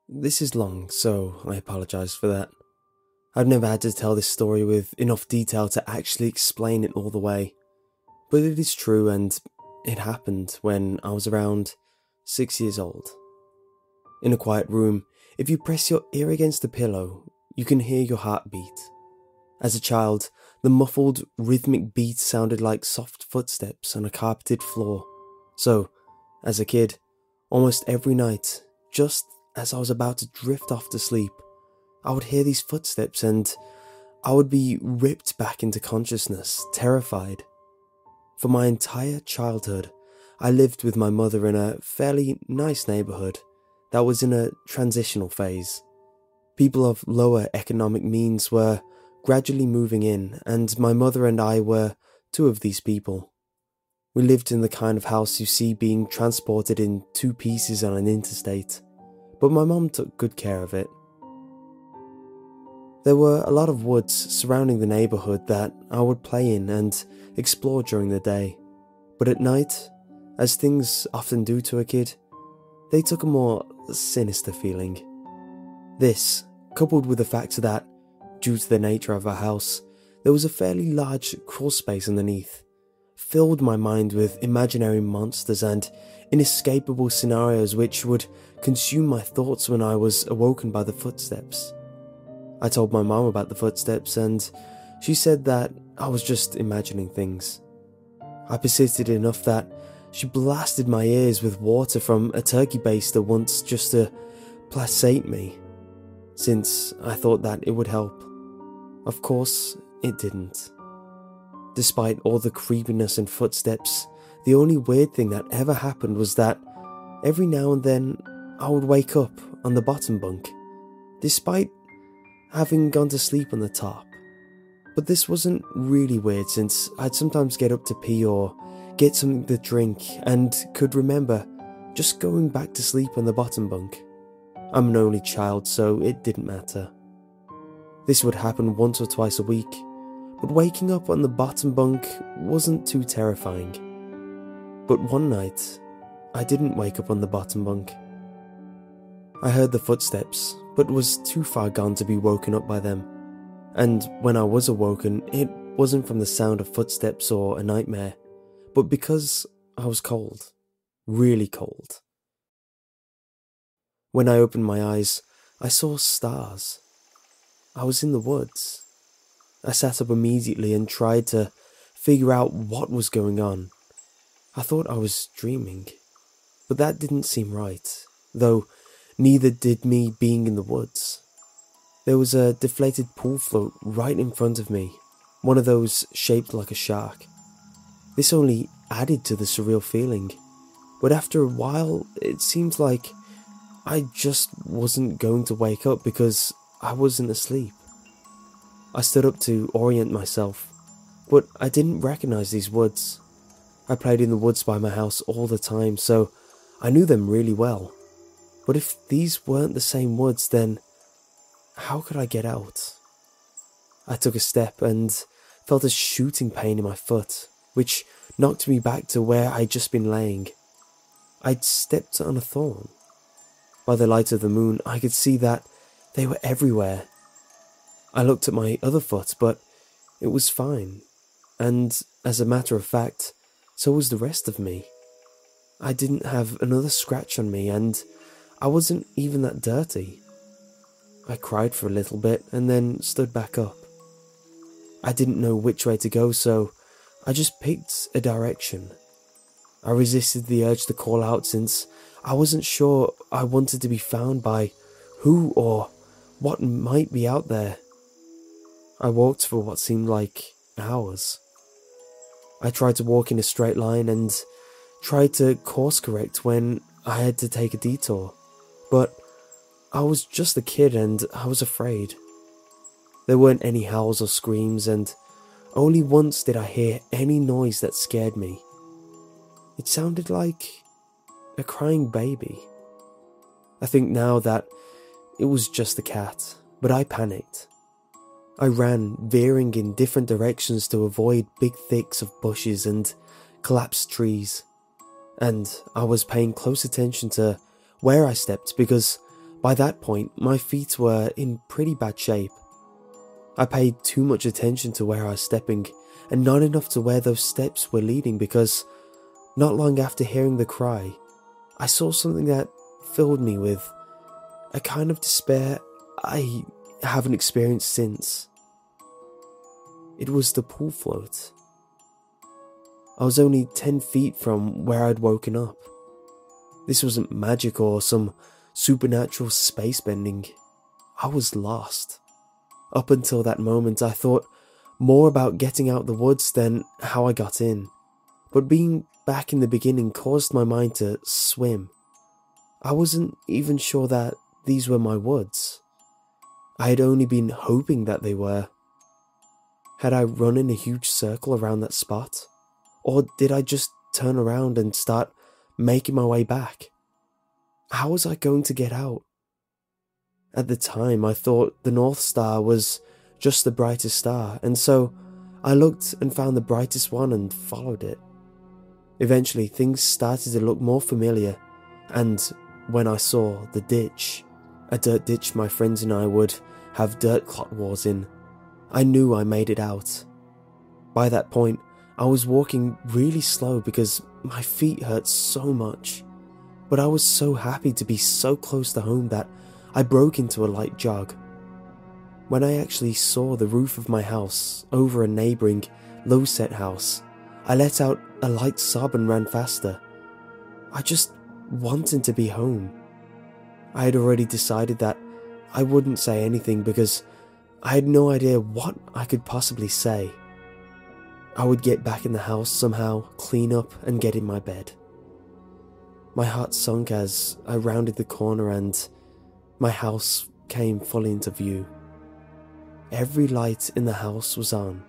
This is long, so I apologise for that. I've never had to tell this story with enough detail to actually explain it all the way, but it is true and it happened when I was around 6 years old. In a quiet room, if you press your ear against the pillow, you can hear your heart beat. As a child, the muffled, rhythmic beat sounded like soft footsteps on a carpeted floor. So, as a kid, almost every night, just as I was about to drift off to sleep, I would hear these footsteps and I would be ripped back into consciousness, terrified. For my entire childhood, I lived with my mother in a fairly nice neighbourhood that was in a transitional phase. People of lower economic means were gradually moving in, and my mother and I were two of these people. We lived in the kind of house you see being transported in two pieces on an interstate, but my mum took good care of it. There were a lot of woods surrounding the neighbourhood that I would play in and explore during the day, but at night, as things often do to a kid, they took a more sinister feeling. This, coupled with the fact that, due to the nature of our house, there was a fairly large crawl space underneath, filled my mind with imaginary monsters and inescapable scenarios which would consume my thoughts when I was awoken by the footsteps. I told my mom about the footsteps and she said that I was just imagining things. I persisted enough that she blasted my ears with water from a turkey baster once just to placate me, since I thought that it would help. Of course, it didn't. Despite all the creepiness and footsteps, the only weird thing that ever happened was that every now and then I would wake up on the bottom bunk, despite having gone to sleep on the top. But this wasn't really weird since I'd sometimes get up to pee or get something to drink and could remember just going back to sleep on the bottom bunk. I'm an only child, so it didn't matter. This would happen once or twice a week, but waking up on the bottom bunk wasn't too terrifying. But one night, I didn't wake up on the bottom bunk. I heard the footsteps, but was too far gone to be woken up by them. And when I was awoken, it wasn't from the sound of footsteps or a nightmare, but because I was cold, really cold. When I opened my eyes, I saw stars. I was in the woods. I sat up immediately and tried to figure out what was going on. I thought I was dreaming, but that didn't seem right, though neither did me being in the woods. There was a deflated pool float right in front of me, one of those shaped like a shark. This only added to the surreal feeling, but after a while it seemed like I just wasn't going to wake up because I wasn't asleep. I stood up to orient myself, but I didn't recognize these woods. I played in the woods by my house all the time, so I knew them really well. But if these weren't the same woods, then how could I get out? I took a step and felt a shooting pain in my foot, which knocked me back to where I'd just been laying. I'd stepped on a thorn. By the light of the moon, I could see that they were everywhere. I looked at my other foot, but it was fine, and as a matter of fact, so was the rest of me. I didn't have another scratch on me, and I wasn't even that dirty. I cried for a little bit and then stood back up. I didn't know which way to go, so I just picked a direction. I resisted the urge to call out since I wasn't sure I wanted to be found by who or what might be out there. I walked for what seemed like hours. I tried to walk in a straight line and tried to course correct when I had to take a detour, but I was just a kid and I was afraid. There weren't any howls or screams, and only once did I hear any noise that scared me. It sounded like a crying baby. I think now that it was just a cat, but I panicked. I ran, veering in different directions to avoid big thicks of bushes and collapsed trees, and I was paying close attention to where I stepped because By that point, my feet were in pretty bad shape. I paid too much attention to where I was stepping and not enough to where those steps were leading, because not long after hearing the cry, I saw something that filled me with a kind of despair I haven't experienced since. It was the pool float. I was only 10 feet from where I'd woken up. This wasn't magic or some supernatural space bending. I was lost. Up until that moment, I thought more about getting out the woods than how I got in. But being back in the beginning caused my mind to swim. I wasn't even sure that these were my woods. I had only been hoping that they were. Had I run in a huge circle around that spot? Or did I just turn around and start making my way back? How was I going to get out? At the time, I thought the North Star was just the brightest star, and so I looked and found the brightest one and followed it. Eventually, things started to look more familiar, and when I saw the ditch, a dirt ditch my friends and I would have dirt clot wars in, I knew I made it out. By that point, I was walking really slow because my feet hurt so much, but I was so happy to be so close to home that I broke into a light jog. When I actually saw the roof of my house over a neighbouring low-set house, I let out a light sob and ran faster. I just wanted to be home. I had already decided that I wouldn't say anything because I had no idea what I could possibly say. I would get back in the house somehow, clean up and get in my bed. My heart sunk as I rounded the corner and my house came fully into view. Every light in the house was on.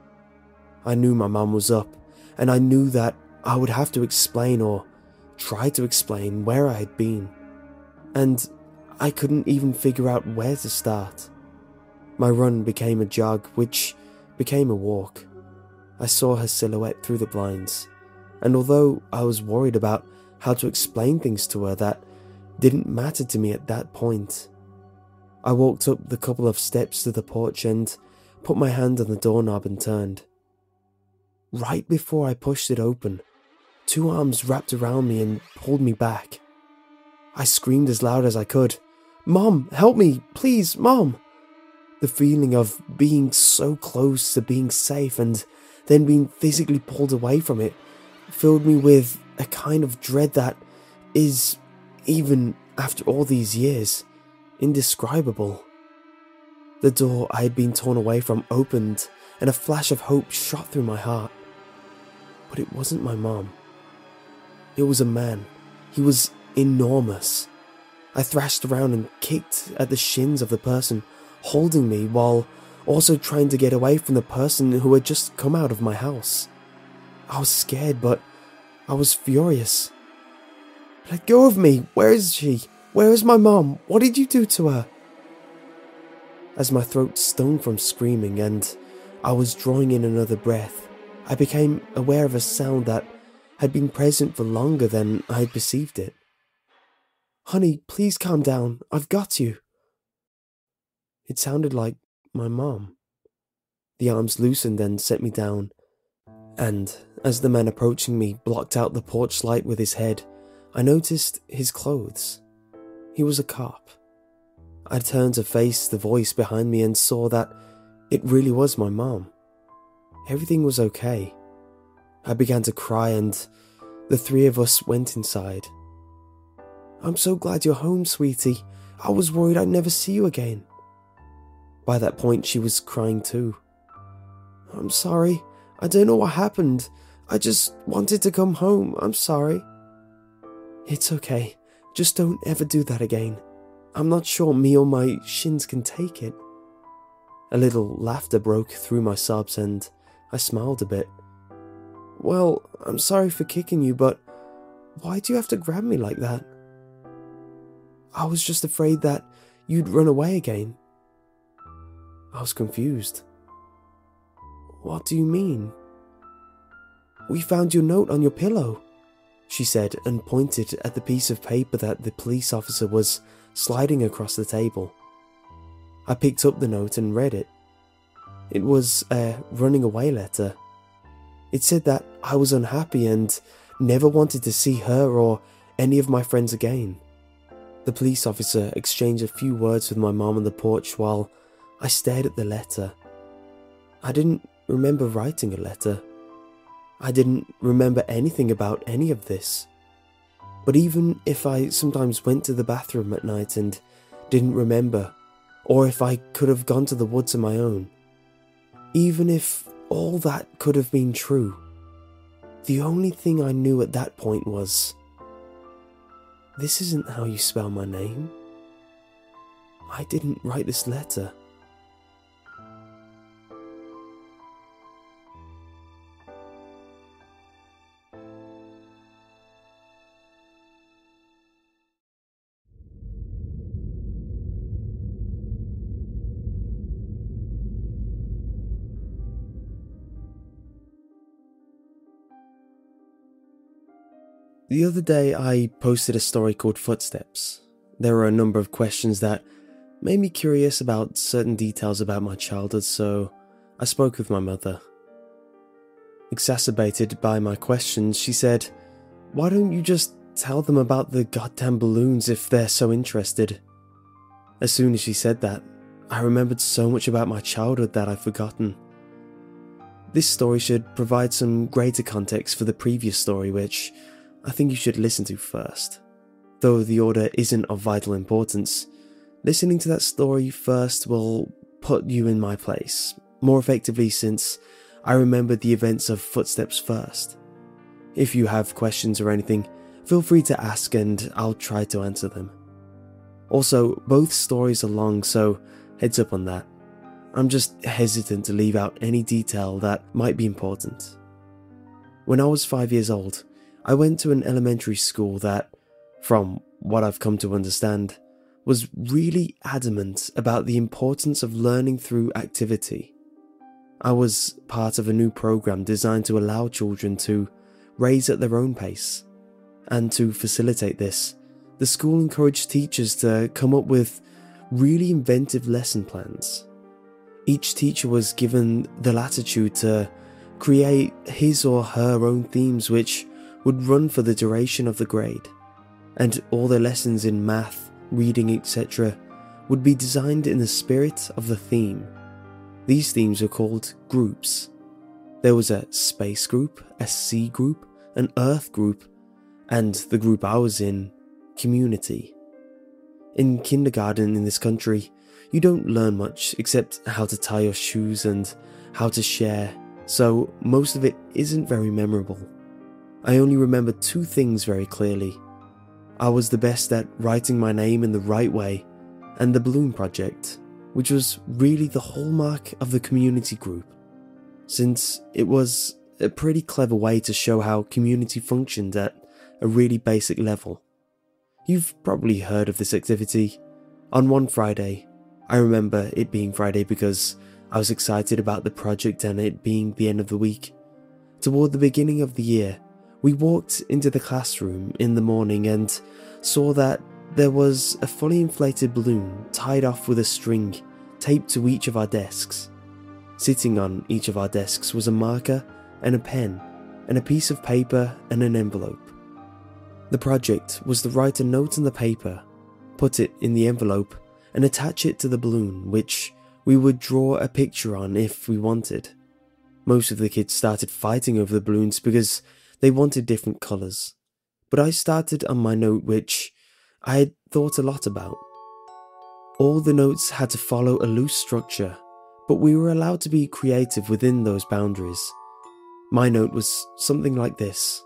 I knew my mum was up, and I knew that I would have to explain or try to explain where I had been. And I couldn't even figure out where to start. My run became a jog, which became a walk. I saw her silhouette through the blinds, and although I was worried about how to explain things to her that didn't matter to me at that point, I walked up the couple of steps to the porch and put my hand on the doorknob and turned. Right before I pushed it open, 2 arms wrapped around me and pulled me back. I screamed as loud as I could, "Mom, help me, please, Mom!" The feeling of being so close to being safe and then being physically pulled away from it filled me with a kind of dread that is, even after all these years, indescribable. The door I had been torn away from opened and a flash of hope shot through my heart. But it wasn't my mom. It was a man. He was enormous. I thrashed around and kicked at the shins of the person holding me while also trying to get away from the person who had just come out of my house. I was scared, but I was furious. "Let go of me! Where is she? Where is my mom? What did you do to her?" As my throat stung from screaming and I was drawing in another breath, I became aware of a sound that had been present for longer than I had perceived it. "Honey, please calm down. I've got you." It sounded like my mom. The arms loosened and set me down, and as the man approaching me blocked out the porch light with his head, I noticed his clothes. He was a cop. I turned to face the voice behind me and saw that it really was my mom. Everything was okay. I began to cry and the 3 of us went inside. "I'm so glad you're home, sweetie. I was worried I'd never see you again." By that point, she was crying too. "I'm sorry. I don't know what happened. I just wanted to come home. I'm sorry." "It's okay. Just don't ever do that again. I'm not sure me or my shins can take it." A little laughter broke through my sobs and I smiled a bit. "Well, I'm sorry for kicking you, but why do you have to grab me like that?" "I was just afraid that you'd run away again." I was confused. "What do you mean?" "We found your note on your pillow." she said, and pointed at the piece of paper that the police officer was sliding across the table. I picked up the note and read it. It was a running away letter. It said that I was unhappy and never wanted to see her or any of my friends again. The police officer exchanged a few words with my mom on the porch while I stared at the letter. I didn't remember writing a letter. I didn't remember anything about any of this. But even if I sometimes went to the bathroom at night and didn't remember, or if I could have gone to the woods on my own, even if all that could have been true, the only thing I knew at that point was, this isn't how you spell my name. I didn't write this letter. The other day I posted a story called Footsteps. There were a number of questions that made me curious about certain details about my childhood, so I spoke with my mother. Exacerbated by my questions, she said, "Why don't you just tell them about the goddamn balloons if they're so interested?" As soon as she said that, I remembered so much about my childhood that I'd forgotten. This story should provide some greater context for the previous story, which I think you should listen to first. Though the order isn't of vital importance, listening to that story first will put you in my place more effectively, since I remembered the events of Footsteps first. If you have questions or anything, feel free to ask and I'll try to answer them. Also, both stories are long, so heads up on that. I'm just hesitant to leave out any detail that might be important. When I was 5 years old, I went to an elementary school that, from what I've come to understand, was really adamant about the importance of learning through activity. I was part of a new program designed to allow children to raise at their own pace. And to facilitate this, the school encouraged teachers to come up with really inventive lesson plans. Each teacher was given the latitude to create his or her own themes which would run for the duration of the grade, and all their lessons in math, reading, etc. would be designed in the spirit of the theme. These themes were called groups. There was a space group, a sea group, an earth group, and the group I was in, community. In kindergarten in this country, you don't learn much except how to tie your shoes and how to share, so most of it isn't very memorable. I only remember two things very clearly. I was the best at writing my name in the right way, and the balloon project, which was really the hallmark of the community group, since it was a pretty clever way to show how community functioned at a really basic level. You've probably heard of this activity. On one Friday, I remember it being Friday because I was excited about the project and it being the end of the week. Toward the beginning of the year, we walked into the classroom in the morning and saw that there was a fully inflated balloon tied off with a string taped to each of our desks. Sitting on each of our desks was a marker and a pen and a piece of paper and an envelope. The project was to write a note on the paper, put it in the envelope, and attach it to the balloon, which we would draw a picture on if we wanted. Most of the kids started fighting over the balloons because they wanted different colours, but I started on my note, which I had thought a lot about. All the notes had to follow a loose structure, but we were allowed to be creative within those boundaries. My note was something like this.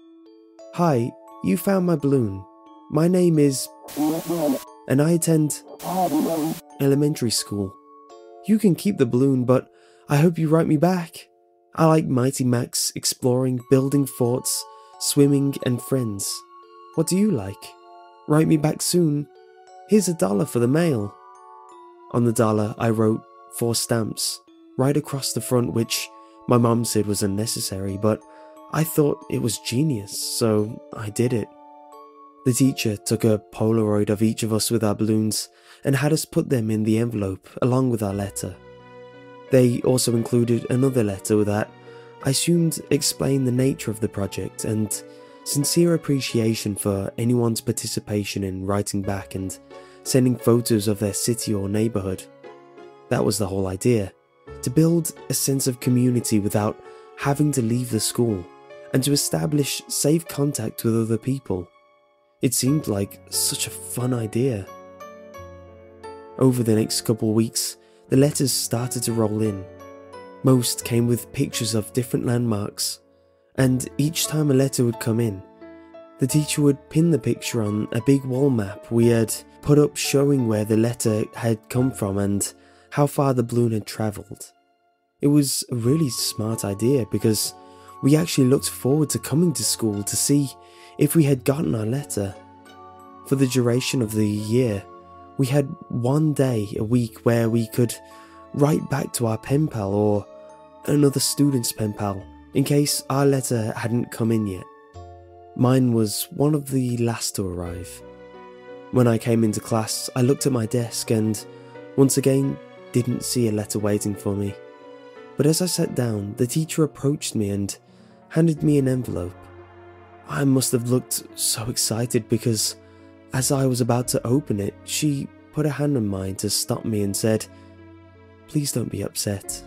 "Hi, you found my balloon. My name is... and I attend elementary school. You can keep the balloon, but I hope you write me back. I like Mighty Max, exploring, building forts, swimming, and friends. What do you like? Write me back soon. Here's $1 for the mail." On the dollar, I wrote 4 stamps right across the front, which my mum said was unnecessary, but I thought it was genius, so I did it. The teacher took a Polaroid of each of us with our balloons and had us put them in the envelope along with our letter. They also included another letter that I assumed explained the nature of the project and sincere appreciation for anyone's participation in writing back and sending photos of their city or neighbourhood. That was the whole idea, to build a sense of community without having to leave the school and to establish safe contact with other people. It seemed like such a fun idea. Over the next couple of weeks, the letters started to roll in. Most came with pictures of different landmarks, and each time a letter would come in, the teacher would pin the picture on a big wall map we had put up showing where the letter had come from and how far the balloon had travelled. It was a really smart idea because we actually looked forward to coming to school to see if we had gotten our letter. For the duration of the year, we had one day a week where we could write back to our pen pal or another student's pen pal in case our letter hadn't come in yet. Mine was one of the last to arrive. When I came into class, I looked at my desk and, once again, didn't see a letter waiting for me. But as I sat down, the teacher approached me and handed me an envelope. I must have looked so excited because, as I was about to open it, she put a hand on mine to stop me and said, "Please don't be upset."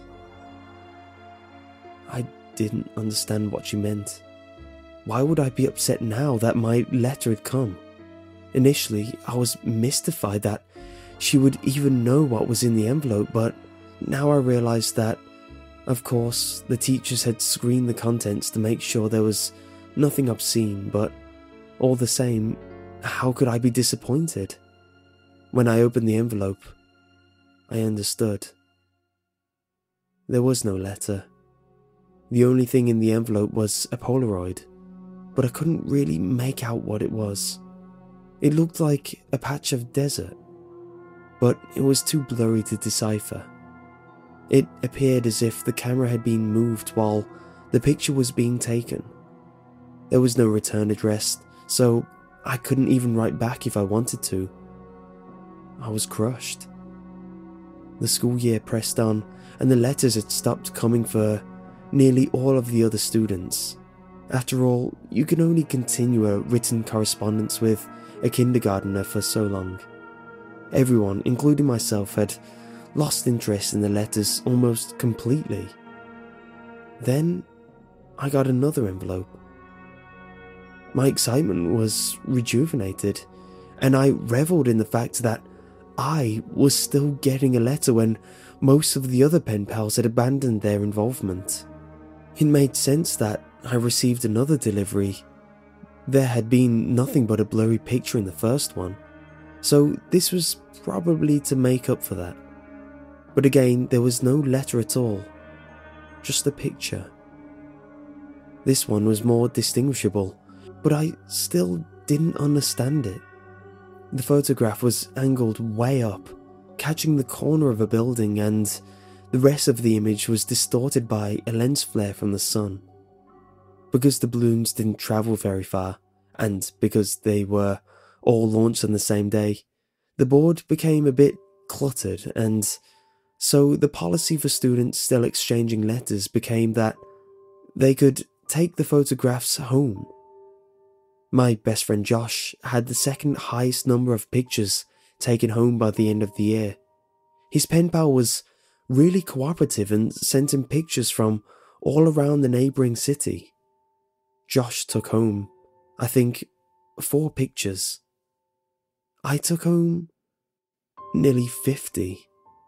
I didn't understand what she meant. Why would I be upset now that my letter had come? Initially, I was mystified that she would even know what was in the envelope, but now I realized that, of course, the teachers had screened the contents to make sure there was nothing obscene, but all the same, how could I be disappointed? When I opened the envelope, I understood. There was no letter. The only thing in the envelope was a Polaroid, but I couldn't really make out what it was. It looked like a patch of desert, but it was too blurry to decipher. It appeared as if the camera had been moved while the picture was being taken. There was no return address, so I couldn't even write back if I wanted to. I was crushed. The school year pressed on, and the letters had stopped coming for nearly all of the other students. After all, you can only continue a written correspondence with a kindergartner for so long. Everyone, including myself, had lost interest in the letters almost completely. Then I got another envelope. My excitement was rejuvenated, and I revelled in the fact that I was still getting a letter when most of the other pen pals had abandoned their involvement. It made sense that I received another delivery. There had been nothing but a blurry picture in the first one, so this was probably to make up for that. But again, there was no letter at all, just a picture. This one was more distinguishable, but I still didn't understand it. The photograph was angled way up, catching the corner of a building, and the rest of the image was distorted by a lens flare from the sun. Because the balloons didn't travel very far, and because they were all launched on the same day, the board became a bit cluttered, and so the policy for students still exchanging letters became that they could take the photographs home. My best friend Josh had the second highest number of pictures taken home by the end of the year. His pen pal was really cooperative and sent him pictures from all around the neighbouring city. Josh took home, I think, 4 pictures. I took home nearly 50.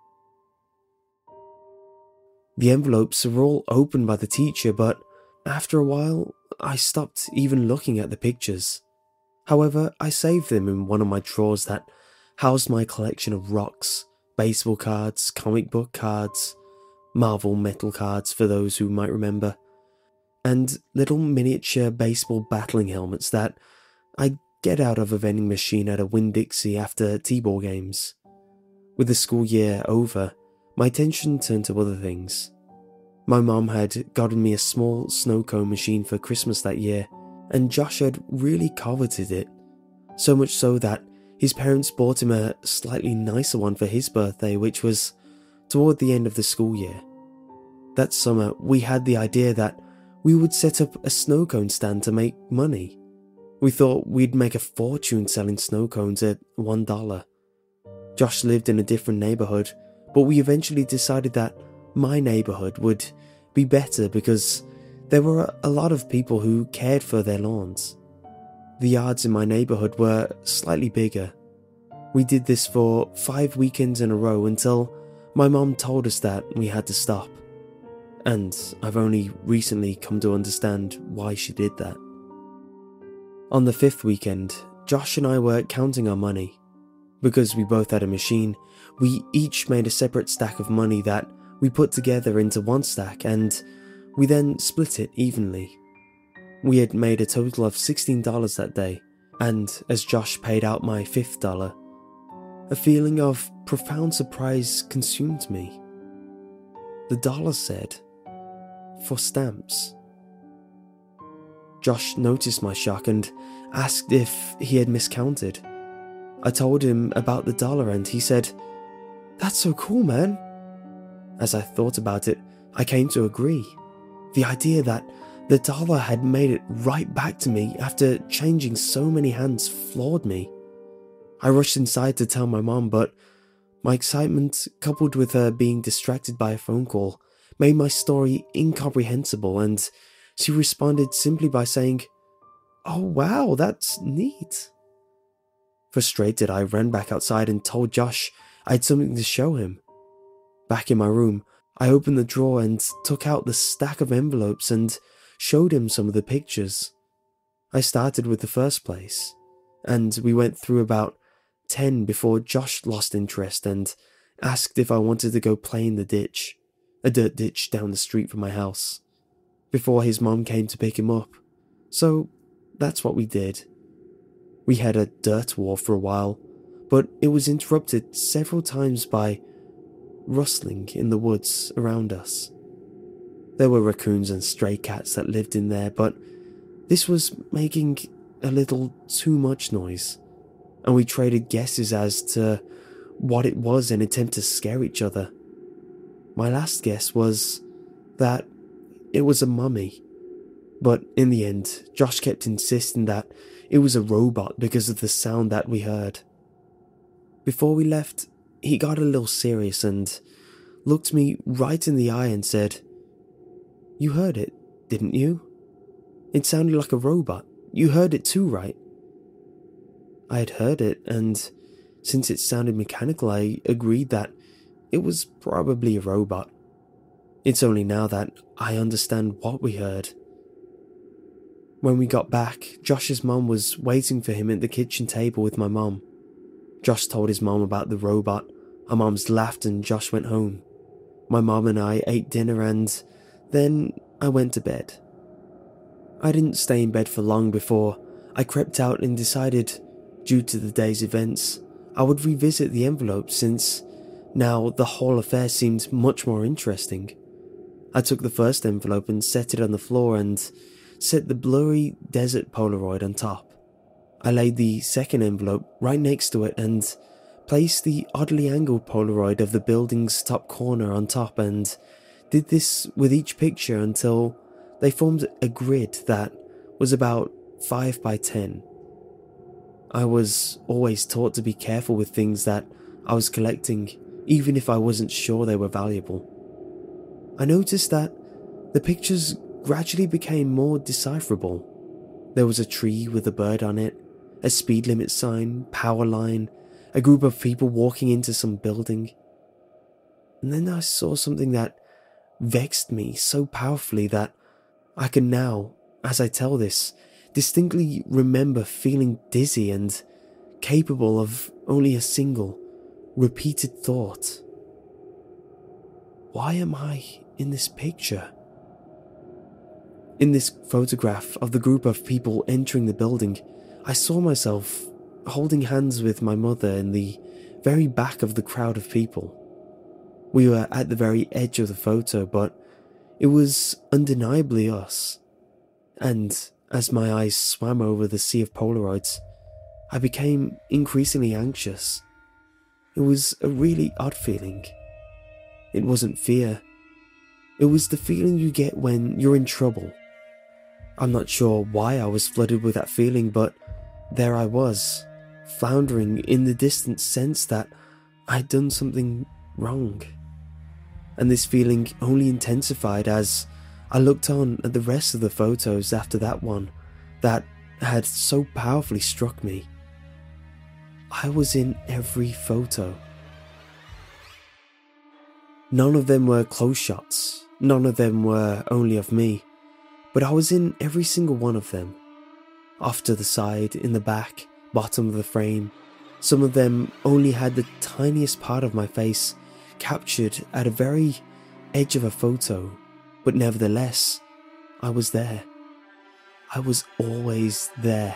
The envelopes were all opened by the teacher, but after a while, I stopped even looking at the pictures. However, I saved them in one of my drawers that housed my collection of rocks, baseball cards, comic book cards, Marvel metal cards for those who might remember, and little miniature baseball battling helmets that I'd get out of a vending machine at a Winn-Dixie after T-ball games. With the school year over, my attention turned to other things. My mom had gotten me a small snow cone machine for Christmas that year, and Josh had really coveted it, so much so that his parents bought him a slightly nicer one for his birthday, which was toward the end of the school year. That summer, we had the idea that we would set up a snow cone stand to make money. We thought we'd make a fortune selling snow cones at $1. Josh lived in a different neighborhood, but we eventually decided that my neighborhood would be better because there were a lot of people who cared for their lawns. The yards in my neighborhood were slightly bigger. We did this for 5 weekends in a row until my mom told us that we had to stop. And I've only recently come to understand why she did that. On the 5th weekend, Josh and I were counting our money. Because we both had a machine, we each made a separate stack of money that we put together into one stack, and we then split it evenly. We had made a total of $16 that day, and as Josh paid out my $5th, a feeling of profound surprise consumed me. The dollar said, "For stamps." Josh noticed my shock and asked if he had miscounted. I told him about the dollar and he said, "That's so cool, man." As I thought about it, I came to agree. The idea that the dollar had made it right back to me after changing so many hands floored me. I rushed inside to tell my mom, but my excitement, coupled with her being distracted by a phone call, made my story incomprehensible, and she responded simply by saying, "Oh wow, that's neat." Frustrated, I ran back outside and told Josh I had something to show him. Back in my room, I opened the drawer and took out the stack of envelopes and showed him some of the pictures. I started with the first place, and we went through about 10 before Josh lost interest and asked if I wanted to go play in the ditch, a dirt ditch down the street from my house, before his mom came to pick him up. So that's what we did. We had a dirt war for a while, but it was interrupted several times by rustling in the woods around us. There were raccoons and stray cats that lived in there, but this was making a little too much noise, and we traded guesses as to what it was in an attempt to scare each other. My last guess was that it was a mummy, but in the end, Josh kept insisting that it was a robot because of the sound that we heard. Before we left, he got a little serious and looked me right in the eye and said, "You heard it, didn't you? It sounded like a robot. You heard it too, right?" I had heard it, and since it sounded mechanical, I agreed that it was probably a robot. It's only now that I understand what we heard. When we got back, Josh's mom was waiting for him at the kitchen table with my mom. Josh told his mom about the robot. Our moms laughed and Josh went home. My mom and I ate dinner and then I went to bed. I didn't stay in bed for long before I crept out and decided, due to the day's events, I would revisit the envelope since now the whole affair seemed much more interesting. I took the first envelope and set it on the floor and set the blurry desert Polaroid on top. I laid the second envelope right next to it and placed the oddly angled Polaroid of the building's top corner on top, and did this with each picture until they formed a grid that was about 5 by 10. I was always taught to be careful with things that I was collecting, even if I wasn't sure they were valuable. I noticed that the pictures gradually became more decipherable. There was a tree with a bird on it, a speed limit sign, power line, a group of people walking into some building. And then I saw something that vexed me so powerfully that I can now, as I tell this, distinctly remember feeling dizzy and capable of only a single, repeated thought. Why am I in this picture? In this photograph of the group of people entering the building, I saw myself holding hands with my mother in the very back of the crowd of people. We were at the very edge of the photo, but It was undeniably us. And as my eyes swam over the sea of Polaroids, I became increasingly anxious. It was a really odd feeling. It wasn't fear. It was the feeling you get when you're in trouble. I'm not sure why I was flooded with that feeling, but there I was, floundering in the distant sense that I'd done something wrong. And this feeling only intensified as I looked on at the rest of the photos after that one that had so powerfully struck me. I was in every photo. None of them were close shots, none of them were only of me, but I was in every single one of them. Off to the side, in the back, bottom of the frame. Some of them only had the tiniest part of my face captured at a very edge of a photo, but nevertheless, I was there. I was always there.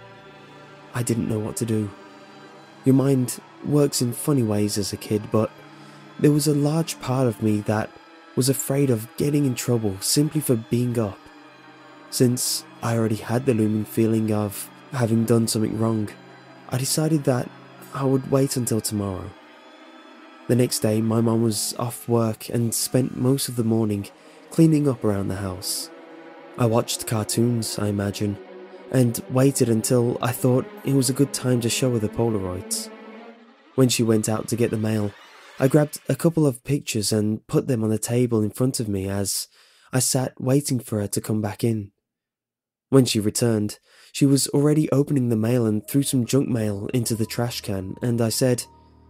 I didn't know what to do. Your mind works in funny ways as a kid, but there was a large part of me that was afraid of getting in trouble simply for being up. Since I already had the looming feeling of having done something wrong, I decided that I would wait until tomorrow. The next day, my mum was off work and spent most of the morning cleaning up around the house. I watched cartoons, I imagine, and waited until I thought it was a good time to show her the Polaroids. When she went out to get the mail, I grabbed a couple of pictures and put them on the table in front of me as I sat waiting for her to come back in. When she returned, she was already opening the mail and threw some junk mail into the trash can, and I said,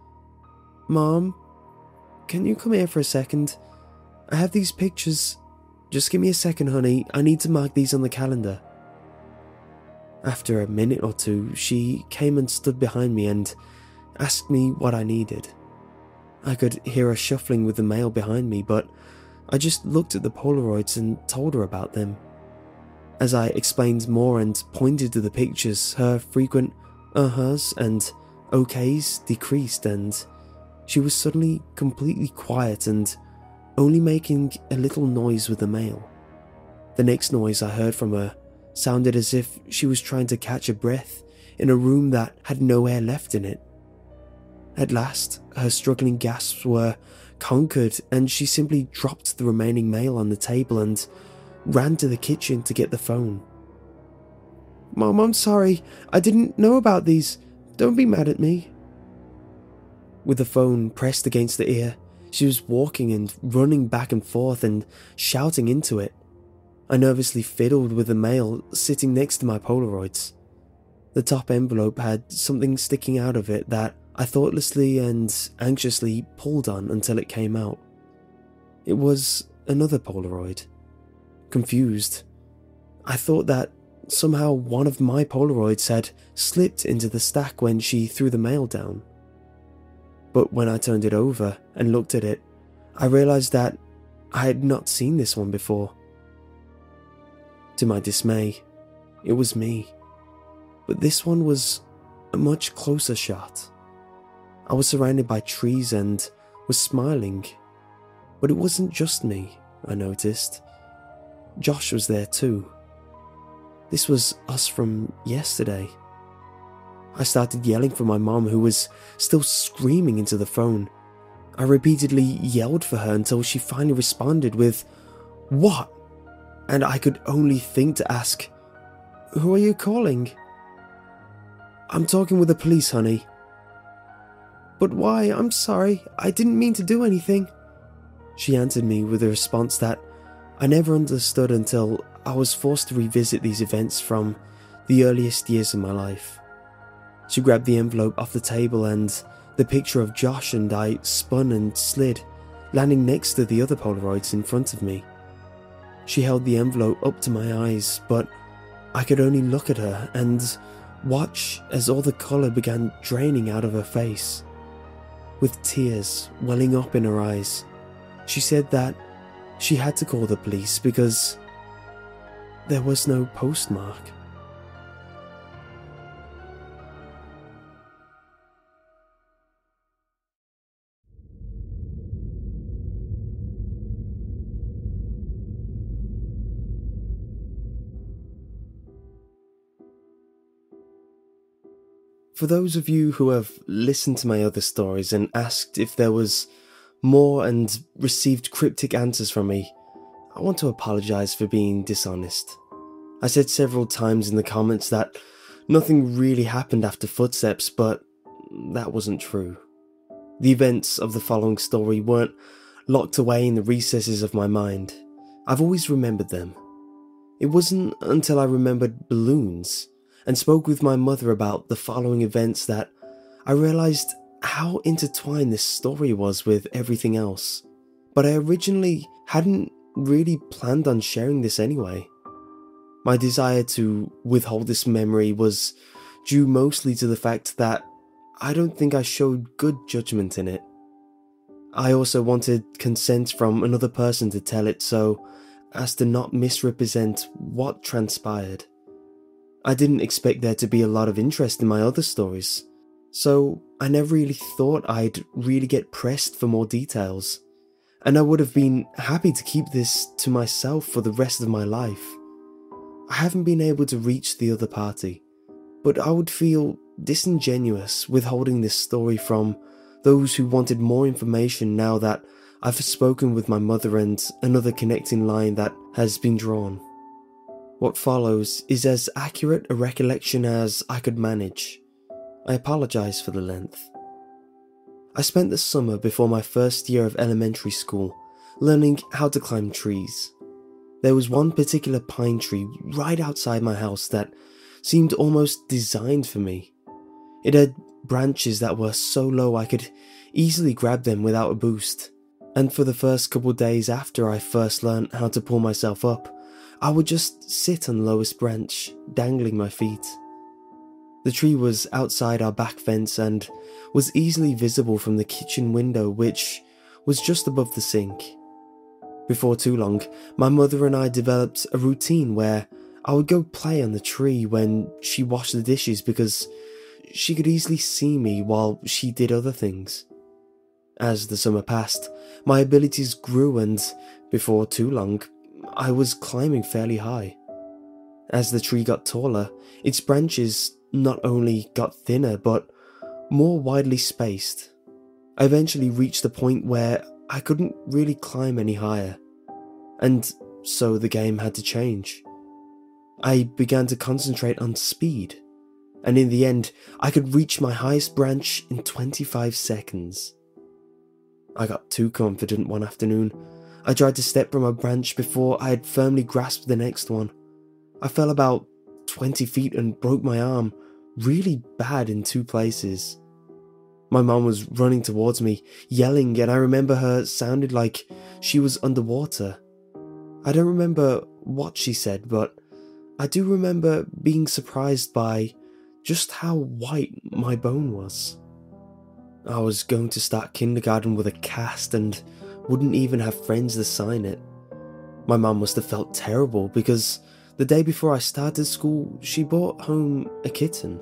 "Mom, can you come here for a second? I have these pictures. Just give me a second, honey. I need to mark these on the calendar." After a minute or two, she came and stood behind me and asked me what I needed. I could hear her shuffling with the mail behind me, but I just looked at the Polaroids and told her about them. As I explained more and pointed to the pictures, her frequent uh-huhs and okays decreased, and she was suddenly completely quiet and only making a little noise with the mail. The next noise I heard from her sounded as if she was trying to catch a breath in a room that had no air left in it. At last, her struggling gasps were conquered, and she simply dropped the remaining mail on the table and ran to the kitchen to get the phone. "Mom, I'm sorry. I didn't know about these. Don't be mad at me." With the phone pressed against the ear, she was walking and running back and forth and shouting into it. I nervously fiddled with the mail sitting next to my Polaroids. The top envelope had something sticking out of it that I thoughtlessly and anxiously pulled on until it came out. It was another Polaroid. Confused, I thought that somehow one of my Polaroids had slipped into the stack when she threw the mail down. But when I turned it over and looked at it, I realized that I had not seen this one before. To my dismay, it was me. But this one was a much closer shot. I was surrounded by trees and was smiling. But it wasn't just me, I noticed. Josh was there too. This was us from yesterday. I started yelling for my mom, who was still screaming into the phone. I repeatedly yelled for her until she finally responded with, "What?" And I could only think to ask, "Who are you calling?" "I'm talking with the police, honey." "But why? I'm sorry. I didn't mean to do anything." She answered me with a response that I never understood until I was forced to revisit these events from the earliest years of my life. She grabbed the envelope off the table and the picture of Josh and I spun and slid, landing next to the other Polaroids in front of me. She held the envelope up to my eyes, but I could only look at her and watch as all the colour began draining out of her face. With tears welling up in her eyes, she said that she had to call the police because there was no postmark. For those of you who have listened to my other stories and asked if there was more and received cryptic answers from me, I want to apologise for being dishonest. I said several times in the comments that nothing really happened after Footsteps, but that wasn't true. The events of the following story weren't locked away in the recesses of my mind. I've always remembered them. It wasn't until I remembered balloons and spoke with my mother about the following events that I realised how intertwined this story was with everything else. But I originally hadn't really planned on sharing this anyway. My desire to withhold this memory was due mostly to the fact that I don't think I showed good judgment in it. I also wanted consent from another person to tell it so as to not misrepresent what transpired. I didn't expect there to be a lot of interest in my other stories, so I never really thought I'd really get pressed for more details, and I would have been happy to keep this to myself for the rest of my life. I haven't been able to reach the other party, but I would feel disingenuous withholding this story from those who wanted more information now that I've spoken with my mother and another connecting line that has been drawn. What follows is as accurate a recollection as I could manage. I apologise for the length. I spent the summer before my first year of elementary school learning how to climb trees. There was one particular pine tree right outside my house that seemed almost designed for me. It had branches that were so low I could easily grab them without a boost, and for the first couple days after I first learned how to pull myself up, I would just sit on the lowest branch, dangling my feet. The tree was outside our back fence and was easily visible from the kitchen window, which was just above the sink. Before too long, my mother and I developed a routine where I would go play on the tree when she washed the dishes because she could easily see me while she did other things. As the summer passed, my abilities grew and, before too long, I was climbing fairly high. As the tree got taller, its branches not only got thinner but more widely spaced. I eventually reached the point where I couldn't really climb any higher, and so the game had to change. I began to concentrate on speed, and in the end, I could reach my highest branch in 25 seconds. I got too confident one afternoon. I tried to step from a branch before I had firmly grasped the next one. I fell about 20 feet and broke my arm, really bad in 2 places. My mom was running towards me, yelling, and I remember her sounded like she was underwater. I don't remember what she said, but I do remember being surprised by just how white my bone was. I was going to start kindergarten with a cast and wouldn't even have friends to sign it. My mum must have felt terrible because the day before I started school, she brought home a kitten.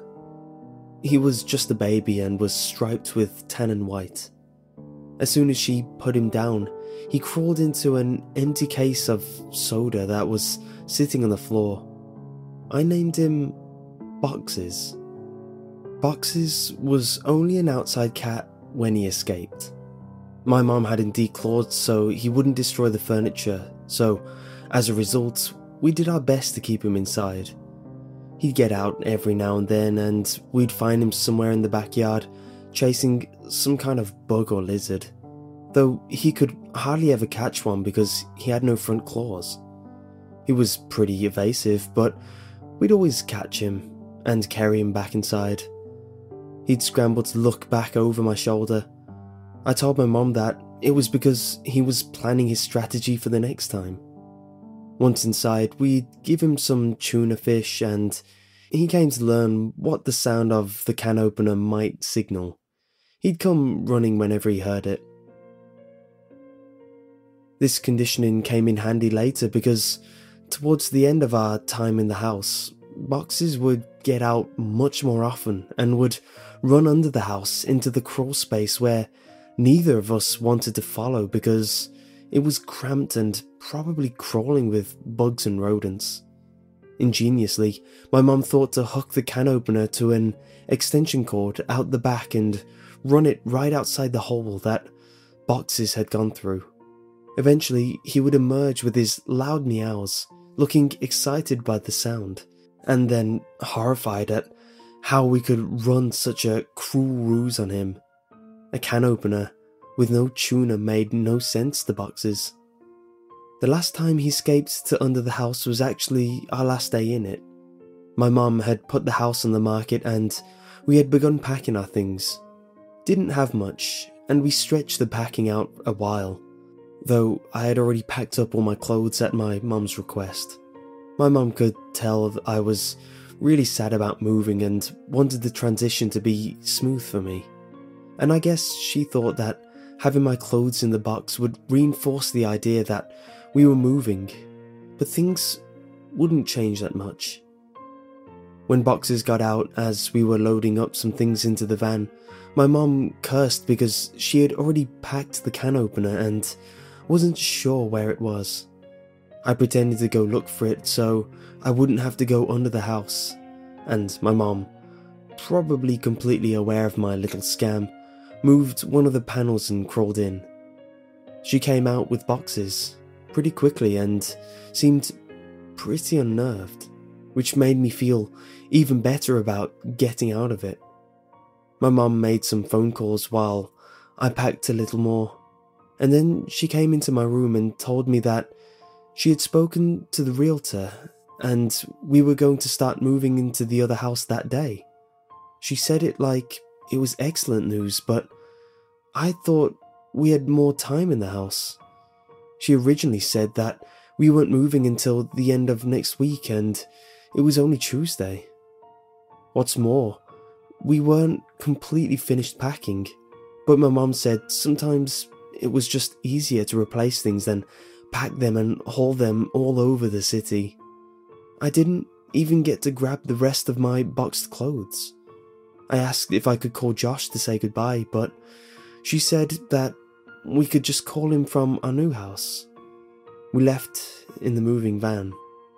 He was just a baby and was striped with tan and white. As soon as she put him down, he crawled into an empty case of soda that was sitting on the floor. I named him Boxes. Boxes was only an outside cat when he escaped. My mom had him declawed so he wouldn't destroy the furniture, so as a result, we did our best to keep him inside. He'd get out every now and then and we'd find him somewhere in the backyard, chasing some kind of bug or lizard, though he could hardly ever catch one because he had no front claws. He was pretty evasive, but we'd always catch him and carry him back inside. He'd scramble to look back over my shoulder. I told my mom that it was because he was planning his strategy for the next time. Once inside, we'd give him some tuna fish and he came to learn what the sound of the can opener might signal. He'd come running whenever he heard it. This conditioning came in handy later because towards the end of our time in the house, Boxes would get out much more often and would run under the house into the crawl space where neither of us wanted to follow because it was cramped and probably crawling with bugs and rodents. Ingeniously, my mum thought to hook the can opener to an extension cord out the back and run it right outside the hole that Boxes had gone through. Eventually, he would emerge with his loud meows, looking excited by the sound, and then horrified at how we could run such a cruel ruse on him. A can opener with no tuner made no sense to Boxes. The last time he escaped to under the house was actually our last day in it. My mum had put the house on the market and we had begun packing our things. Didn't have much, and we stretched the packing out a while, though I had already packed up all my clothes at my mum's request. My mum could tell that I was really sad about moving and wanted the transition to be smooth for me. And I guess she thought that having my clothes in the box would reinforce the idea that we were moving, but things wouldn't change that much. When Boxes got out as we were loading up some things into the van, my mum cursed because she had already packed the can opener and wasn't sure where it was. I pretended to go look for it so I wouldn't have to go under the house, and my mum, probably completely aware of my little scam, moved one of the panels and crawled in. She came out with Boxes pretty quickly and seemed pretty unnerved, which made me feel even better about getting out of it. My mum made some phone calls while I packed a little more, and then she came into my room and told me that she had spoken to the realtor and we were going to start moving into the other house that day. She said it like it was excellent news, but I thought we had more time in the house. She originally said that we weren't moving until the end of next week and it was only Tuesday. What's more, we weren't completely finished packing, but my mum said sometimes it was just easier to replace things than pack them and haul them all over the city. I didn't even get to grab the rest of my boxed clothes. I asked if I could call Josh to say goodbye, but she said that we could just call him from our new house. We left in the moving van.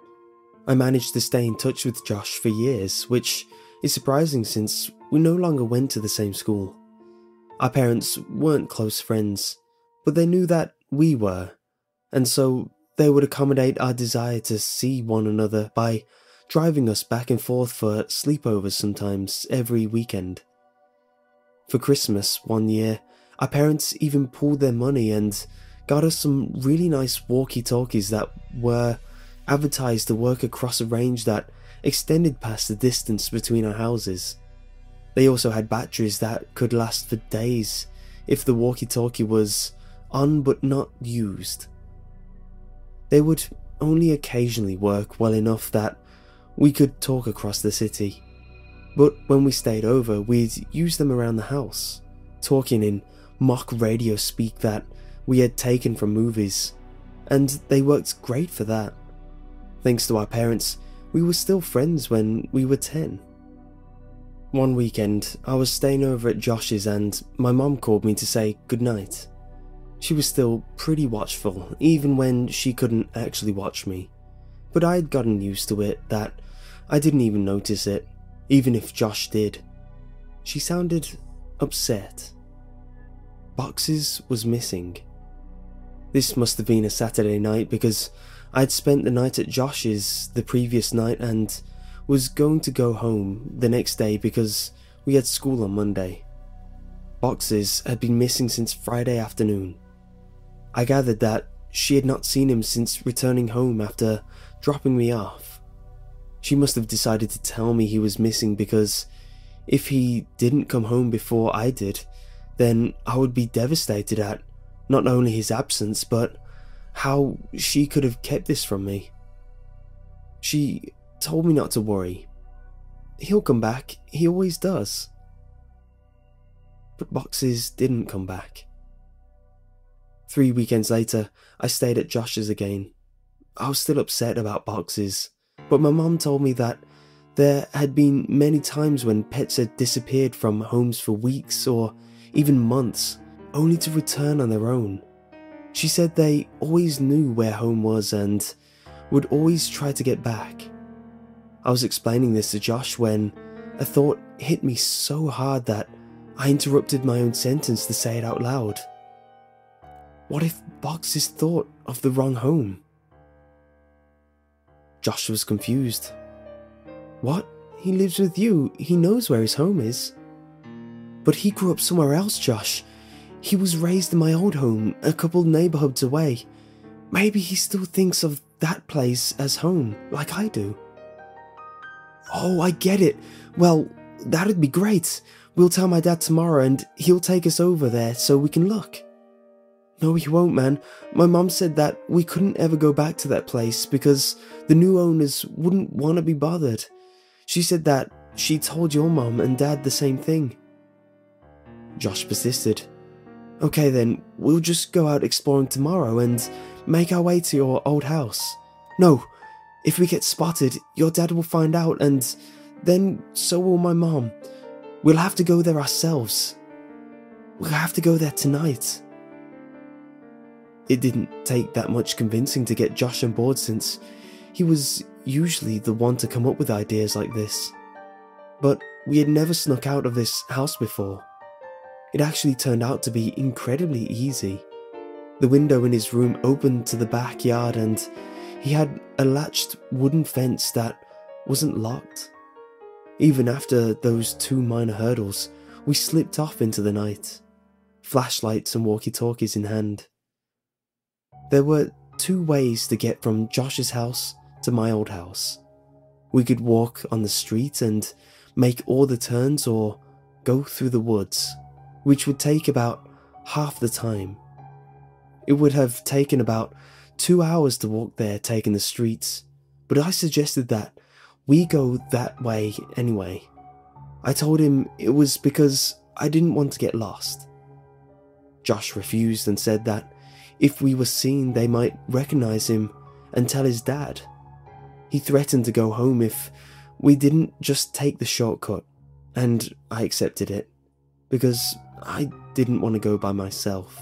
I managed to stay in touch with Josh for years, which is surprising since we no longer went to the same school. Our parents weren't close friends, but they knew that we were, and so they would accommodate our desire to see one another by driving us back and forth for sleepovers sometimes every weekend. For Christmas one year, our parents even pooled their money and got us some really nice walkie-talkies that were advertised to work across a range that extended past the distance between our houses. They also had batteries that could last for days if the walkie-talkie was on but not used. They would only occasionally work well enough that we could talk across the city, but when we stayed over, we'd use them around the house, talking in mock radio speak that we had taken from movies, and they worked great for that. Thanks to our parents, we were still friends when we were 10. One weekend, I was staying over at Josh's and my mum called me to say goodnight. She was still pretty watchful, even when she couldn't actually watch me, but I had gotten used to it that I didn't even notice it, even if Josh did. She sounded upset. Boxes was missing. This must have been a Saturday night because I'd spent the night at Josh's the previous night and was going to go home the next day because we had school on Monday. Boxes had been missing since Friday afternoon. I gathered that she had not seen him since returning home after dropping me off. She must have decided to tell me he was missing because if he didn't come home before I did, then I would be devastated at not only his absence, but how she could have kept this from me. She told me not to worry. He'll come back, he always does. But Boxes didn't come back. 3 weekends later, I stayed at Josh's again. I was still upset about Boxes, but my mum told me that there had been many times when pets had disappeared from homes for weeks or even months, only to return on their own. She said they always knew where home was and would always try to get back. I was explaining this to Josh when a thought hit me so hard that I interrupted my own sentence to say it out loud. What if Boxes thought of the wrong home? Josh was confused. What? He lives with you. He knows where his home is. But he grew up somewhere else, Josh. He was raised in my old home, a couple neighborhoods away. Maybe he still thinks of that place as home, like I do. Oh, I get it. Well, that'd be great. We'll tell my dad tomorrow and he'll take us over there so we can look. No, he won't, man. My mom said that we couldn't ever go back to that place because the new owners wouldn't want to be bothered. She said that she told your mom and dad the same thing. Josh persisted. Okay then, we'll just go out exploring tomorrow and make our way to your old house. No, if we get spotted, your dad will find out and then so will my mom. We'll have to go there ourselves. We'll have to go there tonight. It didn't take that much convincing to get Josh on board since he was usually the one to come up with ideas like this. But we had never snuck out of this house before. It actually turned out to be incredibly easy. The window in his room opened to the backyard and he had a latched wooden fence that wasn't locked. Even after those 2 minor hurdles, we slipped off into the night, flashlights and walkie-talkies in hand. There were 2 ways to get from Josh's house to my old house. We could walk on the street and make all the turns or go through the woods, which would take about half the time. It would have taken about 2 hours to walk there taking the streets, but I suggested that we go that way anyway. I told him it was because I didn't want to get lost. Josh refused and said that if we were seen they might recognize him and tell his dad. He threatened to go home if we didn't just take the shortcut, and I accepted it, because I didn't want to go by myself.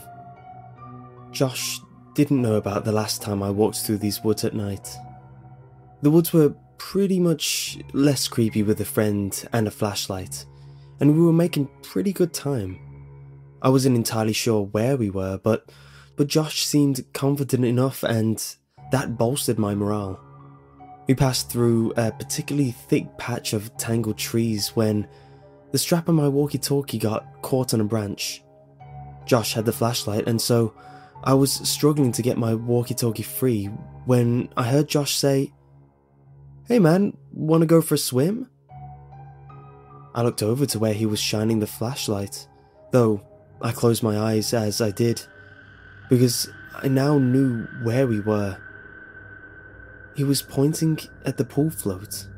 Josh didn't know about the last time I walked through these woods at night. The woods were pretty much less creepy with a friend and a flashlight, and we were making pretty good time. I wasn't entirely sure where we were, but Josh seemed confident enough and that bolstered my morale. We passed through a particularly thick patch of tangled trees when the strap of my walkie-talkie got caught on a branch. Josh had the flashlight and so I was struggling to get my walkie-talkie free when I heard Josh say, "Hey man, wanna go for a swim?" I looked over to where he was shining the flashlight, though I closed my eyes as I did, because I now knew where we were. He was pointing at the pool float.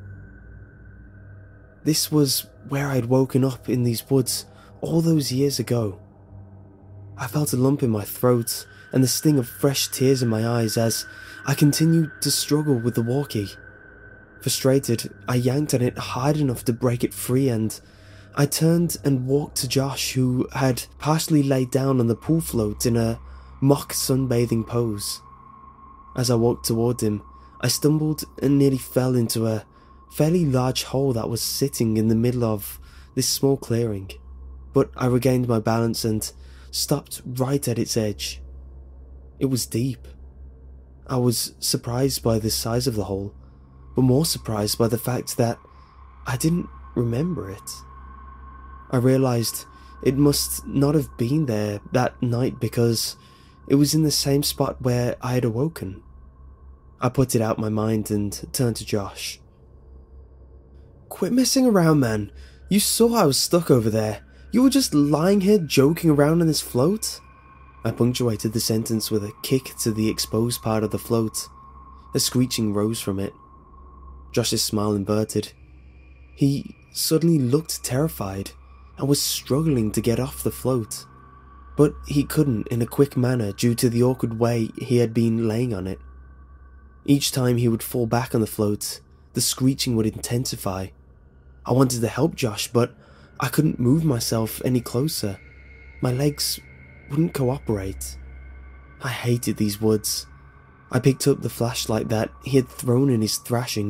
This was where I'd woken up in these woods all those years ago. I felt a lump in my throat and the sting of fresh tears in my eyes as I continued to struggle with the walkie. Frustrated, I yanked on it hard enough to break it free and I turned and walked to Josh, who had partially laid down on the pool float in a mock sunbathing pose. As I walked toward him, I stumbled and nearly fell into a fairly large hole that was sitting in the middle of this small clearing, but I regained my balance and stopped right at its edge. It was deep. I was surprised by the size of the hole, but more surprised by the fact that I didn't remember it. I realized it must not have been there that night because it was in the same spot where I had awoken. I put it out my mind and turned to Josh. "Quit messing around, man. You saw I was stuck over there. You were just lying here joking around on this float?" I punctuated the sentence with a kick to the exposed part of the float. A screeching rose from it. Josh's smile inverted. He suddenly looked terrified and was struggling to get off the float, but he couldn't in a quick manner due to the awkward way he had been laying on it. Each time he would fall back on the float, the screeching would intensify. I wanted to help Josh, but I couldn't move myself any closer. My legs wouldn't cooperate. I hated these woods. I picked up the flashlight that he had thrown in his thrashing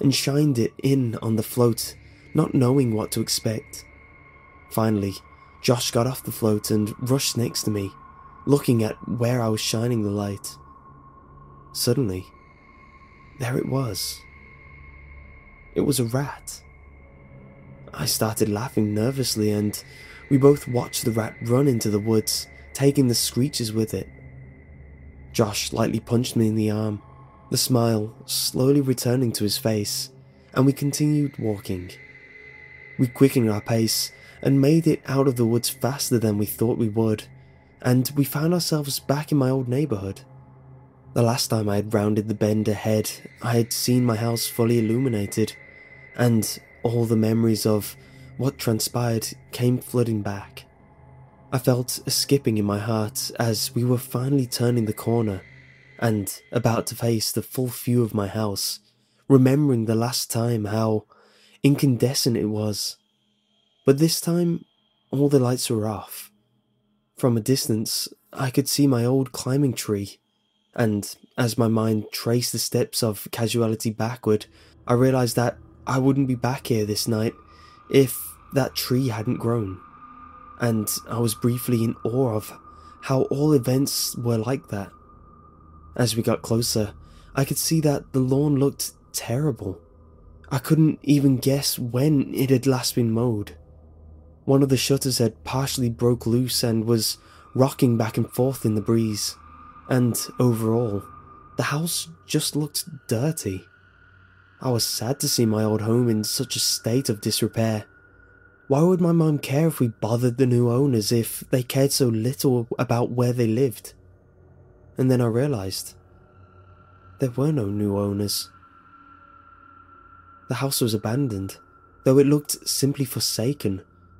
and shined it in on the float, not knowing what to expect. Finally, Josh got off the float and rushed next to me, looking at where I was shining the light. Suddenly, there it was. It was a rat. I started laughing nervously, and we both watched the rat run into the woods, taking the screeches with it. Josh lightly punched me in the arm, the smile slowly returning to his face, and we continued walking. We quickened our pace and made it out of the woods faster than we thought we would, and we found ourselves back in my old neighbourhood. The last time I had rounded the bend ahead, I had seen my house fully illuminated, and all the memories of what transpired came flooding back. I felt a skipping in my heart as we were finally turning the corner and about to face the full view of my house, remembering the last time how incandescent it was. But this time, all the lights were off. From a distance, I could see my old climbing tree, and as my mind traced the steps of casuality backward, I realised that I wouldn't be back here this night if that tree hadn't grown. And I was briefly in awe of how all events were like that. As we got closer, I could see that the lawn looked terrible. I couldn't even guess when it had last been mowed. One of the shutters had partially broke loose and was rocking back and forth in the breeze. And overall, the house just looked dirty. I was sad to see my old home in such a state of disrepair. Why would my mum care if we bothered the new owners if they cared so little about where they lived? And then I realised there were no new owners. The house was abandoned, though it looked simply forsaken.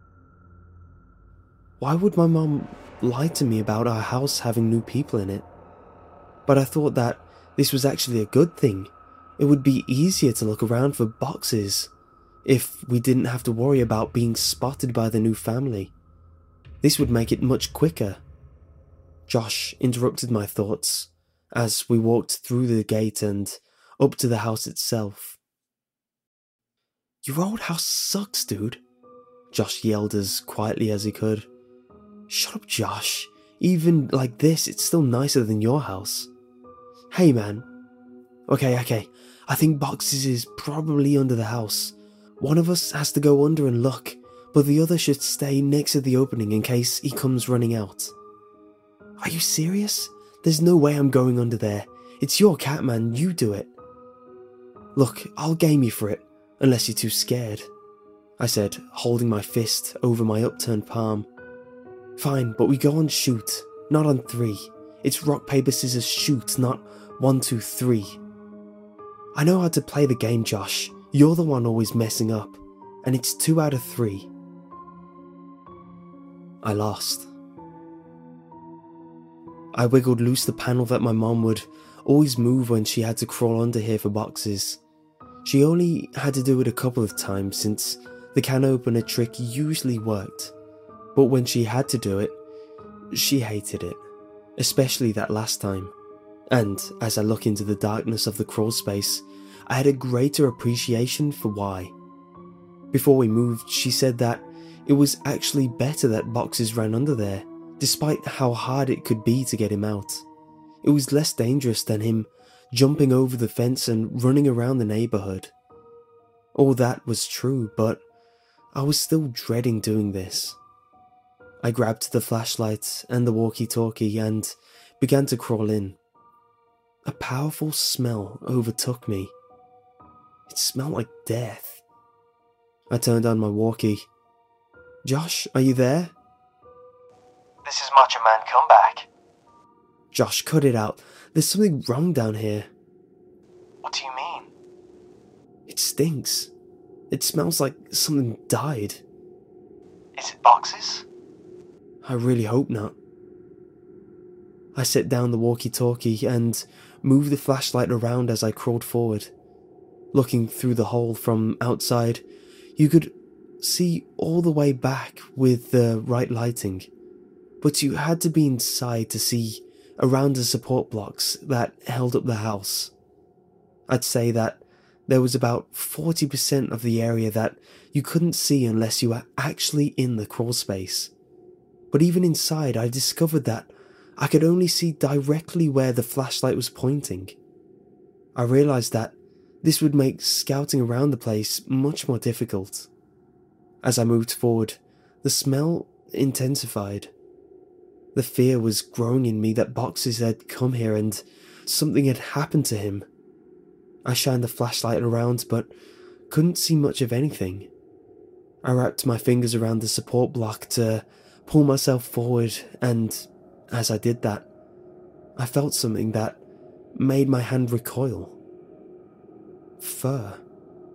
Why would my mum lie to me about our house having new people in it? But I thought that this was actually a good thing. It would be easier to look around for boxes if we didn't have to worry about being spotted by the new family. This would make it much quicker. Josh interrupted my thoughts as we walked through the gate and up to the house itself. "Your old house sucks, dude," Josh yelled as quietly as he could. "Shut up, Josh. Even like this, it's still nicer than your house." "Hey, man. Okay. I think boxes is probably under the house. One of us has to go under and look, but the other should stay next to the opening in case he comes running out." "Are you serious? There's no way I'm going under there. It's your cat, man. You do it." "Look, I'll game you for it, unless you're too scared," I said, holding my fist over my upturned palm. "Fine, but we go on shoot, not on 3. It's rock, paper, scissors, shoot, not 1, 2, 3. I know how to play the game, Josh. You're the one always messing up, and it's 2 out of 3. I lost. I wiggled loose the panel that my mom would always move when she had to crawl under here for boxes. She only had to do it a couple of times since the can opener trick usually worked, but when she had to do it, she hated it, especially that last time. And as I look into the darkness of the crawl space, I had a greater appreciation for why. Before we moved, she said that it was actually better that boxes ran under there, despite how hard it could be to get him out. It was less dangerous than him jumping over the fence and running around the neighbourhood. All that was true, but I was still dreading doing this. I grabbed the flashlight and the walkie-talkie and began to crawl in. A powerful smell overtook me. It smelled like death. I turned on my walkie. "Josh, are you there?" "This is Macho Man, come back." "Josh, cut it out. There's something wrong down here." "What do you mean?" "It stinks. It smells like something died." "Is it boxes?" "I really hope not." I set down the walkie-talkie and moved the flashlight around as I crawled forward. Looking through the hole from outside, you could see all the way back with the right lighting, but you had to be inside to see around the support blocks that held up the house. I'd say that There was about 40% of the area that you couldn't see unless you were actually in the crawl space. But even inside, I discovered that I could only see directly where the flashlight was pointing. I realized that this would make scouting around the place much more difficult. As I moved forward, the smell intensified. The fear was growing in me that Boxes had come here and something had happened to him. I shined the flashlight around but couldn't see much of anything. I wrapped my fingers around the support block to pull myself forward, and as I did that, I felt something that made my hand recoil. Fur.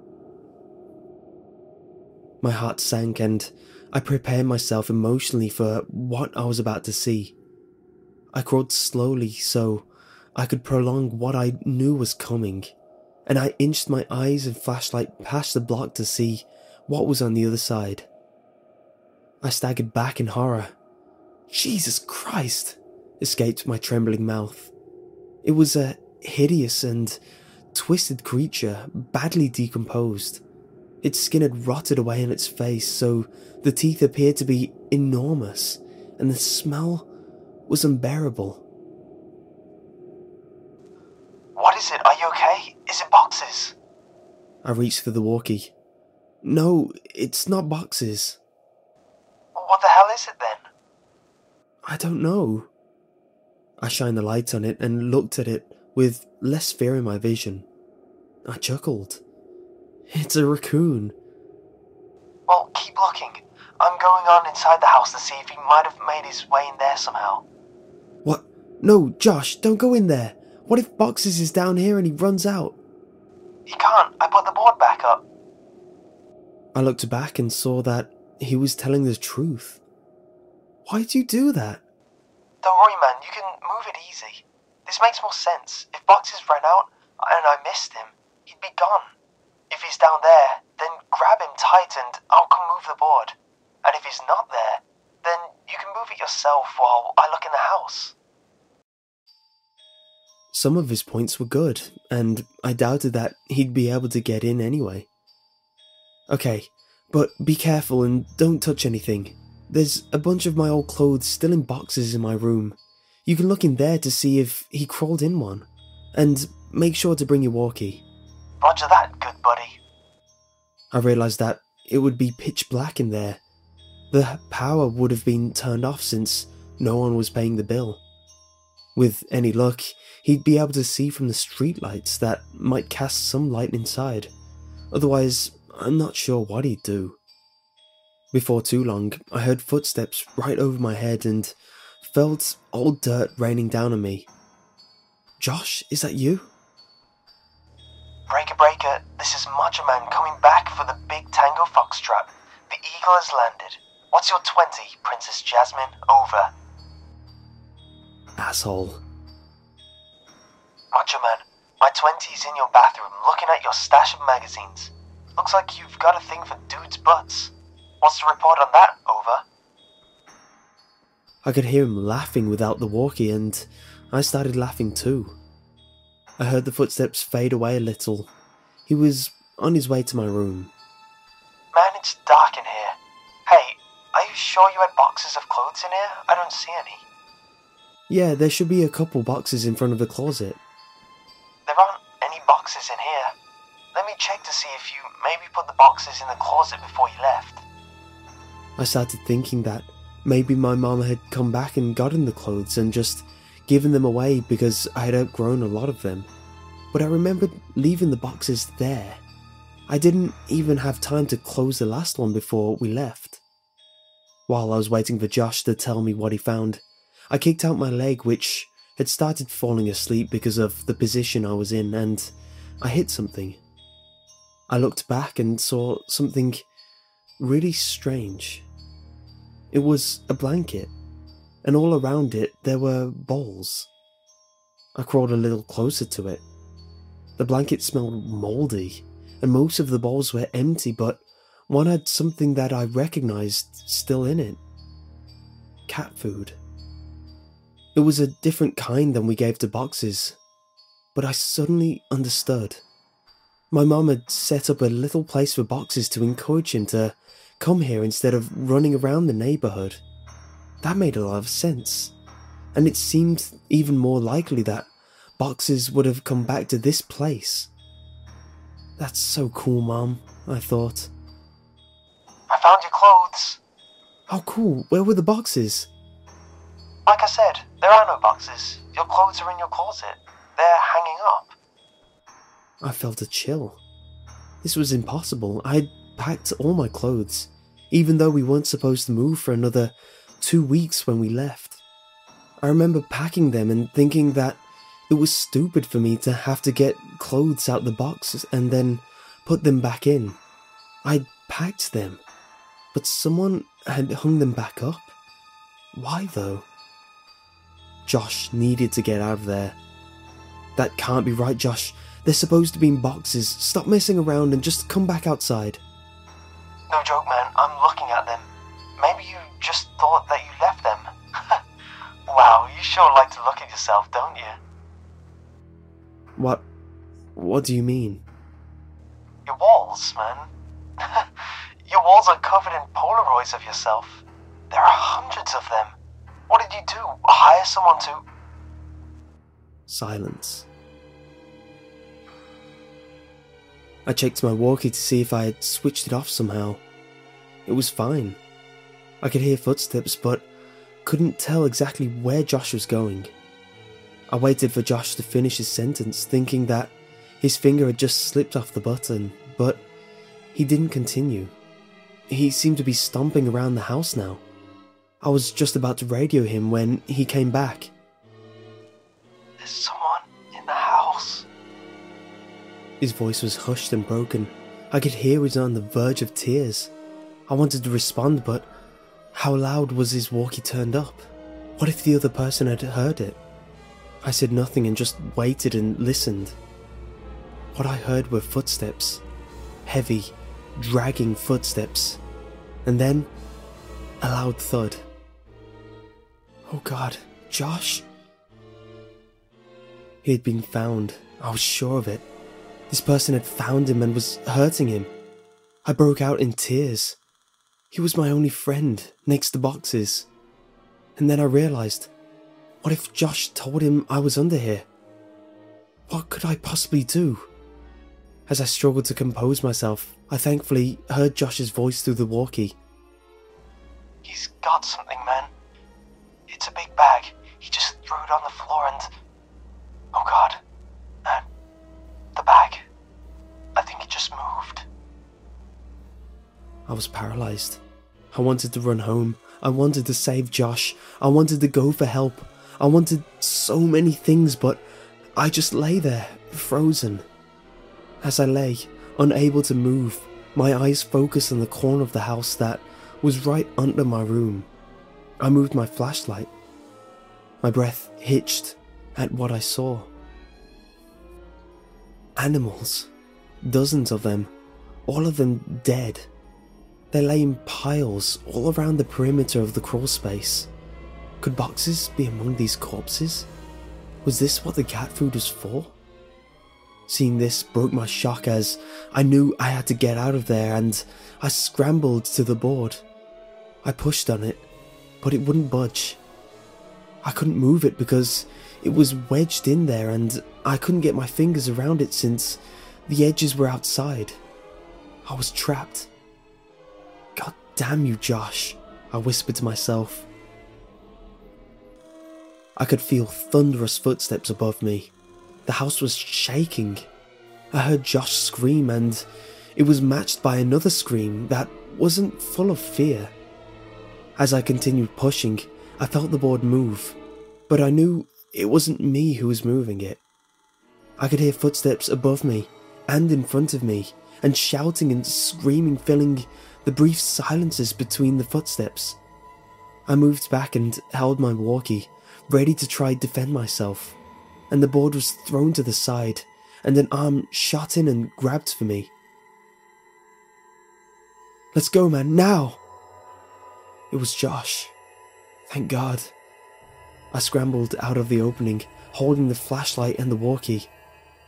My heart sank and I prepared myself emotionally for what I was about to see. I crawled slowly so I could prolong what I knew was coming, and I inched my eyes and flashlight past the block to see what was on the other side. I staggered back in horror. "Jesus Christ!" escaped my trembling mouth. It was a hideous and twisted creature, badly decomposed. Its skin had rotted away on its face, so the teeth appeared to be enormous, and the smell was unbearable. What is it? Are you okay? Is it Boxes? I reached for the walkie. "No, it's not Boxes." What the hell is it then? "I don't know." I shined the light on it and looked at it with less fear in my vision. I chuckled. "It's a raccoon." Well, keep looking. I'm going on inside the house to see if he might have made his way in there somehow. "What? No, Josh, don't go in there. What if Boxes is down here and he runs out?" He can't. I put the board back up. I looked back and saw that he was telling the truth. "Why'd you do that?" Don't worry, man. You can move it easy. This makes more sense. If Boxes ran out and I missed him, he'd be gone. If he's down there, then grab him tight and I'll come move the board. And if he's not there, then you can move it yourself while I look in the house. Some of his points were good, and I doubted that he'd be able to get in anyway. "Okay, but be careful and don't touch anything. There's a bunch of my old clothes still in boxes in my room. You can look in there to see if he crawled in one. And make sure to bring your walkie." Roger that, good buddy. I realised that it would be pitch black in there. The power would have been turned off since no one was paying the bill. With any luck, he'd be able to see from the streetlights that might cast some light inside. Otherwise, I'm not sure what he'd do. Before too long, I heard footsteps right over my head and felt old dirt raining down on me. "Josh, is that you?" Breaker, breaker, this is Macho Man coming back for the big Tango Foxtrot. The Eagle has landed. What's your 20, Princess Jasmine? Over. Asshole. Macho Man, my 20's in your bathroom looking at your stash of magazines. Looks like you've got a thing for dudes' butts. What's the report on that? Over. I could hear him laughing without the walkie, and I started laughing too. I heard the footsteps fade away a little. He was on his way to my room. Man, it's dark in here. Hey, are you sure you had boxes of clothes in here? I don't see any. Yeah, there should be a couple boxes in front of the closet. There aren't any boxes in here. Let me check to see if you maybe put the boxes in the closet before you left. I started thinking that maybe my mama had come back and gotten the clothes and just given them away because I had outgrown a lot of them. But I remembered leaving the boxes there. I didn't even have time to close the last one before we left. While I was waiting for Josh to tell me what he found, I kicked out my leg, which had started falling asleep because of the position I was in, and I hit something. I looked back and saw something really strange. It was a blanket, and all around it there were balls. I crawled a little closer to it. The blanket smelled mouldy, and most of the balls were empty, but one had something that I recognized still in it. Cat food. It was a different kind than we gave to boxes, but I suddenly understood. My mum had set up a little place for boxes to encourage him to come here instead of running around the neighbourhood. That made a lot of sense, and it seemed even more likely that boxes would have come back to this place. That's so cool, Mum, I thought. I found your clothes. Oh cool, where were the boxes? Like I said, there are no boxes. Your clothes are in your closet. They're hanging up. I felt a chill. This was impossible. I'd packed all my clothes, even though we weren't supposed to move for another 2 weeks when we left. I remember packing them and thinking that it was stupid for me to have to get clothes out the box and then put them back in. I'd packed them, but someone had hung them back up. Why though? Josh needed to get out of there. That can't be right, Josh. They're supposed to be in boxes. Stop messing around and just come back outside. No joke, man. I'm looking at them. Maybe you just thought that you left them. Wow, you sure like to look at yourself, don't you? What do you mean? Your walls, man. Your walls are covered in Polaroids of yourself. There are hundreds of them. What did you do? Hire someone to... Silence. I checked my walkie to see if I had switched it off somehow. It was fine. I could hear footsteps, but couldn't tell exactly where Josh was going. I waited for Josh to finish his sentence, thinking that his finger had just slipped off the button, but he didn't continue. He seemed to be stomping around the house now. I was just about to radio him when he came back. There's someone in the house. His voice was hushed and broken. I could hear he was on the verge of tears. I wanted to respond, but how loud was his walkie turned up? What if the other person had heard it? I said nothing and just waited and listened. What I heard were footsteps. Heavy, dragging footsteps. And then, a loud thud. Oh God, Josh? He had been found. I was sure of it. This person had found him and was hurting him. I broke out in tears. He was my only friend, next to boxes. And then I realised, what if Josh told him I was under here? What could I possibly do? As I struggled to compose myself, I thankfully heard Josh's voice through the walkie. He's got something, man. It's a big bag. He just threw it on the floor and... Oh God. The bag. I think it just moved. I was paralysed. I wanted to run home. I wanted to save Josh. I wanted to go for help. I wanted so many things, but I just lay there, frozen. As I lay, unable to move, my eyes focused on the corner of the house that was right under my room. I moved my flashlight. My breath hitched at what I saw. Animals. Dozens of them. All of them dead. They lay in piles all around the perimeter of the crawl space. Could boxes be among these corpses? Was this what the cat food was for? Seeing this broke my shock as I knew I had to get out of there, and I scrambled to the board. I pushed on it, but it wouldn't budge. I couldn't move it because it was wedged in there and I couldn't get my fingers around it since the edges were outside. I was trapped. God damn you, Josh, I whispered to myself. I could feel thunderous footsteps above me. The house was shaking. I heard Josh scream, and it was matched by another scream that wasn't full of fear. As I continued pushing, I felt the board move, but I knew it wasn't me who was moving it. I could hear footsteps above me and in front of me, and shouting and screaming filling the brief silences between the footsteps. I moved back and held my walkie, ready to try defend myself, and the board was thrown to the side, and an arm shot in and grabbed for me. Let's go, man, now! It was Josh. Thank God. I scrambled out of the opening, holding the flashlight and the walkie.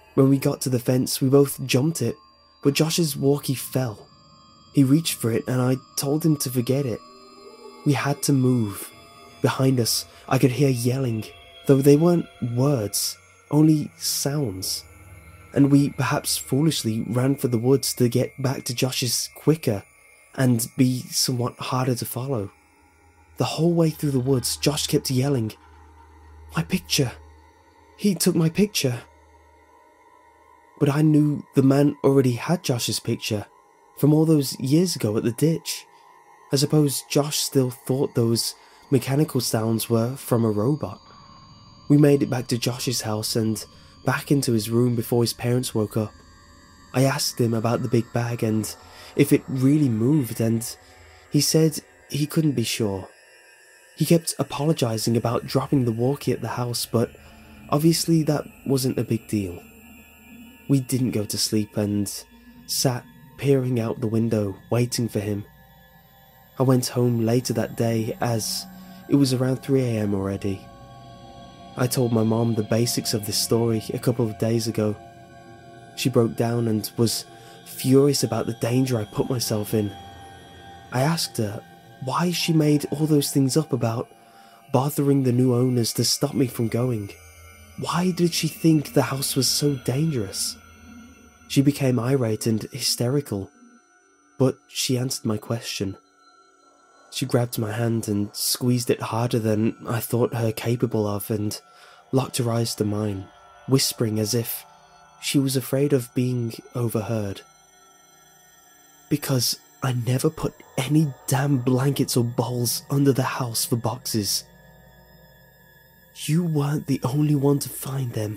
When we got to the fence, we both jumped it, but Josh's walkie fell. He reached for it and I told him to forget it. We had to move. Behind us, I could hear yelling, though they weren't words, only sounds. And we perhaps foolishly ran for the woods to get back to Josh's quicker and be somewhat harder to follow. The whole way through the woods, Josh kept yelling, "My picture! He took my picture!" But I knew the man already had Josh's picture from all those years ago at the ditch. I suppose Josh still thought those mechanical sounds were from a robot. We made it back to Josh's house and back into his room before his parents woke up. I asked him about the big bag and if it really moved, and he said he couldn't be sure. He kept apologizing about dropping the walkie at the house, but obviously that wasn't a big deal. We didn't go to sleep and sat peering out the window, waiting for him. I went home later that day as it was around 3 a.m. already. I told my mom the basics of this story a couple of days ago. She broke down and was furious about the danger I put myself in. I asked her why she made all those things up about bothering the new owners to stop me from going. Why did she think the house was so dangerous? She became irate and hysterical, but she answered my question. She grabbed my hand and squeezed it harder than I thought her capable of and locked her eyes to mine, whispering as if she was afraid of being overheard. "Because I never put any damn blankets or bowls under the house for boxes. You weren't the only one to find them."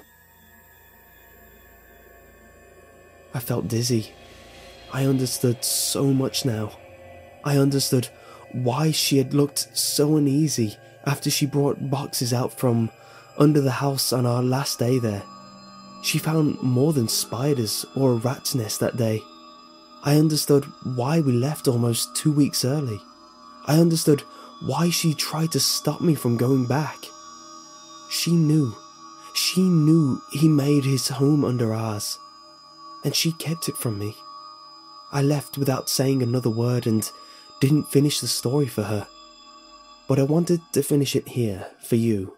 I felt dizzy. I understood so much now. I understood why she had looked so uneasy after she brought boxes out from under the house on our last day there. She found more than spiders or a rat's nest that day. I understood why we left almost 2 weeks early. I understood why she tried to stop me from going back. She knew he made his home under ours, and she kept it from me. I left without saying another word and didn't finish the story for her, but I wanted to finish it here for you.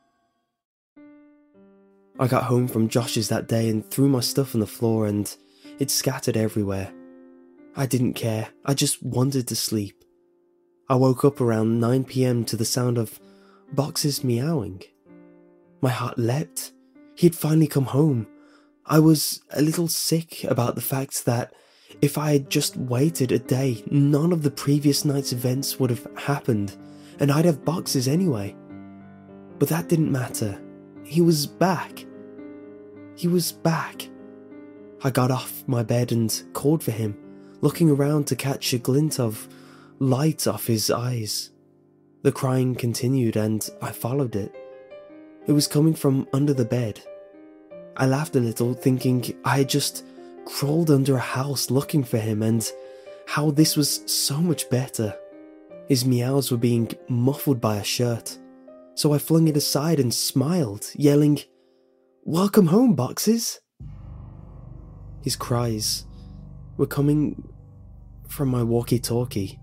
I got home from Josh's that day and threw my stuff on the floor and it scattered everywhere. I didn't care, I just wanted to sleep. I woke up around 9 p.m. to the sound of Box's meowing. My heart leapt. He had finally come home. I was a little sick about the fact that if I had just waited a day, none of the previous night's events would have happened, and I'd have Boxes anyway. But that didn't matter. He was back. He was back. I got off my bed and called for him, looking around to catch a glint of light off his eyes. The crying continued and I followed it. It was coming from under the bed. I laughed a little, thinking I had just crawled under a house looking for him and how this was so much better. His meows were being muffled by a shirt, so I flung it aside and smiled, yelling, "Welcome home, Boxes!" His cries were coming from my walkie-talkie.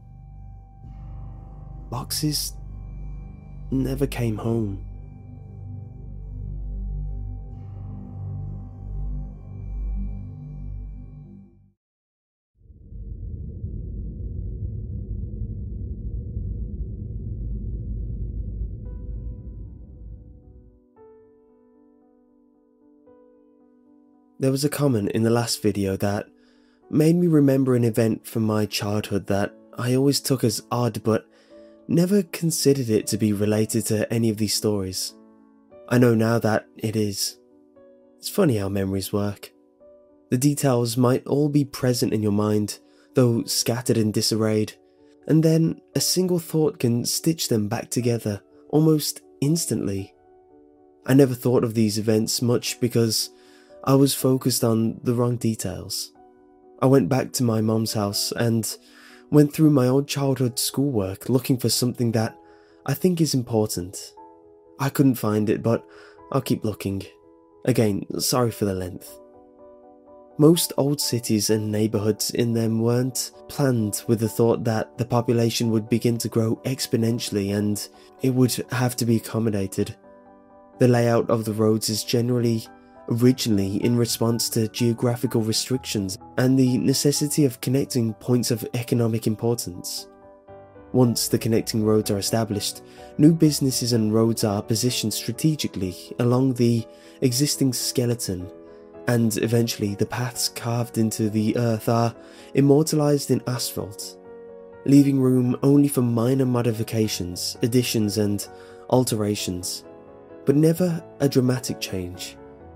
Boxes never came home. There was a comment in the last video that made me remember an event from my childhood that I always took as odd but never considered it to be related to any of these stories. I know now that it is. It's funny how memories work. The details might all be present in your mind, though scattered and disarrayed, and then a single thought can stitch them back together almost instantly. I never thought of these events much because I was focused on the wrong details. I went back to my mom's house and went through my old childhood schoolwork looking for something that I think is important. I couldn't find it, but I'll keep looking. Again, sorry for the length. Most old cities and neighbourhoods in them weren't planned with the thought that the population would begin to grow exponentially and it would have to be accommodated. The layout of the roads is generally originally in response to geographical restrictions and the necessity of connecting points of economic importance. Once the connecting roads are established, new businesses and roads are positioned strategically along the existing skeleton, and eventually the paths carved into the earth are immortalized in asphalt, leaving room only for minor modifications, additions and alterations, but never a dramatic change.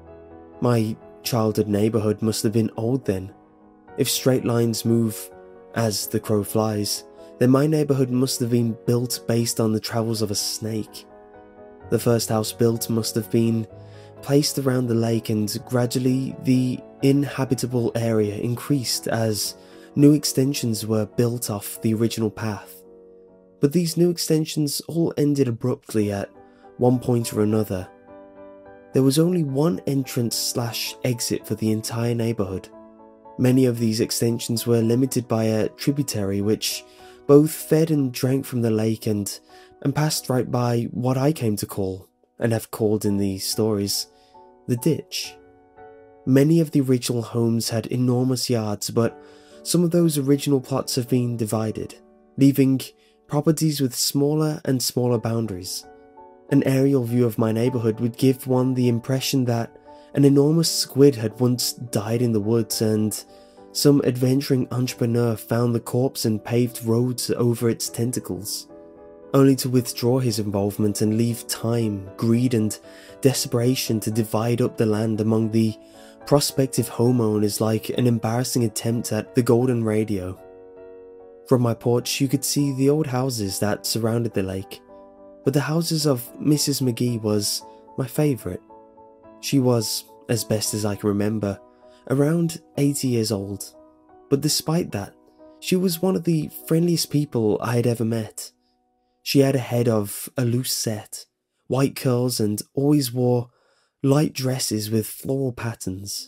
My childhood neighbourhood must have been old then. If straight lines move as the crow flies, then my neighbourhood must have been built based on the travels of a snake. The first house built must have been placed around the lake, and gradually the inhabitable area increased as new extensions were built off the original path. But these new extensions all ended abruptly at one point or another. There was only one entrance/exit for the entire neighbourhood. Many of these extensions were limited by a tributary which both fed and drank from the lake and passed right by what I came to call, and have called in these stories, the ditch. Many of the original homes had enormous yards, but some of those original plots have been divided, leaving properties with smaller and smaller boundaries. An aerial view of my neighbourhood would give one the impression that an enormous squid had once died in the woods and some adventuring entrepreneur found the corpse and paved roads over its tentacles, only to withdraw his involvement and leave time, greed and desperation to divide up the land among the prospective homeowners like an embarrassing attempt at the golden radio. From my porch you could see the old houses that surrounded the lake, but the houses of Mrs. McGee was my favourite. She was, as best as I can remember, around 80 years old, but despite that, she was one of the friendliest people I had ever met. She had a head of a loose set, white curls, and always wore light dresses with floral patterns.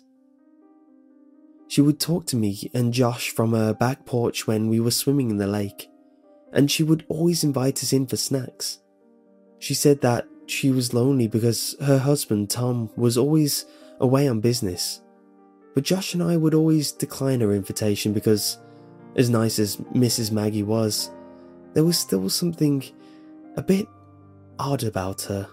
She would talk to me and Josh from her back porch when we were swimming in the lake, and she would always invite us in for snacks. She said that she was lonely because her husband, Tom, was always away on business, but Josh and I would always decline her invitation because, as nice as Mrs. Maggie was, there was still something a bit odd about her.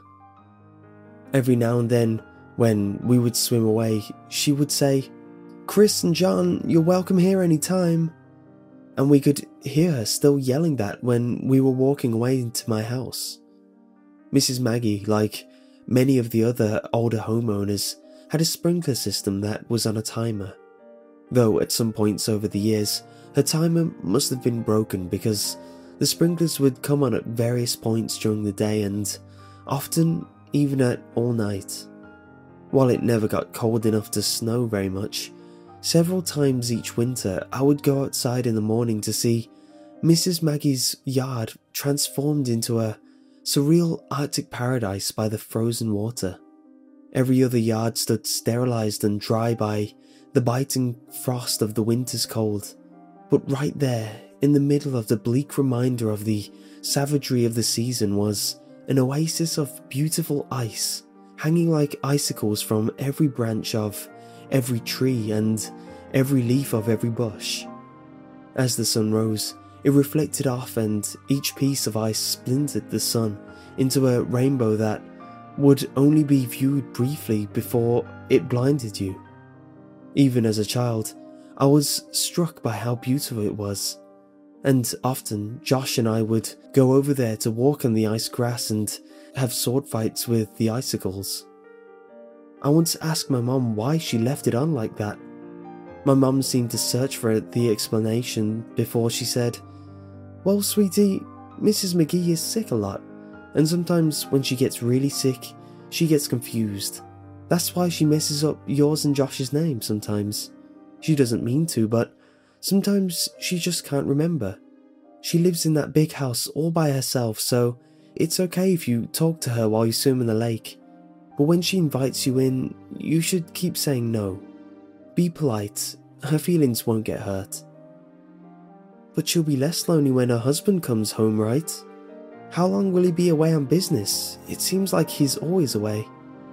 Every now and then, when we would swim away, she would say, "Chris and John, you're welcome here any time." And we could hear her still yelling that when we were walking away into my house. Mrs. Maggie, like many of the other older homeowners, had a sprinkler system that was on a timer, though at some points over the years, her timer must have been broken because the sprinklers would come on at various points during the day and often even at all night. While it never got cold enough to snow very much, several times each winter I would go outside in the morning to see Mrs. Maggie's yard transformed into a surreal Arctic paradise by the frozen water. Every other yard stood sterilized and dry by the biting frost of the winter's cold, but right there, in the middle of the bleak reminder of the savagery of the season, was an oasis of beautiful ice, hanging like icicles from every branch of every tree and every leaf of every bush. As the sun rose, it reflected off, and each piece of ice splintered the sun into a rainbow that would only be viewed briefly before it blinded you. Even as a child, I was struck by how beautiful it was, and often Josh and I would go over there to walk on the ice grass and have sword fights with the icicles. I once asked my mum why she left it on like that. My mum seemed to search for the explanation before she said, "Well, sweetie, Mrs. McGee is sick a lot, and sometimes when she gets really sick, she gets confused. That's why she messes up yours and Josh's name sometimes. She doesn't mean to, but sometimes she just can't remember. She lives in that big house all by herself, so it's okay if you talk to her while you swim in the lake. But when she invites you in, you should keep saying no. Be polite, her feelings won't get hurt. But she'll be less lonely when her husband comes home, right? How long will he be away on business? It seems like he's always away.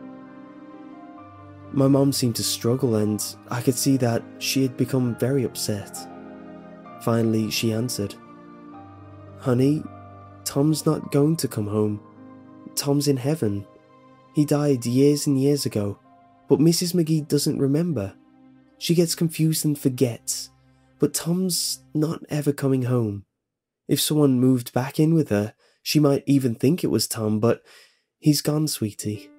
My mom seemed to struggle, and I could see that she had become very upset. Finally, she answered, "Honey, Tom's not going to come home. Tom's in heaven. He died years and years ago, but Mrs. McGee doesn't remember. She gets confused and forgets, but Tom's not ever coming home. If someone moved back in with her, she might even think it was Tom, but he's gone, sweetie."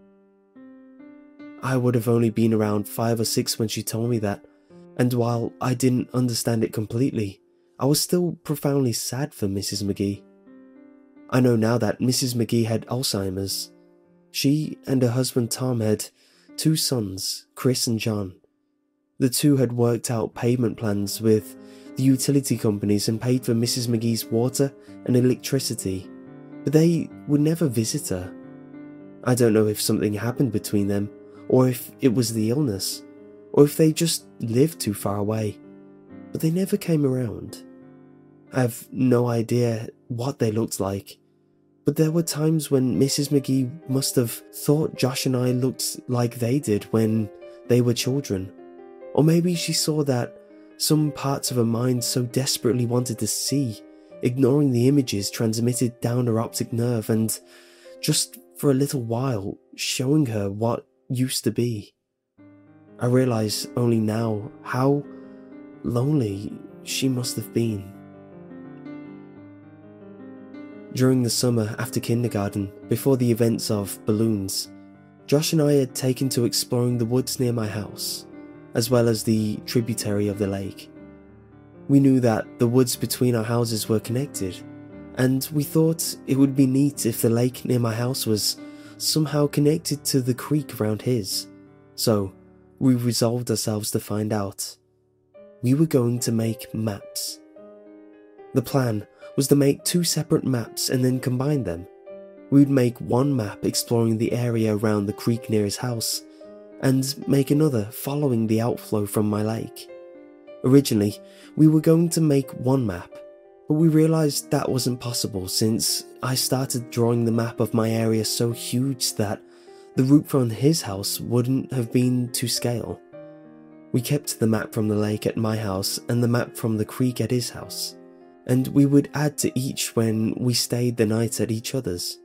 I would have only been around 5 or 6 when she told me that, and while I didn't understand it completely, I was still profoundly sad for Mrs. McGee. I know now that Mrs. McGee had Alzheimer's. She and her husband Tom had 2 sons, Chris and John. The two had worked out payment plans with the utility companies and paid for Mrs. McGee's water and electricity, but they would never visit her. I don't know if something happened between them, or if it was the illness, or if they just lived too far away, but they never came around. I have no idea what they looked like, but there were times when Mrs. McGee must have thought Josh and I looked like they did when they were children, or maybe she saw that some parts of her mind so desperately wanted to see, ignoring the images transmitted down her optic nerve and, just for a little while, showing her what used to be. I realize only now how lonely she must have been. During the summer after kindergarten, before the events of balloons, Josh and I had taken to exploring the woods near my house, as well as the tributary of the lake. We knew that the woods between our houses were connected, and we thought it would be neat if the lake near my house was somehow connected to the creek around his. So, we resolved ourselves to find out. We were going to make maps. The plan was to make 2 separate maps and then combine them. We would make one map exploring the area around the creek near his house, and make another following the outflow from my lake. Originally, we were going to make one map, but we realized that wasn't possible since I started drawing the map of my area so huge that the route from his house wouldn't have been to scale. We kept the map from the lake at my house and the map from the creek at his house, and we would add to each when we stayed the night at each other's.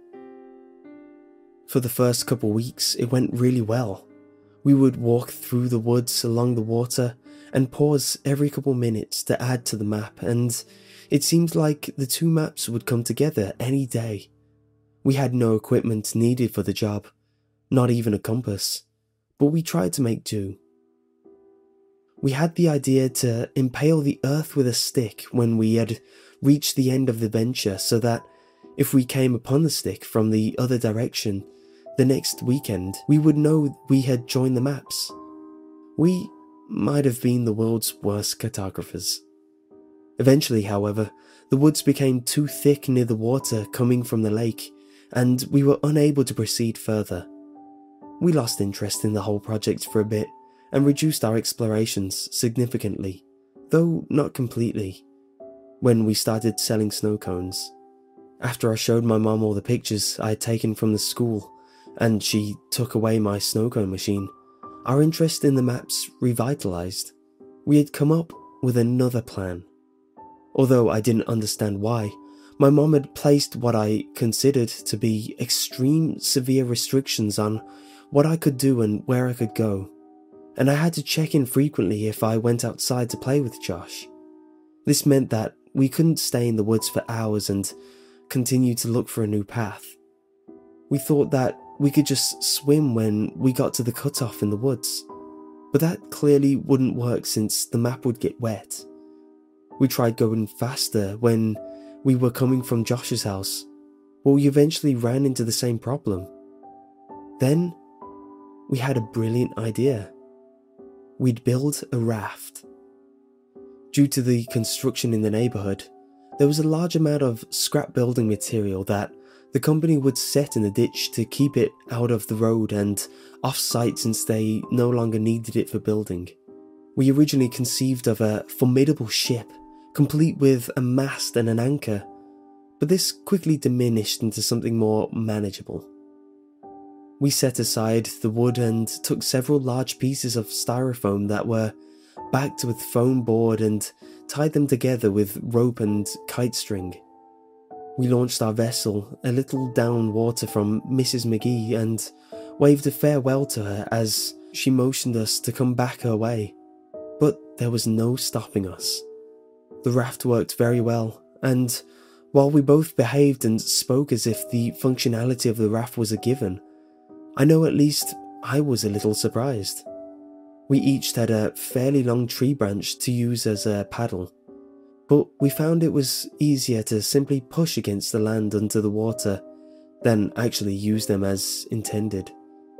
For the first couple weeks, it went really well. We would walk through the woods along the water and pause every couple minutes to add to the map, and it seemed like the 2 maps would come together any day. We had no equipment needed for the job, not even a compass, but we tried to make do. We had the idea to impale the earth with a stick when we had reached the end of the venture so that if we came upon the stick from the other direction, the next weekend we would know we had joined the maps. We might have been the world's worst cartographers. Eventually, however, the woods became too thick near the water coming from the lake, and we were unable to proceed further. We lost interest in the whole project for a bit, and reduced our explorations significantly, though not completely, when we started selling snow cones. After I showed my mom all the pictures I had taken from the school, and she took away my snow cone machine, our interest in the maps revitalized. We had come up with another plan. Although I didn't understand why, my mom had placed what I considered to be extreme severe restrictions on what I could do and where I could go, and I had to check in frequently if I went outside to play with Josh. This meant that we couldn't stay in the woods for hours and continue to look for a new path. We thought that we could just swim when we got to the cutoff in the woods, but that clearly wouldn't work since the map would get wet. We tried going faster when we were coming from Josh's house, but we eventually ran into the same problem. Then, we had a brilliant idea. We'd build a raft. Due to the construction in the neighborhood, There was a large amount of scrap building material that the company would set in the ditch to keep it out of the road and off-site since they no longer needed it for building. We originally conceived of a formidable ship, complete with a mast and an anchor, but this quickly diminished into something more manageable. We set aside the wood and took several large pieces of styrofoam that were backed with foam board and tied them together with rope and kite string. We launched our vessel a little down water from Mrs. McGee and waved a farewell to her as she motioned us to come back her way. But there was no stopping us. The raft worked very well, and while we both behaved and spoke as if the functionality of the raft was a given, I know at least I was a little surprised. We each had a fairly long tree branch to use as a paddle, but we found it was easier to simply push against the land under the water than actually use them as intended.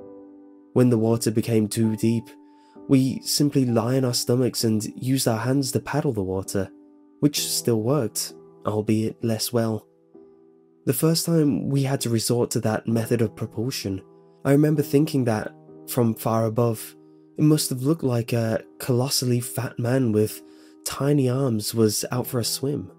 When the water became too deep, we simply lie on our stomachs and used our hands to paddle the water, which still worked, albeit less well. The first time we had to resort to that method of propulsion, I remember thinking that, from far above, it must have looked like a colossally fat man with tiny arms was out for a swim.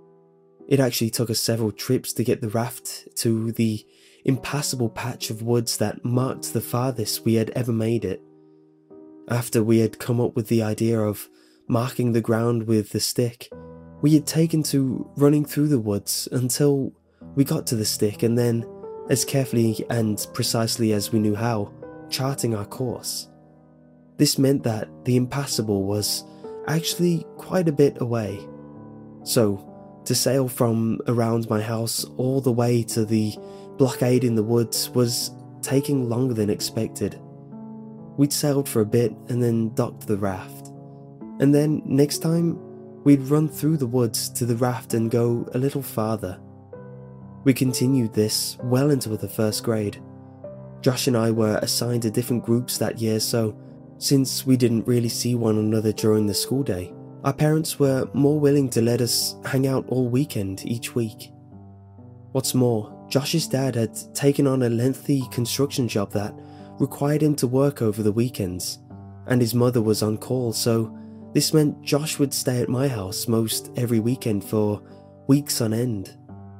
It actually took us several trips to get the raft to the impassable patch of woods that marked the farthest we had ever made it. After we had come up with the idea of marking the ground with the stick, we had taken to running through the woods until we got to the stick and then, as carefully and precisely as we knew how, charting our course. This meant that the impassable was actually quite a bit away. So, to sail from around my house all the way to the blockade in the woods was taking longer than expected. We'd sailed for a bit and then docked the raft. And then next time, we'd run through the woods to the raft and go a little farther. We continued this well into the first grade. Josh and I were assigned to different groups that year, so since we didn't really see one another during the school day, our parents were more willing to let us hang out all weekend each week. What's more, Josh's dad had taken on a lengthy construction job that required him to work over the weekends, and his mother was on call, so this meant Josh would stay at my house most every weekend for weeks on end.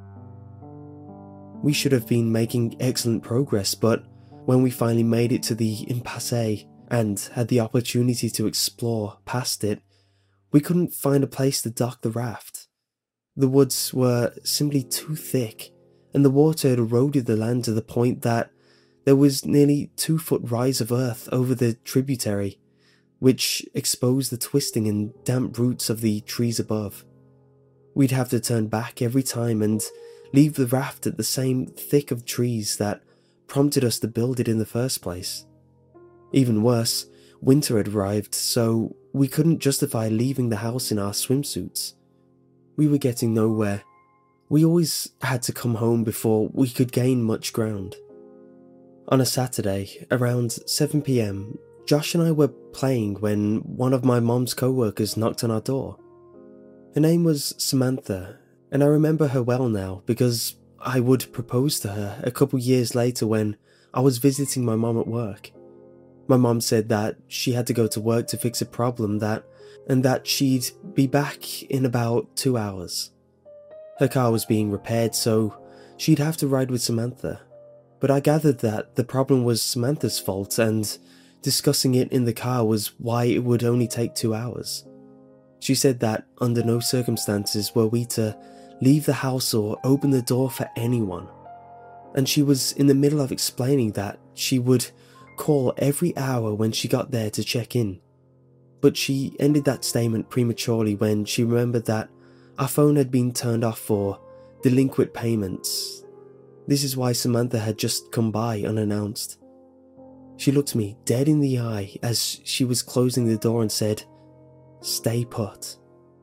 We should have been making excellent progress, but when we finally made it to the impasse and had the opportunity to explore past it, we couldn't find a place to dock the raft. The woods were simply too thick, and the water had eroded the land to the point that there was nearly 2-foot rise of earth over the tributary, which exposed the twisting and damp roots of the trees above. We'd have to turn back every time and leave the raft at the same thick of trees that prompted us to build it in the first place. Even worse, winter had arrived, so we couldn't justify leaving the house in our swimsuits. We were getting nowhere. We always had to come home before we could gain much ground. On a Saturday, around 7 p.m, Josh and I were playing when one of my mom's co-workers knocked on our door. Her name was Samantha, and I remember her well now because I would propose to her a couple years later when I was visiting my mom at work. My mom said that she had to go to work to fix a problem and that she'd be back in about 2 hours. Her car was being repaired, so she'd have to ride with Samantha. But I gathered that the problem was Samantha's fault, and discussing it in the car was why it would only take 2 hours. She said that under no circumstances were we to leave the house or open the door for anyone. And she was in the middle of explaining that she would call every hour when she got there to check in. But she ended that statement prematurely when she remembered that our phone had been turned off for delinquent payments. This is why Samantha had just come by unannounced. She looked me dead in the eye as she was closing the door and said, "Stay put."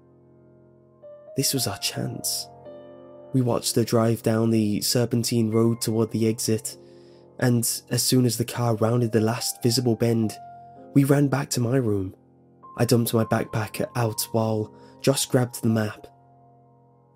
This was our chance. We watched her drive down the serpentine road toward the exit, and as soon as the car rounded the last visible bend, we ran back to my room. I dumped my backpack out while Josh grabbed the map.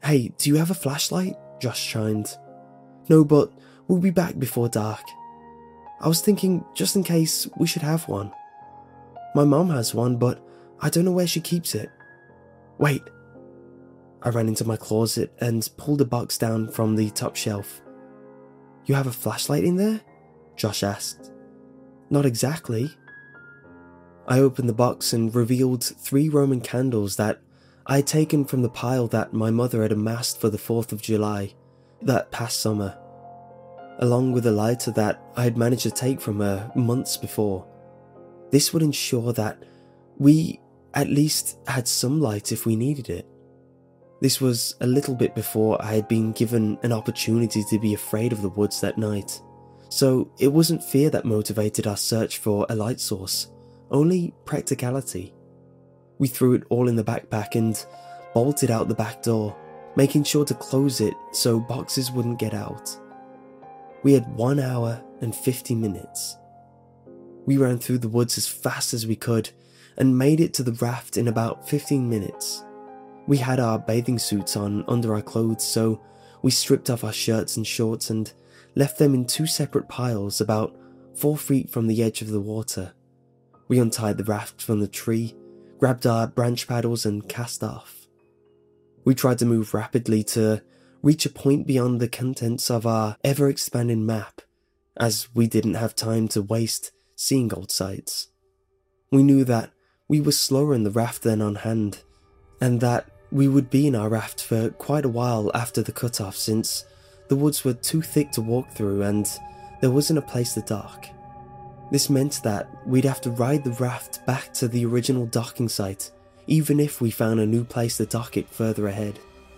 "Hey, do you have a flashlight?" Josh chimed. "No, but we'll be back before dark." I was thinking, just in case, we should have one. My mom has one, but I don't know where she keeps it. Wait. I ran into my closet and pulled a box down from the top shelf. "You have a flashlight in there?" Josh asked. "Not exactly." I opened the box and revealed 3 Roman candles that I had taken from the pile that my mother had amassed for the 4th of July, that past summer, along with a lighter that I had managed to take from her months before. This would ensure that we at least had some light if we needed it. This was a little bit before I had been given an opportunity to be afraid of the woods that night, so it wasn't fear that motivated our search for a light source, only practicality. We threw it all in the backpack and bolted out the back door, making sure to close it so boxes wouldn't get out. We had 1 hour and 50 minutes. We ran through the woods as fast as we could and made it to the raft in about 15 minutes. We had our bathing suits on under our clothes, so we stripped off our shirts and shorts and left them in 2 separate piles about 4 feet from the edge of the water. We untied the raft from the tree, grabbed our branch paddles and cast off. We tried to move rapidly to reach a point beyond the contents of our ever-expanding map, as we didn't have time to waste seeing old sights. We knew that we were slower in the raft than on hand, and that we would be in our raft for quite a while after the cutoff, since the woods were too thick to walk through and there wasn't a place to dock. This meant that we'd have to ride the raft back to the original docking site, even if we found a new place to dock it further ahead.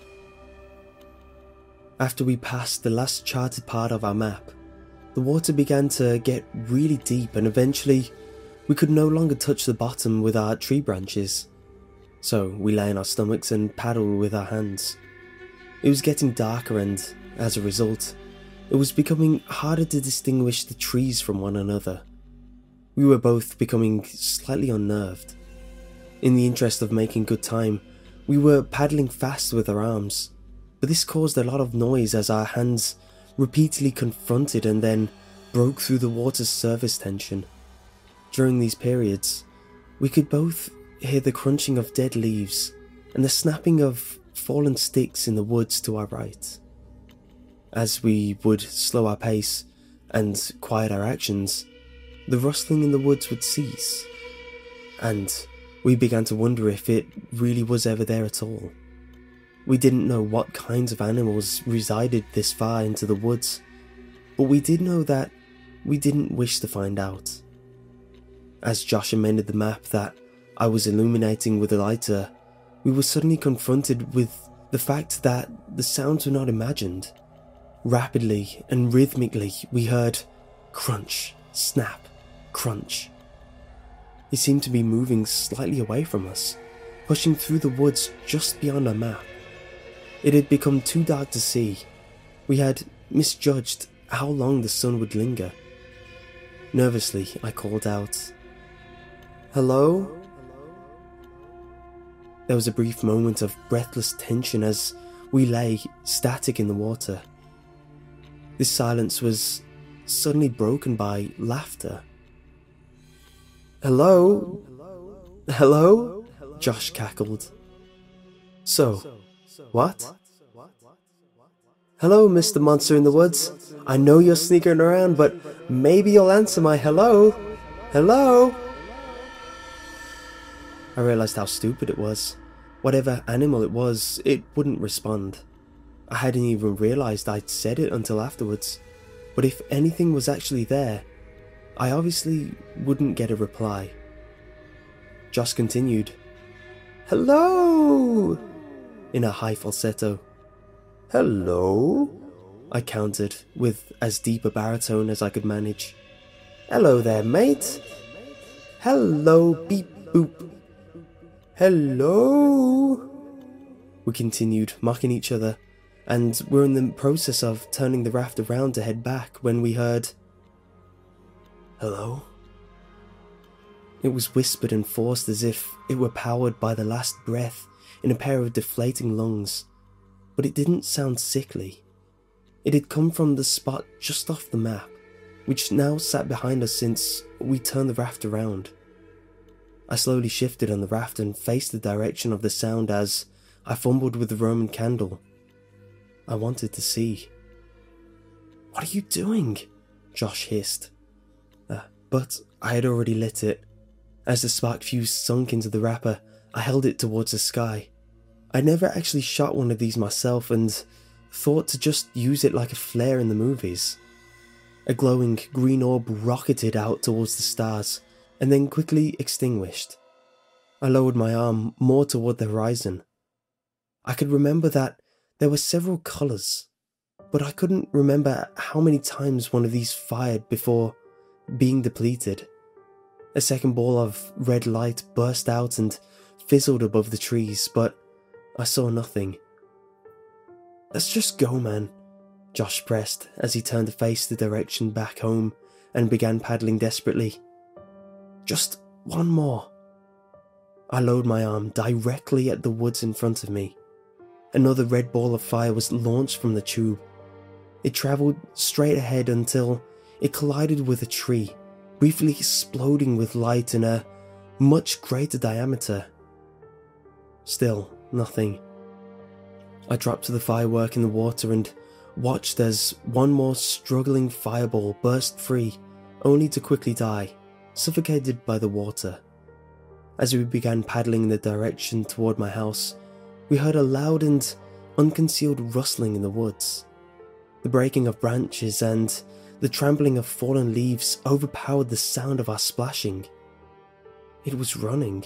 After we passed the last charted part of our map, the water began to get really deep and eventually we could no longer touch the bottom with our tree branches. So we lay on our stomachs and paddled with our hands. It was getting darker and, as a result, it was becoming harder to distinguish the trees from one another. We were both becoming slightly unnerved. In the interest of making good time, we were paddling fast with our arms, but this caused a lot of noise as our hands repeatedly confronted and then broke through the water's surface tension. During these periods, we could both hear the crunching of dead leaves and the snapping of fallen sticks in the woods to our right. As we would slow our pace and quiet our actions, the rustling in the woods would cease, and we began to wonder if it really was ever there at all. We didn't know what kinds of animals resided this far into the woods, but we did know that we didn't wish to find out. As Josh amended the map that I was illuminating with a lighter, we were suddenly confronted with the fact that the sounds were not imagined. Rapidly and rhythmically, we heard crunch, snap, crunch. It seemed to be moving slightly away from us, pushing through the woods just beyond our map. It had become too dark to see. We had misjudged how long the sun would linger. Nervously, I called out, "Hello?" There was a brief moment of breathless tension as we lay static in the water. This silence was suddenly broken by laughter. "Hello? Hello?" Josh cackled. "So, what?" "Hello, Mr. Monster in the Woods. I know you're sneaking around, but maybe you'll answer my hello. Hello?" I realized how stupid it was. Whatever animal it was, it wouldn't respond. I hadn't even realized I'd said it until afterwards. But if anything was actually there, I obviously wouldn't get a reply. Josh continued, "Hello!" in a high falsetto. "Hello?" I countered, with as deep a baritone as I could manage. "Hello there, mate. Hello, beep boop. Hello?" We continued, mocking each other, and were in the process of turning the raft around to head back when we heard, "Hello?" It was whispered and forced as if it were powered by the last breath in a pair of deflating lungs. but it didn't sound sickly. It had come from the spot just off the map, which now sat behind us since we turned the raft around. I slowly shifted on the raft and faced the direction of the sound as I fumbled with the Roman candle. I wanted to see. "What are you doing?" Josh hissed. But I had already lit it. As the spark fuse sunk into the wrapper, I held it towards the sky. I'd never actually shot one of these myself and thought to just use it like a flare in the movies. A glowing green orb rocketed out towards the stars and then quickly extinguished. I lowered my arm more toward the horizon. I could remember that there were several colours, but I couldn't remember how many times one of these fired before being depleted. A second ball of red light burst out and fizzled above the trees, but I saw nothing. "Let's just go, man," Josh pressed as he turned to face the direction back home and began paddling desperately. "Just one more." I lowered my arm directly at the woods in front of me. Another red ball of fire was launched from the tube. It travelled straight ahead until it collided with a tree, briefly exploding with light in a much greater diameter. Still, nothing. I dropped to the firework in the water and watched as one more struggling fireball burst free, only to quickly die, suffocated by the water. As we began paddling in the direction toward my house, we heard a loud and unconcealed rustling in the woods. The breaking of branches and the trampling of fallen leaves overpowered the sound of our splashing. It was running.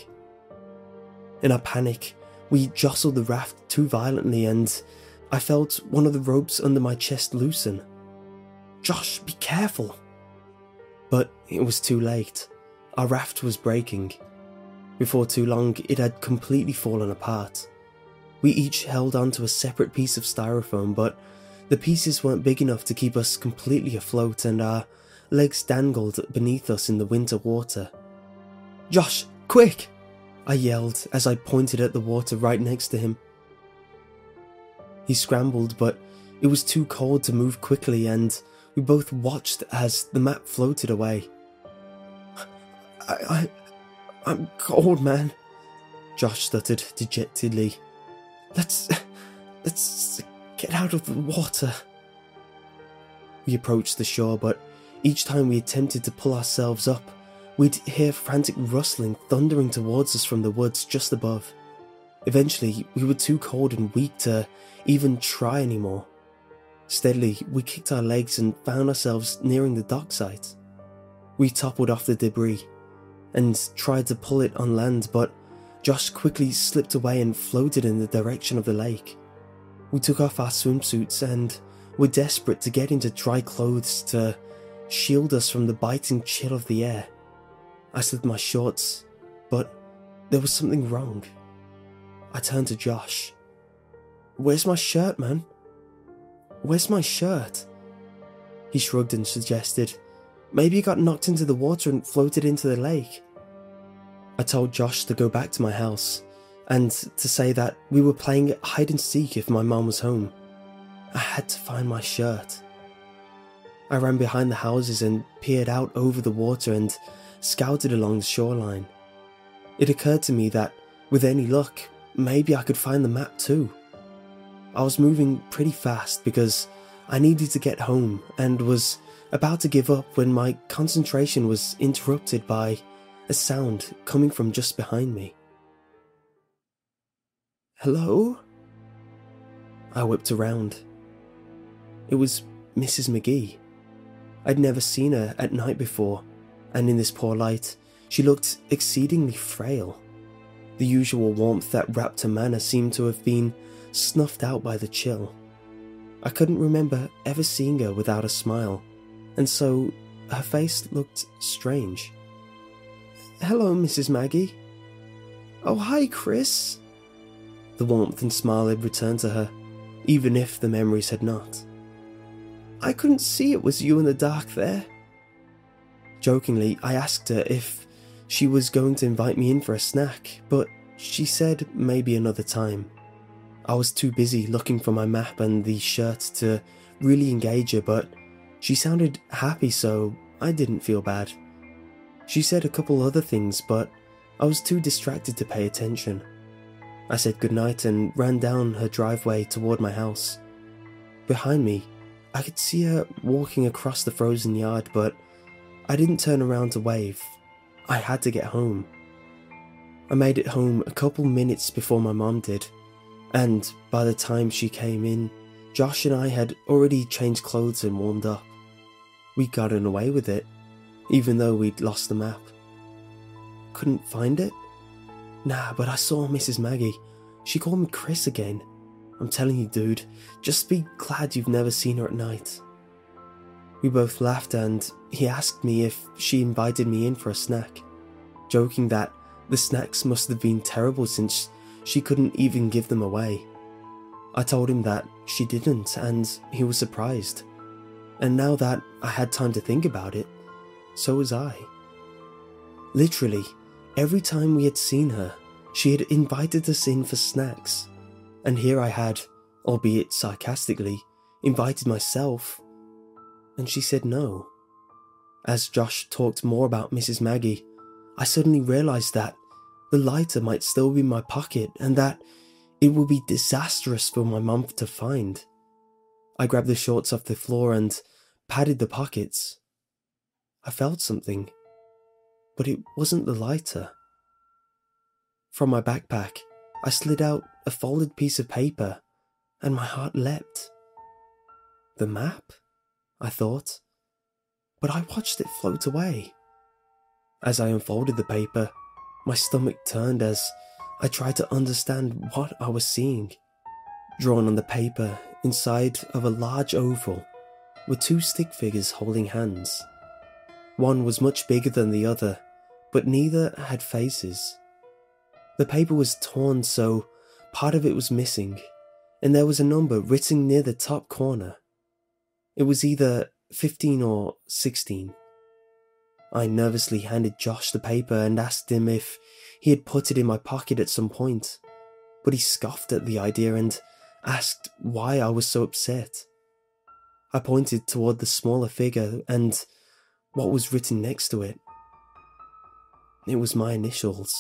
In our panic, we jostled the raft too violently and I felt one of the ropes under my chest loosen. "Josh, be careful!" But it was too late. Our raft was breaking. Before too long, it had completely fallen apart. We each held onto a separate piece of styrofoam, but the pieces weren't big enough to keep us completely afloat and our legs dangled beneath us in the winter water. "Josh, quick!" I yelled as I pointed at the water right next to him. He scrambled, but it was too cold to move quickly and we both watched as the map floated away. I'm cold, man," Josh stuttered dejectedly. Let's get out of the water." We approached the shore, but each time we attempted to pull ourselves up, we'd hear frantic rustling thundering towards us from the woods just above. Eventually, we were too cold and weak to even try anymore. Steadily, we kicked our legs and found ourselves nearing the dock site. We toppled off the debris and tried to pull it on land, but Josh quickly slipped away and floated in the direction of the lake. We took off our swimsuits and were desperate to get into dry clothes to shield us from the biting chill of the air. I slid my shorts, but there was something wrong. I turned to Josh. "Where's my shirt, man? Where's my shirt?" He shrugged and suggested, "Maybe you got knocked into the water and floated into the lake." I told Josh to go back to my house and to say that we were playing hide and seek if my mom was home. I had to find my shirt. I ran behind the houses and peered out over the water and scouted along the shoreline. It occurred to me that, with any luck, maybe I could find the map too. I was moving pretty fast because I needed to get home and was about to give up when my concentration was interrupted by a sound coming from just behind me. "Hello?" I whipped around. It was Mrs. McGee. I'd never seen her at night before, and in this poor light, she looked exceedingly frail. The usual warmth that wrapped her manner seemed to have been snuffed out by the chill. I couldn't remember ever seeing her without a smile, and so her face looked strange. "Hello, Mrs. Maggie." "Oh, hi, Chris." The warmth and smile had returned to her, even if the memories had not. "I couldn't see it was you in the dark there." Jokingly, I asked her if she was going to invite me in for a snack, but she said maybe another time. I was too busy looking for my map and the shirt to really engage her, but she sounded happy, so I didn't feel bad. She said a couple other things, but I was too distracted to pay attention. I said goodnight and ran down her driveway toward my house. Behind me, I could see her walking across the frozen yard, but I didn't turn around to wave. I had to get home. I made it home a couple minutes before my mom did, and by the time she came in, Josh and I had already changed clothes and warmed up. We'd gotten away with it, even though we'd lost the map. Couldn't find it? Nah, but I saw Mrs. Maggie. She called me Chris again. I'm telling you, dude, just be glad you've never seen her at night. We both laughed and he asked me if she invited me in for a snack, joking that the snacks must have been terrible since she couldn't even give them away. I told him that she didn't and he was surprised. And now that I had time to think about it, so was I. Literally, every time we had seen her, she had invited us in for snacks. And here I had, albeit sarcastically, invited myself, and she said no. As Josh talked more about Mrs. Maggie, I suddenly realised that the lighter might still be in my pocket and that it would be disastrous for my mum to find. I grabbed the shorts off the floor and patted the pockets. I felt something, but it wasn't the lighter. From my backpack, I slid out a folded piece of paper, and my heart leapt. The map? I thought, but I watched it float away. As I unfolded the paper, my stomach turned as I tried to understand what I was seeing. Drawn on the paper, inside of a large oval, were two stick figures holding hands. One was much bigger than the other, but neither had faces. The paper was torn, so part of it was missing, and there was a number written near the top corner. It was either 15 or 16. I nervously handed Josh the paper and asked him if he had put it in my pocket at some point, but he scoffed at the idea and asked why I was so upset. I pointed toward the smaller figure and what was written next to it. It was my initials.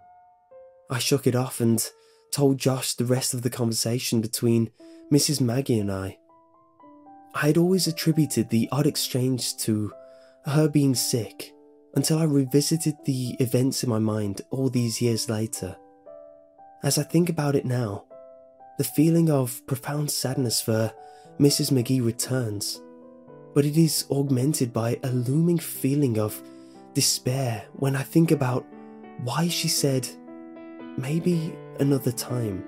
I shook it off and told Josh the rest of the conversation between Mrs. Maggie and I. I had always attributed the odd exchange to her being sick until I revisited the events in my mind all these years later. As I think about it now, the feeling of profound sadness for Mrs. McGee returns, but it is augmented by a looming feeling of despair when I think about why she said, "Maybe another time."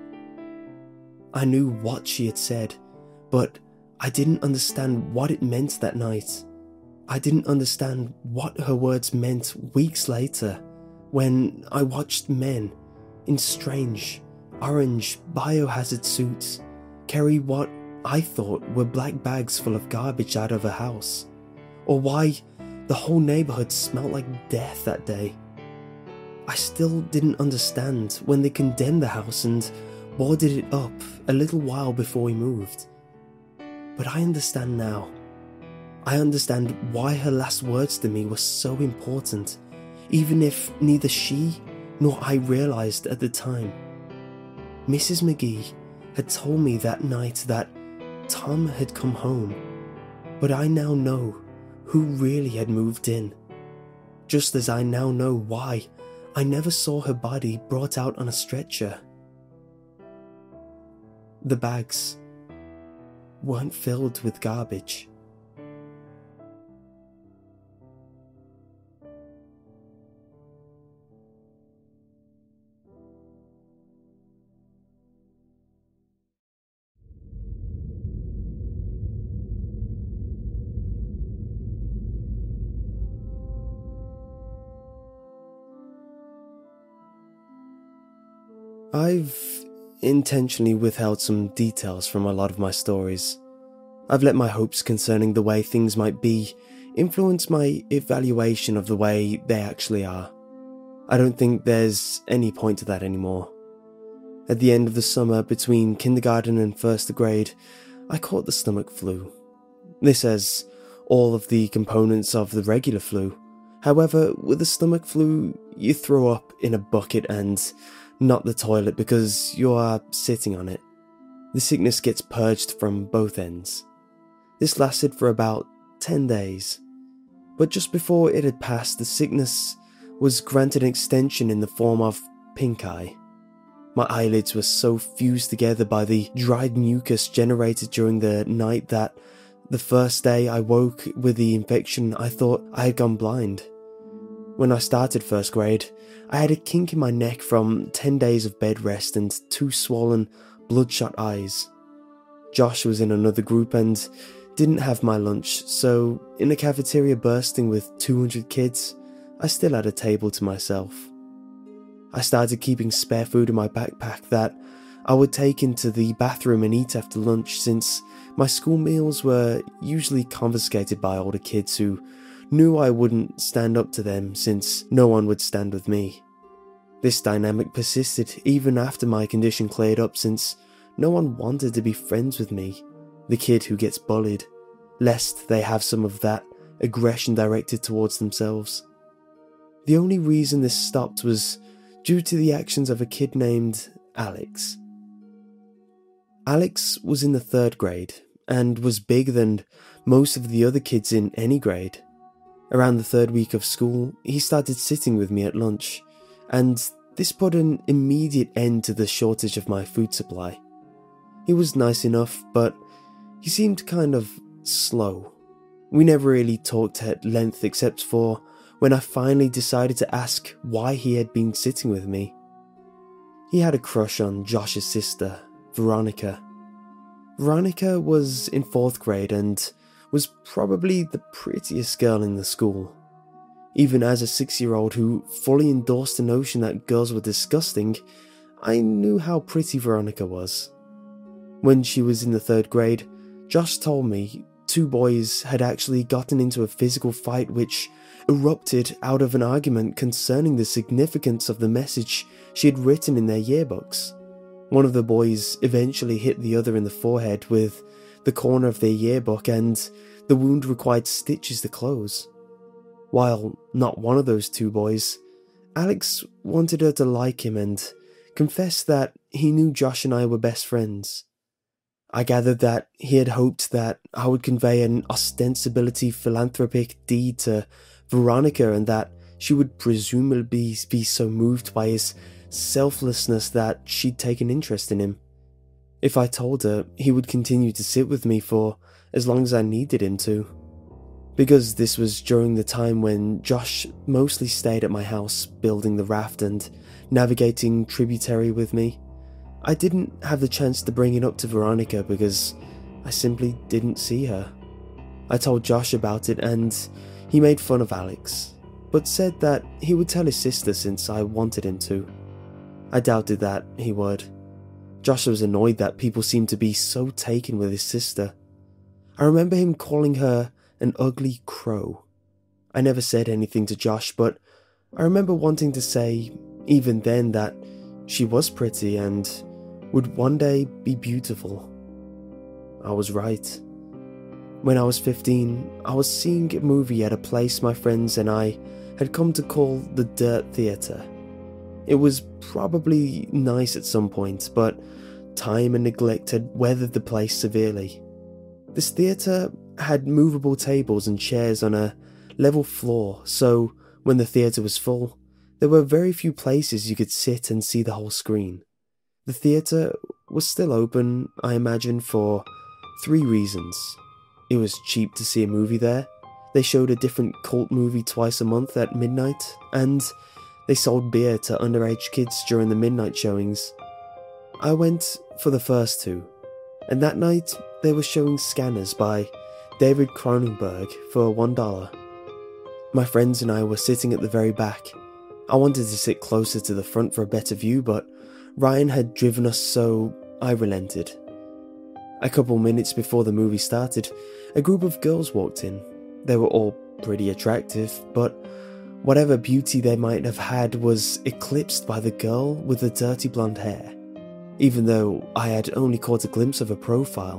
I knew what she had said, but I didn't understand what it meant that night. I didn't understand what her words meant weeks later when I watched men in strange, orange biohazard suits carry what I thought were black bags full of garbage out of a house, or why the whole neighborhood smelled like death that day. I still didn't understand when they condemned the house and boarded it up a little while before we moved. But I understand now. I understand why her last words to me were so important, even if neither she nor I realized at the time. Mrs. McGee had told me that night that Tom had come home, but I now know who really had moved in, just as I now know why I never saw her body brought out on a stretcher. The bags weren't filled with garbage. I've intentionally withheld some details from a lot of my stories. I've let my hopes concerning the way things might be influence my evaluation of the way they actually are. I don't think there's any point to that anymore. At the end of the summer, between kindergarten and first grade, I caught the stomach flu. This has all of the components of the regular flu. However, with the stomach flu, you throw up in a bucket and not the toilet because you are sitting on it. The sickness gets purged from both ends. This lasted for about 10 days. But just before it had passed, the sickness was granted an extension in the form of pink eye. My eyelids were so fused together by the dried mucus generated during the night that the first day I woke with the infection, I thought I had gone blind. When I started first grade, I had a kink in my neck from 10 days of bed rest and 2 swollen, bloodshot eyes. Josh was in another group and didn't have my lunch, so in a cafeteria bursting with 200 kids, I still had a table to myself. I started keeping spare food in my backpack that I would take into the bathroom and eat after lunch, since my school meals were usually confiscated by older kids who knew I wouldn't stand up to them since no one would stand with me. This dynamic persisted even after my condition cleared up, since no one wanted to be friends with me, the kid who gets bullied, lest they have some of that aggression directed towards themselves. The only reason this stopped was due to the actions of a kid named Alex. Alex was in the 3rd grade and was bigger than most of the other kids in any grade. Around the 3rd week of school, he started sitting with me at lunch, and this put an immediate end to the shortage of my food supply. He was nice enough, but he seemed kind of slow. We never really talked at length except for when I finally decided to ask why he had been sitting with me. He had a crush on Josh's sister, Veronica. Veronica was in 4th grade and was probably the prettiest girl in the school. Even as a 6-year-old who fully endorsed the notion that girls were disgusting, I knew how pretty Veronica was. When she was in the 3rd grade, Josh told me 2 boys had actually gotten into a physical fight which erupted out of an argument concerning the significance of the message she had written in their yearbooks. One of the boys eventually hit the other in the forehead with the corner of their yearbook, and the wound required stitches to close. While not one of those 2 boys, Alex wanted her to like him and confessed that he knew Josh and I were best friends. I gathered that he had hoped that I would convey an ostensibly philanthropic deed to Veronica, and that she would presumably be so moved by his selflessness that she'd take an interest in him. If I told her, he would continue to sit with me for as long as I needed him to. Because this was during the time when Josh mostly stayed at my house building the raft and navigating tributary with me, I didn't have the chance to bring it up to Veronica because I simply didn't see her. I told Josh about it and he made fun of Alex, but said that he would tell his sister since I wanted him to. I doubted that he would. Josh was annoyed that people seemed to be so taken with his sister. I remember him calling her an ugly crow. I never said anything to Josh, but I remember wanting to say, even then, that she was pretty and would one day be beautiful. I was right. When I was 15, I was seeing a movie at a place my friends and I had come to call the Dirt Theatre. It was probably nice at some point, but time and neglect had weathered the place severely. This theatre had movable tables and chairs on a level floor, so when the theatre was full, there were very few places you could sit and see the whole screen. The theatre was still open, I imagine, for 3 reasons. It was cheap to see a movie there, they showed a different cult movie twice a month at midnight, and they sold beer to underage kids during the midnight showings. I went for the first 2, and that night they were showing Scanners by David Cronenberg for $1. My friends and I were sitting at the very back. I wanted to sit closer to the front for a better view, but Ryan had driven us, so I relented. A couple minutes before the movie started, a group of girls walked in. They were all pretty attractive, but whatever beauty they might have had was eclipsed by the girl with the dirty blonde hair. even though I had only caught a glimpse of her profile.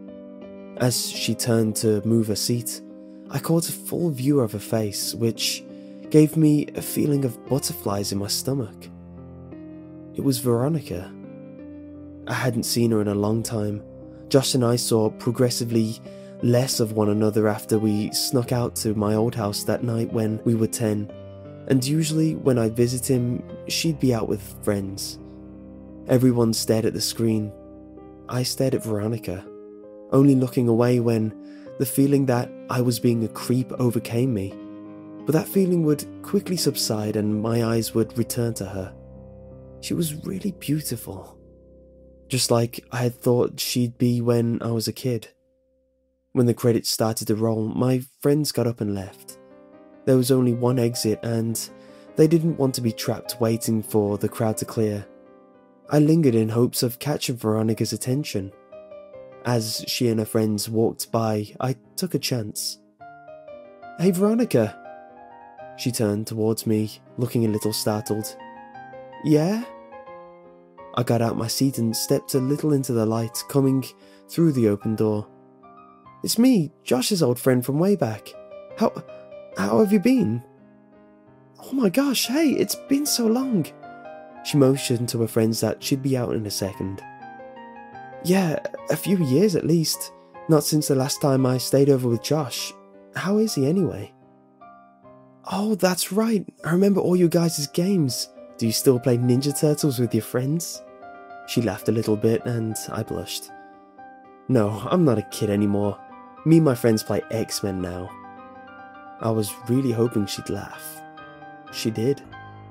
As she turned to move her seat, I caught a full view of her face, which gave me a feeling of butterflies in my stomach. It was Veronica. I hadn't seen her in a long time. Josh and I saw progressively less of one another after we snuck out to my old house that night when we were 10, and usually when I'd visit him, she'd be out with friends. Everyone stared at the screen. I stared at Veronica, only looking away when the feeling that I was being a creep overcame me. But that feeling would quickly subside and my eyes would return to her. She was really beautiful, just like I had thought she'd be when I was a kid. When the credits started to roll, my friends got up and left. There was only one exit and they didn't want to be trapped waiting for the crowd to clear. I lingered in hopes of catching Veronica's attention. As she and her friends walked by, I took a chance. "Hey Veronica!" She turned towards me, looking a little startled. "Yeah?" I got out my seat and stepped a little into the light coming through the open door. "It's me, Josh's old friend from way back. How have you been?" "Oh my gosh, hey, it's been so long." She motioned to her friends that she'd be out in a second. "Yeah, a few years at least. Not since the last time I stayed over with Josh. How is he anyway?" "Oh, that's right. I remember all you guys' games. Do you still play Ninja Turtles with your friends?" She laughed a little bit and I blushed. "No, I'm not a kid anymore. Me and my friends play X-Men now." I was really hoping she'd laugh. She did.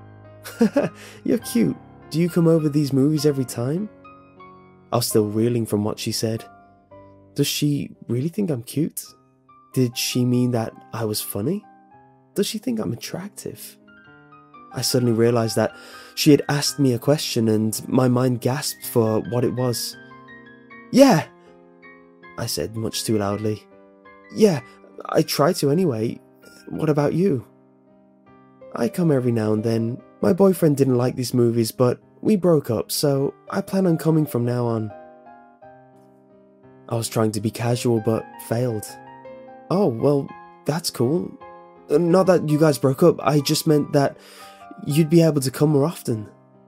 "You're cute. Do you come over these movies every time?" I was still reeling from what she said. Does she really think I'm cute? Did she mean that I was funny? Does she think I'm attractive? I suddenly realized that she had asked me a question and my mind gasped for what it was. "Yeah!" I said much too loudly. "Yeah, I try to anyway. What about you?" "I come every now and then. My boyfriend didn't like these movies, but we broke up, so I plan on coming from now on." I was trying to be casual, but failed. "Oh, well, that's cool. Not that you guys broke up, I just meant that you'd be able to come more often."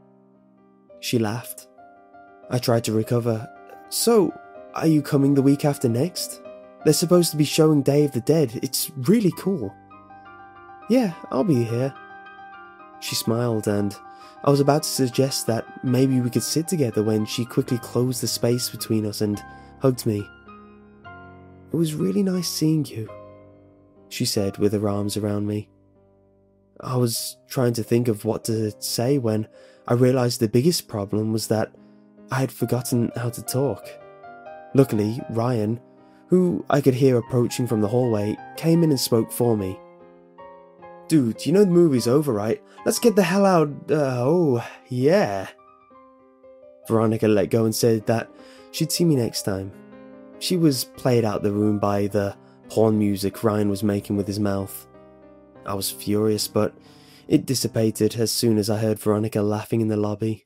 She laughed. I tried to recover. "So, are you coming the week after next? They're supposed to be showing Day of the Dead. It's really cool." "Yeah, I'll be here." She smiled and I was about to suggest that maybe we could sit together when she quickly closed the space between us and hugged me. "It was really nice seeing you," she said with her arms around me. I was trying to think of what to say when I realized the biggest problem was that I had forgotten how to talk. Luckily, Ryan, who I could hear approaching from the hallway, came in and spoke for me. "Dude, you know the movie's over, right? Let's get the hell out. Oh, yeah." Veronica let go and said that she'd see me next time. She was played out the room by the porn music Ryan was making with his mouth. I was furious, but it dissipated as soon as I heard Veronica laughing in the lobby.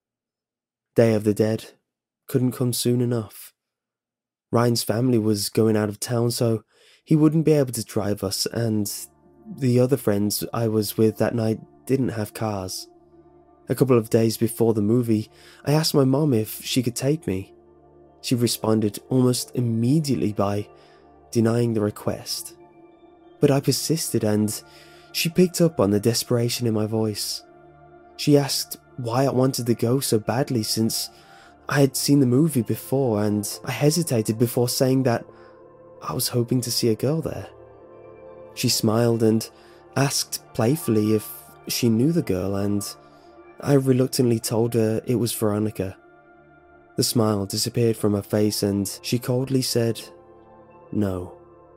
Day of the Dead couldn't come soon enough. Ryan's family was going out of town, so he wouldn't be able to drive us, and the other friends I was with that night didn't have cars. A couple of days before the movie, I asked my mom if she could take me. She responded almost immediately by denying the request. But I persisted and she picked up on the desperation in my voice. She asked why I wanted to go so badly since I had seen the movie before, and I hesitated before saying that I was hoping to see a girl there. She smiled and asked playfully if she knew the girl, and I reluctantly told her it was Veronica. The smile disappeared from her face and she coldly said, "No."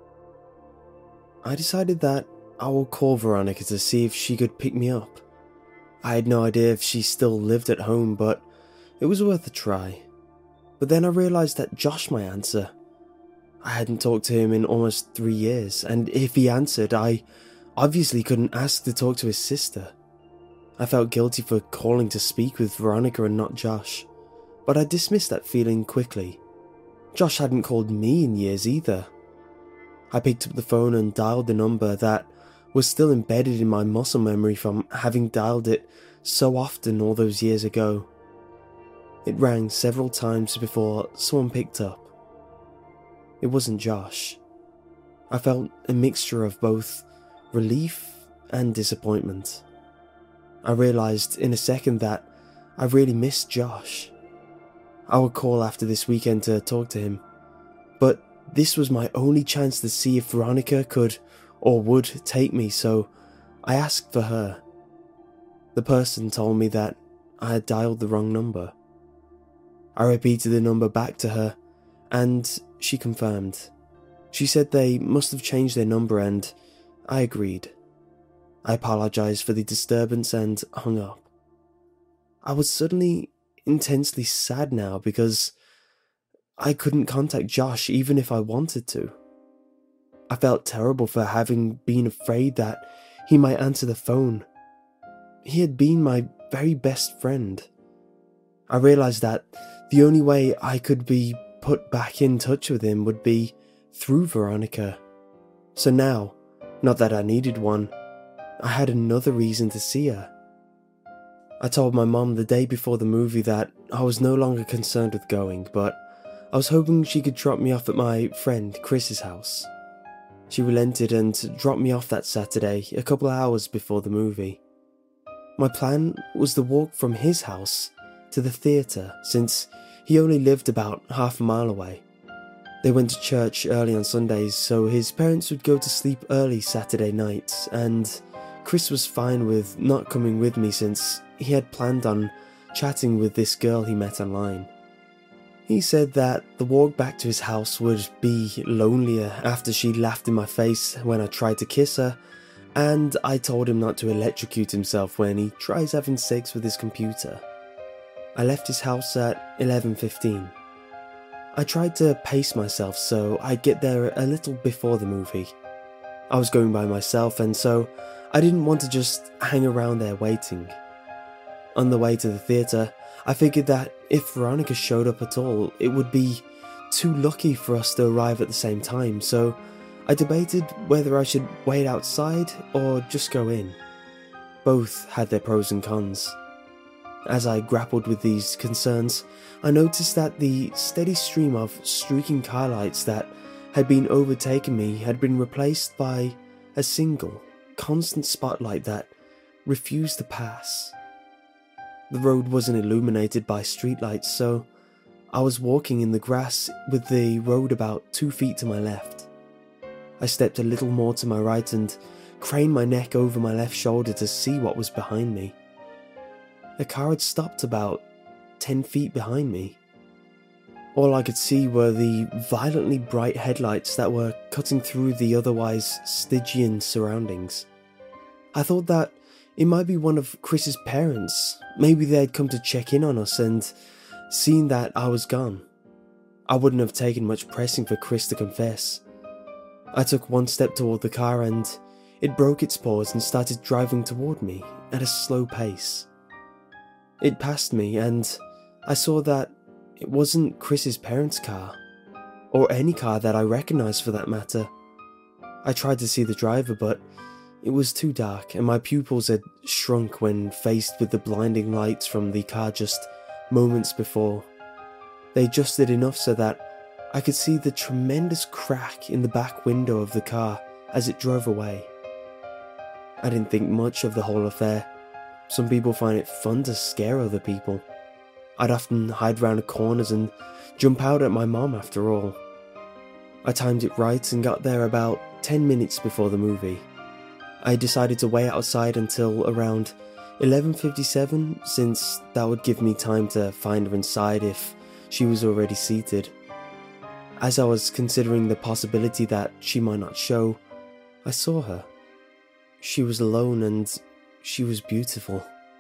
I decided that I would call Veronica to see if she could pick me up. I had no idea if she still lived at home, but it was worth a try. But then I realized that Josh might answer. I hadn't talked to him in almost 3 years, and if he answered, I obviously couldn't ask to talk to his sister. I felt guilty for calling to speak with Veronica and not Josh. but I dismissed that feeling quickly. Josh hadn't called me in years either. I picked up the phone and dialed the number that was still embedded in my muscle memory from having dialed it so often all those years ago. It rang several times before someone picked up. It wasn't Josh. I felt a mixture of both relief and disappointment. I realised in a second that I really missed Josh. I would call after this weekend to talk to him, but this was my only chance to see if Veronica could or would take me, so I asked for her. The person told me that I had dialed the wrong number. I repeated the number back to her, and she confirmed. She said they must have changed their number, and I agreed. I apologised for the disturbance and hung up. I was suddenly intensely sad now because I couldn't contact Josh even if I wanted to. I felt terrible for having been afraid that he might answer the phone. He had been my very best friend. I realised that the only way I could be put back in touch with him would be through Veronica. So now, not that I needed one, I had another reason to see her. I told my mom the day before the movie that I was no longer concerned with going, but I was hoping she could drop me off at my friend Chris's house. She relented and dropped me off that Saturday, a couple of hours before the movie. My plan was to walk from his house to the theatre, since he only lived about half a mile away. They went to church early on Sundays, so his parents would go to sleep early Saturday nights, and Chris was fine with not coming with me since he had planned on chatting with this girl he met online. He said that the walk back to his house would be lonelier after she laughed in my face when I tried to kiss her, and I told him not to electrocute himself when he tries having sex with his computer. I left his house at 11:15. I tried to pace myself so I'd get there a little before the movie. I was going by myself, and so I didn't want to just hang around there waiting. On the way to the theatre, I figured that if Veronica showed up at all, it would be too lucky for us to arrive at the same time, so I debated whether I should wait outside or just go in. Both had their pros and cons. As I grappled with these concerns, I noticed that the steady stream of streaking car lights that had been overtaking me had been replaced by a single, constant spotlight that refused to pass. The road wasn't illuminated by streetlights, so I was walking in the grass with the road about 2 feet to my left. I stepped a little more to my right and craned my neck over my left shoulder to see what was behind me. A car had stopped about 10 feet behind me. All I could see were the violently bright headlights that were cutting through the otherwise Stygian surroundings. I thought that it might be one of Chris's parents. Maybe they had come to check in on us and seen that I was gone. I wouldn't have taken much pressing for Chris to confess. I took one step toward the car and it broke its pause and started driving toward me at a slow pace. It passed me and I saw that it wasn't Chris's parents' car, or any car that I recognized for that matter. I tried to see the driver, but it was too dark and my pupils had shrunk when faced with the blinding lights from the car just moments before. They adjusted enough so that I could see the tremendous crack in the back window of the car as it drove away. I didn't think much of the whole affair. Some people find it fun to scare other people. I'd often hide round the corners and jump out at my mom after all. I timed it right and got there about 10 minutes before the movie. I decided to wait outside until around 11:57 since that would give me time to find her inside if she was already seated. As I was considering the possibility that she might not show, I saw her. She was alone and she was beautiful.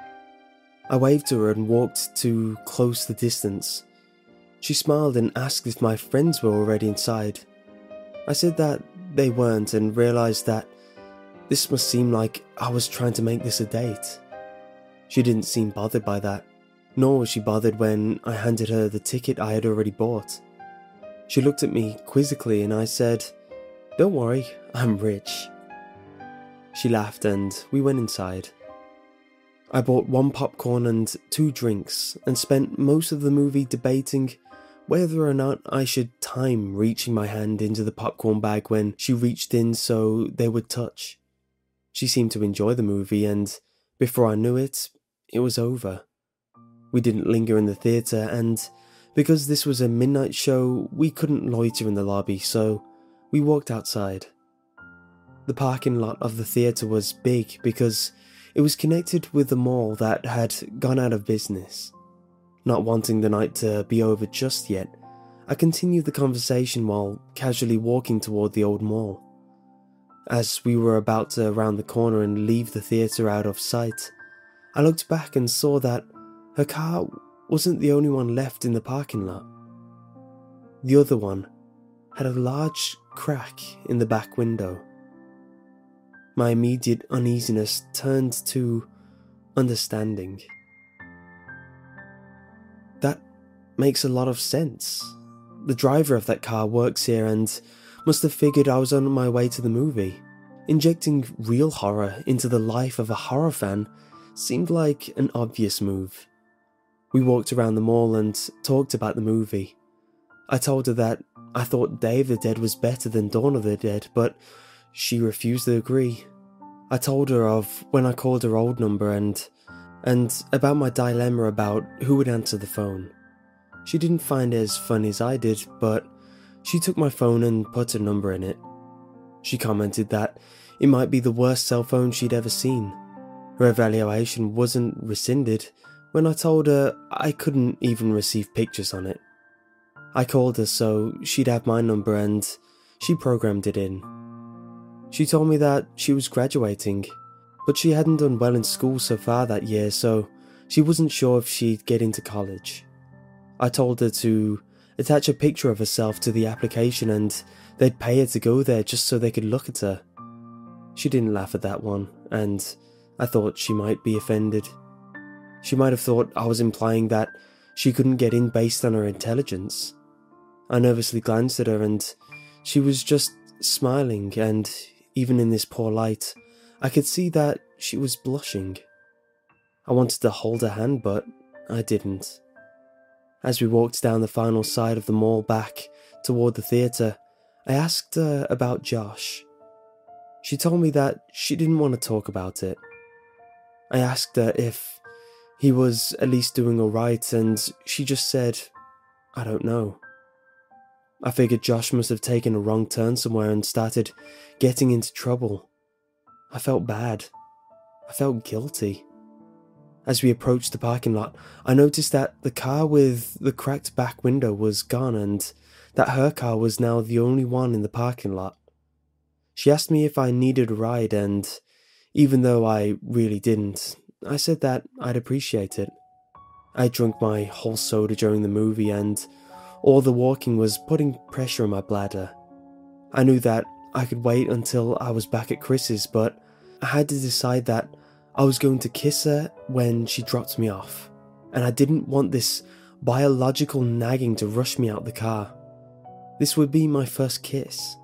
I waved to her and walked to close the distance. She smiled and asked if my friends were already inside. I said that they weren't and realised that this must seem like I was trying to make this a date. She didn't seem bothered by that. nor was she bothered when I handed her the ticket I had already bought. She looked at me quizzically and I said, "Don't worry, I'm rich." She laughed and we went inside. I bought 1 popcorn and 2 drinks and spent most of the movie debating whether or not I should time reaching my hand into the popcorn bag when she reached in so they would touch. She seemed to enjoy the movie, and before I knew it, it was over. We didn't linger in the theatre, and because this was a midnight show, we couldn't loiter in the lobby, so we walked outside. The parking lot of the theatre was big because it was connected with a mall that had gone out of business. Not wanting the night to be over just yet, I continued the conversation while casually walking toward the old mall. As we were about to round the corner and leave the theatre out of sight, I looked back and saw that her car wasn't the only one left in the parking lot. The other one had a large crack in the back window. My immediate uneasiness turned to understanding. That makes a lot of sense. The driver of that car works here and must have figured I was on my way to the movie. Injecting real horror into the life of a horror fan seemed like an obvious move. We walked around the mall and talked about the movie. I told her that I thought Day of the Dead was better than Dawn of the Dead, but she refused to agree. I told her of when I called her old number and about my dilemma about who would answer the phone. She didn't find it as funny as I did, but she took my phone and put her number in it. She commented that it might be the worst cell phone she'd ever seen. Her evaluation wasn't rescinded when I told her I couldn't even receive pictures on it. I called her so she'd have my number and she programmed it in. She told me that she was graduating, but she hadn't done well in school so far that year, so she wasn't sure if she'd get into college. I told her to attach a picture of herself to the application and they'd pay her to go there just so they could look at her. She didn't laugh at that one, and I thought she might be offended. She might have thought I was implying that she couldn't get in based on her intelligence. I nervously glanced at her and she was just smiling, and even in this poor light, I could see that she was blushing. I wanted to hold her hand, but I didn't. As we walked down the final side of the mall back toward the theatre, I asked her about Josh. She told me that she didn't want to talk about it. I asked her if he was at least doing alright, and she just said, "I don't know." I figured Josh must have taken a wrong turn somewhere and started getting into trouble. I felt bad. I felt guilty. As we approached the parking lot, I noticed that the car with the cracked back window was gone and that her car was now the only one in the parking lot. She asked me if I needed a ride, and even though I really didn't, I said that I'd appreciate it. I drank my whole soda during the movie, and all the walking was putting pressure on my bladder. I knew that I could wait until I was back at Chris's, but I had to decide that I was going to kiss her when she dropped me off, and I didn't want this biological nagging to rush me out the car. This would be my first kiss.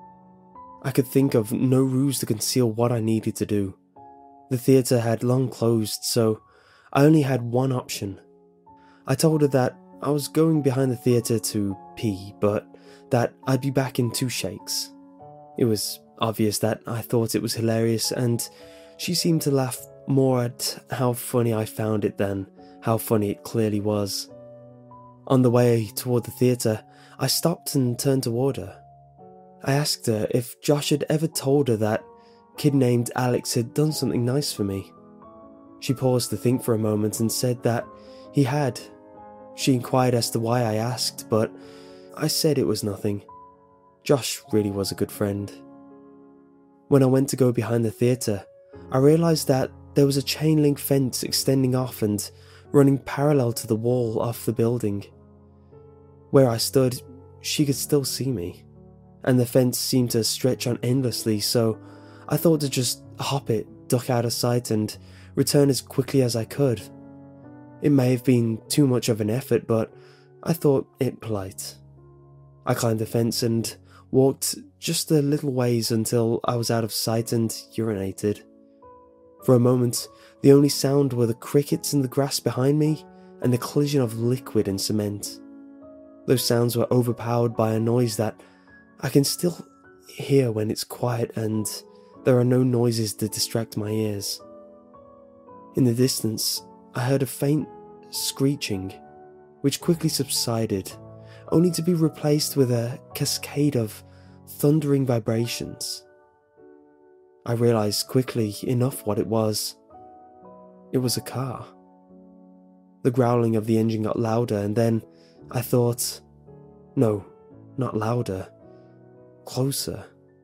I could think of no ruse to conceal what I needed to do. The theatre had long closed, so I only had one option. I told her that I was going behind the theatre to pee, but that I'd be back in 2 shakes. It was obvious that I thought it was hilarious, and she seemed to laugh more at how funny I found it than how funny it clearly was. On the way toward the theatre, I stopped and turned toward her. I asked her if Josh had ever told her that kid named Alex had done something nice for me. She paused to think for a moment and said that he had. She inquired as to why I asked, but I said it was nothing. Josh really was a good friend. When I went to go behind the theatre, I realised that there was a chain link fence extending off and running parallel to the wall of the building. Where I stood, she could still see me, and the fence seemed to stretch on endlessly, so I thought to just hop it, duck out of sight, and return as quickly as I could. It may have been too much of an effort, but I thought it polite. I climbed the fence and walked just a little ways until I was out of sight and urinated. For a moment, the only sound were the crickets in the grass behind me and the collision of liquid and cement. Those sounds were overpowered by a noise that I can still hear when it's quiet and there are no noises to distract my ears. In the distance, I heard a faint screeching, which quickly subsided, only to be replaced with a cascade of thundering vibrations. I realized quickly enough what it was. It was a car. The growling of the engine got louder, and then I thought, no, not louder, closer.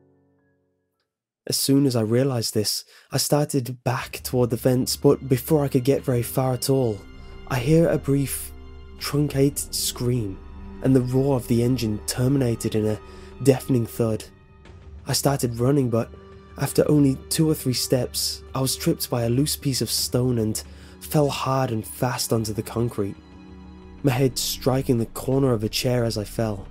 As soon as I realized this, I started back toward the fence, but before I could get very far at all, I hear a brief, truncated scream, and the roar of the engine terminated in a deafening thud. I started running, but after only 2 or 3 steps, I was tripped by a loose piece of stone and fell hard and fast onto the concrete, my head striking the corner of a chair as I fell.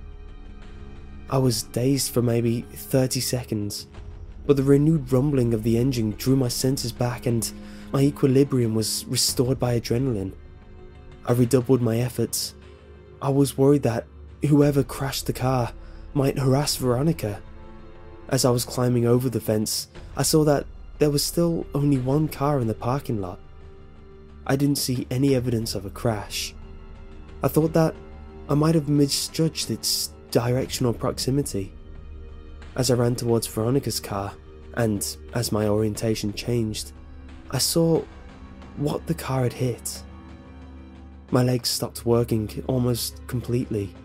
I was dazed for maybe 30 seconds, but the renewed rumbling of the engine drew my senses back and my equilibrium was restored by adrenaline. I redoubled my efforts. I was worried that whoever crashed the car might harass Veronica. As I was climbing over the fence, I saw that there was still only one car in the parking lot. I didn't see any evidence of a crash. I thought that I might have misjudged its directional proximity. As I ran towards Veronica's car, and as my orientation changed, I saw what the car had hit. My legs stopped working almost completely.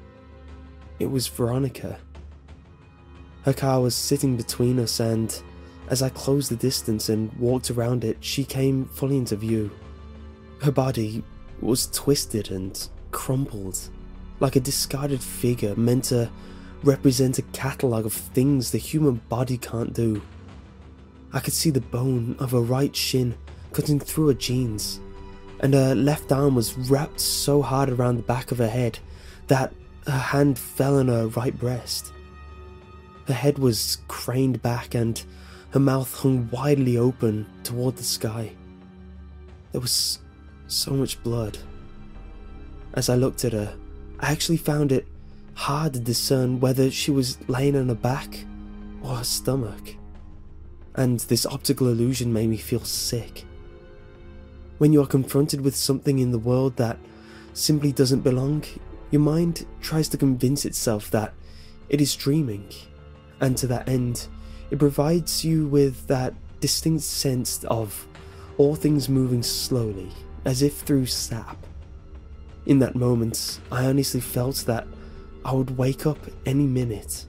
It was Veronica. Her car was sitting between us, and as I closed the distance and walked around it, she came fully into view. Her body was twisted and crumpled, like a discarded figure meant to represent a catalogue of things the human body can't do. I could see the bone of her right shin cutting through her jeans, and her left arm was wrapped so hard around the back of her head that her hand fell on her right breast. Her head was craned back and her mouth hung widely open toward the sky. There was so much blood. As I looked at her, I actually found it hard to discern whether she was laying on her back or her stomach, and this optical illusion made me feel sick. When you are confronted with something in the world that simply doesn't belong, your mind tries to convince itself that it is dreaming, and to that end, it provides you with that distinct sense of all things moving slowly, as if through sap. In that moment, I honestly felt that I would wake up any minute.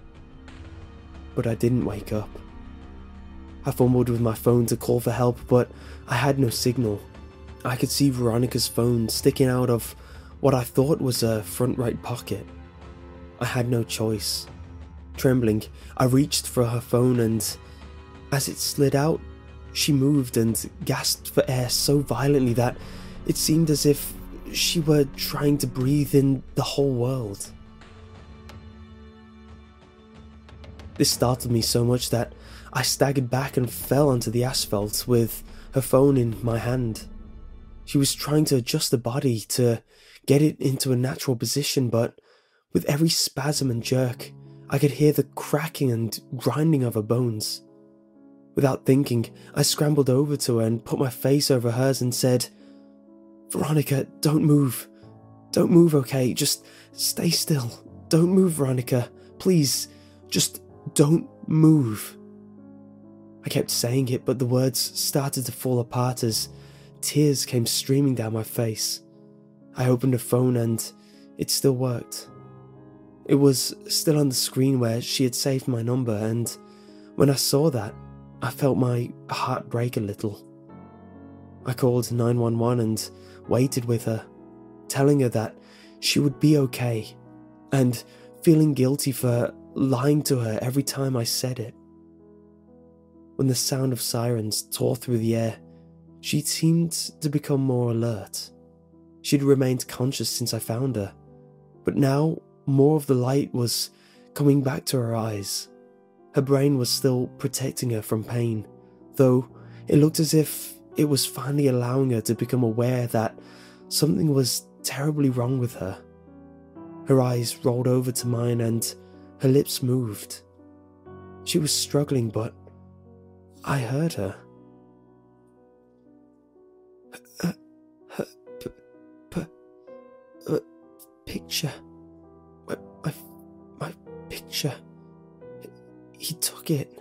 But I didn't wake up. I fumbled with my phone to call for help, but I had no signal. I could see Veronica's phone sticking out of what I thought was her front right pocket. I had no choice. Trembling, I reached for her phone, and as it slid out, she moved and gasped for air so violently that it seemed as if she were trying to breathe in the whole world. This startled me so much that I staggered back and fell onto the asphalt with her phone in my hand. She was trying to adjust the body to get it into a natural position, but with every spasm and jerk, I could hear the cracking and grinding of her bones. Without thinking, I scrambled over to her and put my face over hers and said, "Veronica, don't move. Don't move, okay? Just stay still. Don't move, Veronica. Please, just don't move." I kept saying it, but the words started to fall apart as tears came streaming down my face. I opened her phone and it still worked. It was still on the screen where she had saved my number, and when I saw that, I felt my heart break a little. I called 911 and waited with her, telling her that she would be okay, and feeling guilty for lying to her every time I said it. When the sound of sirens tore through the air, She seemed to become more alert. She'd remained conscious since I found her, but now more of the light was coming back to her eyes. Her brain was still protecting her from pain, though it looked as if it was finally allowing her to become aware that something was terribly wrong with her. Her eyes rolled over to mine and her lips moved. She was struggling, but I heard her. Picture. My picture. He took it.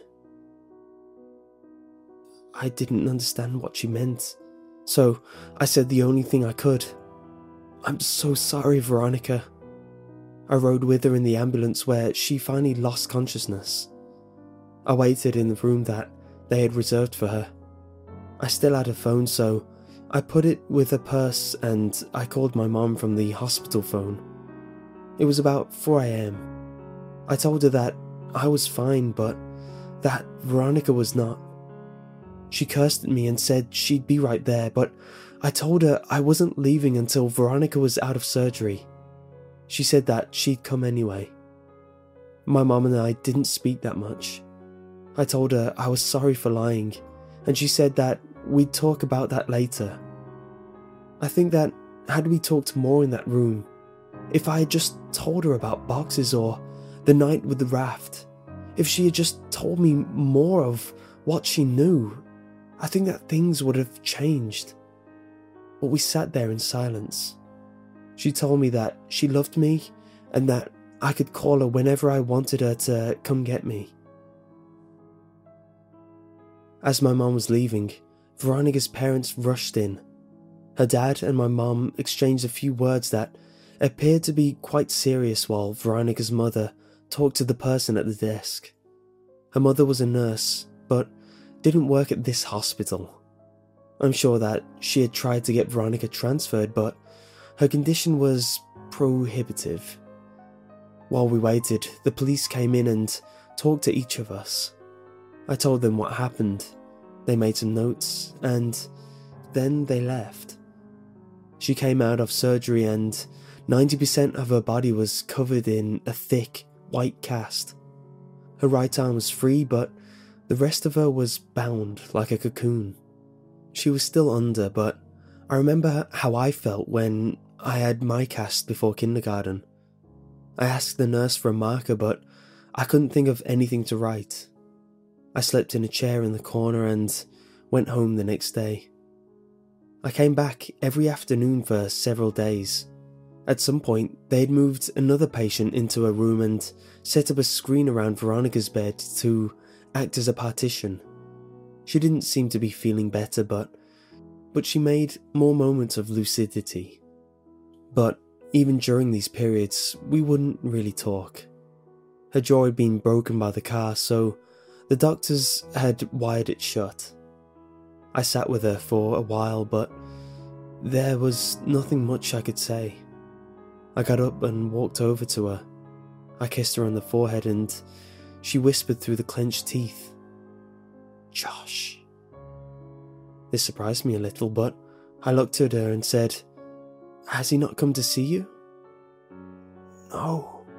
I didn't understand what she meant, so I said the only thing I could. I'm so sorry, Veronica. I rode with her in the ambulance where she finally lost consciousness. I waited in the room that they had reserved for her. I still had her phone, so I put it with her purse and I called my mom from the hospital phone. It was about 4 a.m. I told her that I was fine, but that Veronica was not. She cursed at me and said she'd be right there, but I told her I wasn't leaving until Veronica was out of surgery. She said that she'd come anyway. My mom and I didn't speak that much. I told her I was sorry for lying, and she said that we'd talk about that later. I think that had we talked more in that room, if I had just told her about boxes or the night with the raft, if she had just told me more of what she knew, I think that things would have changed. But we sat there in silence. She told me that she loved me and that I could call her whenever I wanted her to come get me. As my mom was leaving, Veronica's parents rushed in. Her dad and my mom exchanged a few words that appeared to be quite serious while Veronica's mother talked to the person at the desk. Her mother was a nurse, but didn't work at this hospital. I'm sure that she had tried to get Veronica transferred, but her condition was prohibitive. While we waited, the police came in and talked to each of us. I told them what happened. They made some notes, and then they left. She came out of surgery and 90% of her body was covered in a thick, white cast. Her right arm was free, but the rest of her was bound like a cocoon. She was still under, but I remember how I felt when I had my cast before kindergarten. I asked the nurse for a marker, but I couldn't think of anything to write. I slept in a chair in the corner and went home the next day. I came back every afternoon for several days. At some point, they had moved another patient into a room and set up a screen around Veronica's bed to act as a partition. She didn't seem to be feeling better, but she made more moments of lucidity. But even during these periods, we wouldn't really talk. Her jaw had been broken by the car, so the doctors had wired it shut. I sat with her for a while, but there was nothing much I could say. I got up and walked over to her. I kissed her on the forehead and she whispered through the clenched teeth, "Josh." This surprised me a little, but I looked at her and said, "Has he not come to see you?" "No."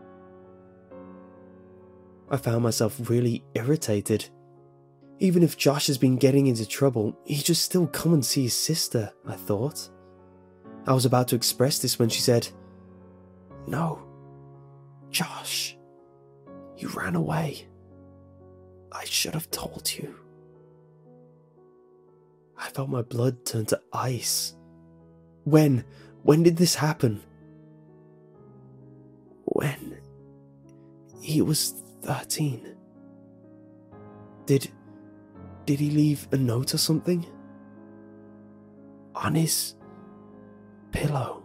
I found myself really irritated. Even if Josh has been getting into trouble, he should still come and see his sister, I thought. I was about to express this when she said, "No, Josh, you ran away. I should have told you." I felt my blood turn to ice. When did this happen? When he was 13. Did he leave a note or something? On his pillow.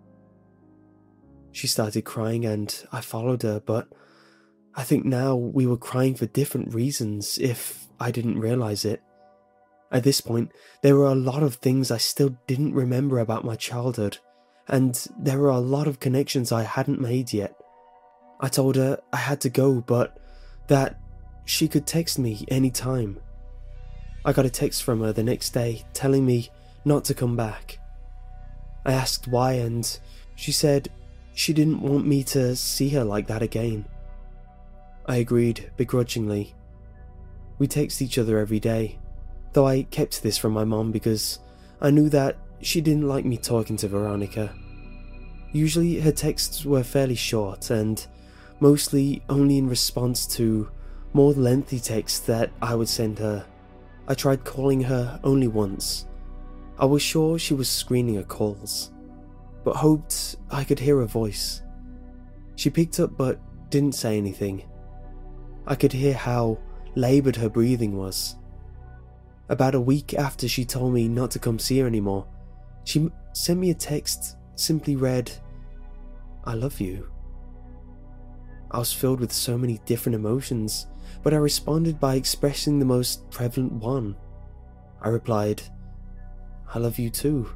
She started crying and I followed her, but I think now we were crying for different reasons if I didn't realize it. At this point, there were a lot of things I still didn't remember about my childhood, and there were a lot of connections I hadn't made yet. I told her I had to go, but that she could text me any time. I got a text from her the next day telling me not to come back. I asked why, and she said she didn't want me to see her like that again. I agreed begrudgingly. We text each other every day, though I kept this from my mom because I knew that she didn't like me talking to Veronica. Usually her texts were fairly short and mostly only in response to more lengthy texts that I would send her. I tried calling her only once. I was sure she was screening her calls, but hoped I could hear her voice. She picked up but didn't say anything. I could hear how laboured her breathing was. About a week after she told me not to come see her anymore, she sent me a text, simply read, "I love you." I was filled with so many different emotions, but I responded by expressing the most prevalent one. I replied, "I love you too."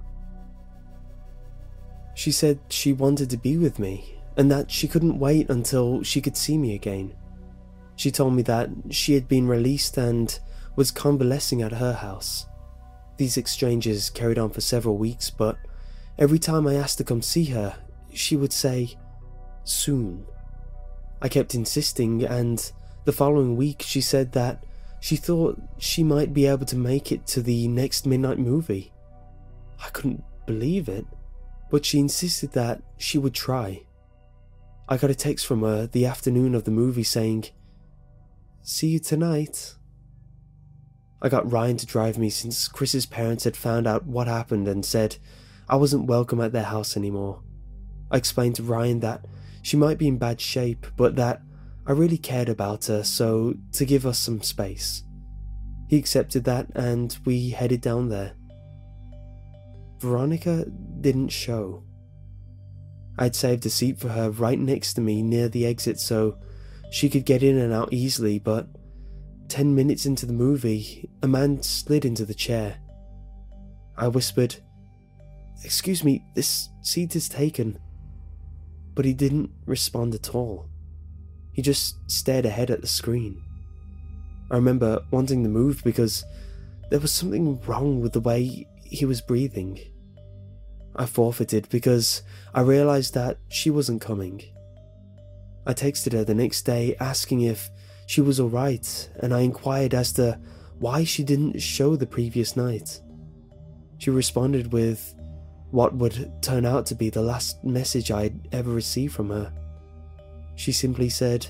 She said she wanted to be with me, and that she couldn't wait until she could see me again. She told me that she had been released and was convalescing at her house. These exchanges carried on for several weeks, but every time I asked to come see her, she would say, "Soon." I kept insisting, and the following week she said that she thought she might be able to make it to the next midnight movie. I couldn't believe it, but she insisted that she would try. I got a text from her the afternoon of the movie saying, "See you tonight." I got Ryan to drive me since Chris's parents had found out what happened and said I wasn't welcome at their house anymore. I explained to Ryan that she might be in bad shape, but that I really cared about her, so to give us some space. He accepted that and we headed down there. Veronica didn't show. I'd saved a seat for her right next to me near the exit so she could get in and out easily, but 10 minutes into the movie, a man slid into the chair. I whispered, "Excuse me, this seat is taken." But he didn't respond at all. He just stared ahead at the screen. I remember wanting to move because there was something wrong with the way he was breathing. I forfeited because I realized that she wasn't coming. I texted her the next day asking if she was alright, and I inquired as to why she didn't show the previous night. She responded with what would turn out to be the last message I'd ever received from her. She simply said,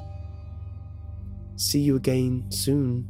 "See you again soon."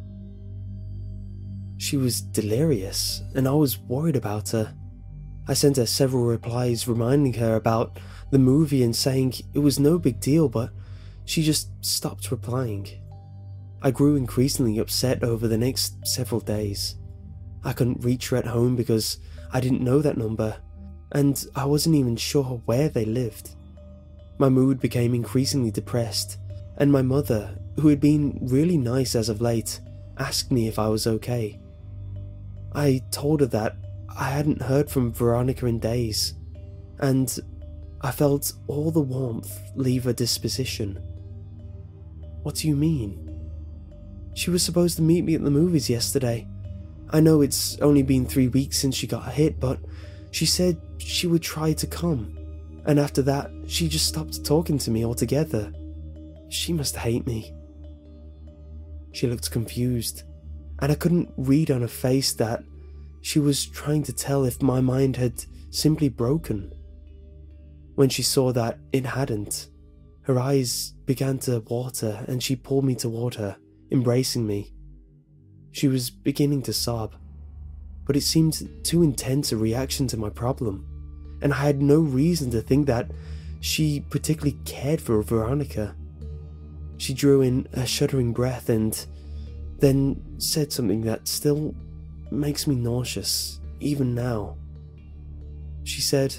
She was delirious, and I was worried about her. I sent her several replies reminding her about the movie and saying it was no big deal, but she just stopped replying. I grew increasingly upset over the next several days. I couldn't reach her at home because I didn't know that number, and I wasn't even sure where they lived. My mood became increasingly depressed, and my mother, who had been really nice as of late, asked me if I was okay. I told her that I hadn't heard from Veronica in days, and I felt all the warmth leave her disposition. "What do you mean?" "She was supposed to meet me at the movies yesterday. I know it's only been 3 weeks since she got hit, but she said she would try to come, and after that, she just stopped talking to me altogether. She must hate me." She looked confused, and I couldn't read on her face that she was trying to tell if my mind had simply broken. When she saw that it hadn't, her eyes began to water and she pulled me toward her, embracing me. She was beginning to sob, but it seemed too intense a reaction to my problem, and I had no reason to think that she particularly cared for Veronica. She drew in a shuddering breath and then said something that still makes me nauseous, even now. She said,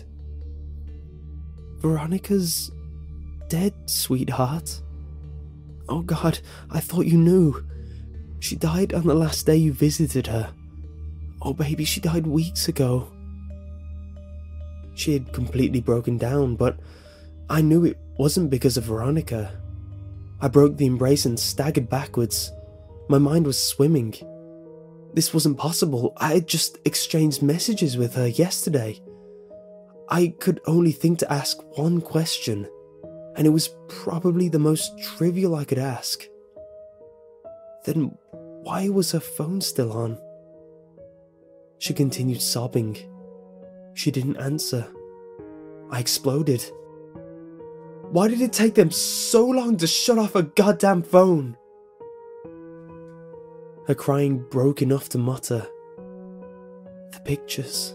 "Veronica's dead, sweetheart." "Oh God, I thought you knew. She died on the last day you visited her. Oh baby, she died weeks ago." She had completely broken down, but I knew it wasn't because of Veronica. I broke the embrace and staggered backwards. My mind was swimming. This wasn't possible. I had just exchanged messages with her yesterday. I could only think to ask one question, and it was probably the most trivial I could ask. Then why was her phone still on? She continued sobbing. She didn't answer. I exploded. Why did it take them so long to shut off her goddamn phone? Her crying broke enough to mutter, "The pictures."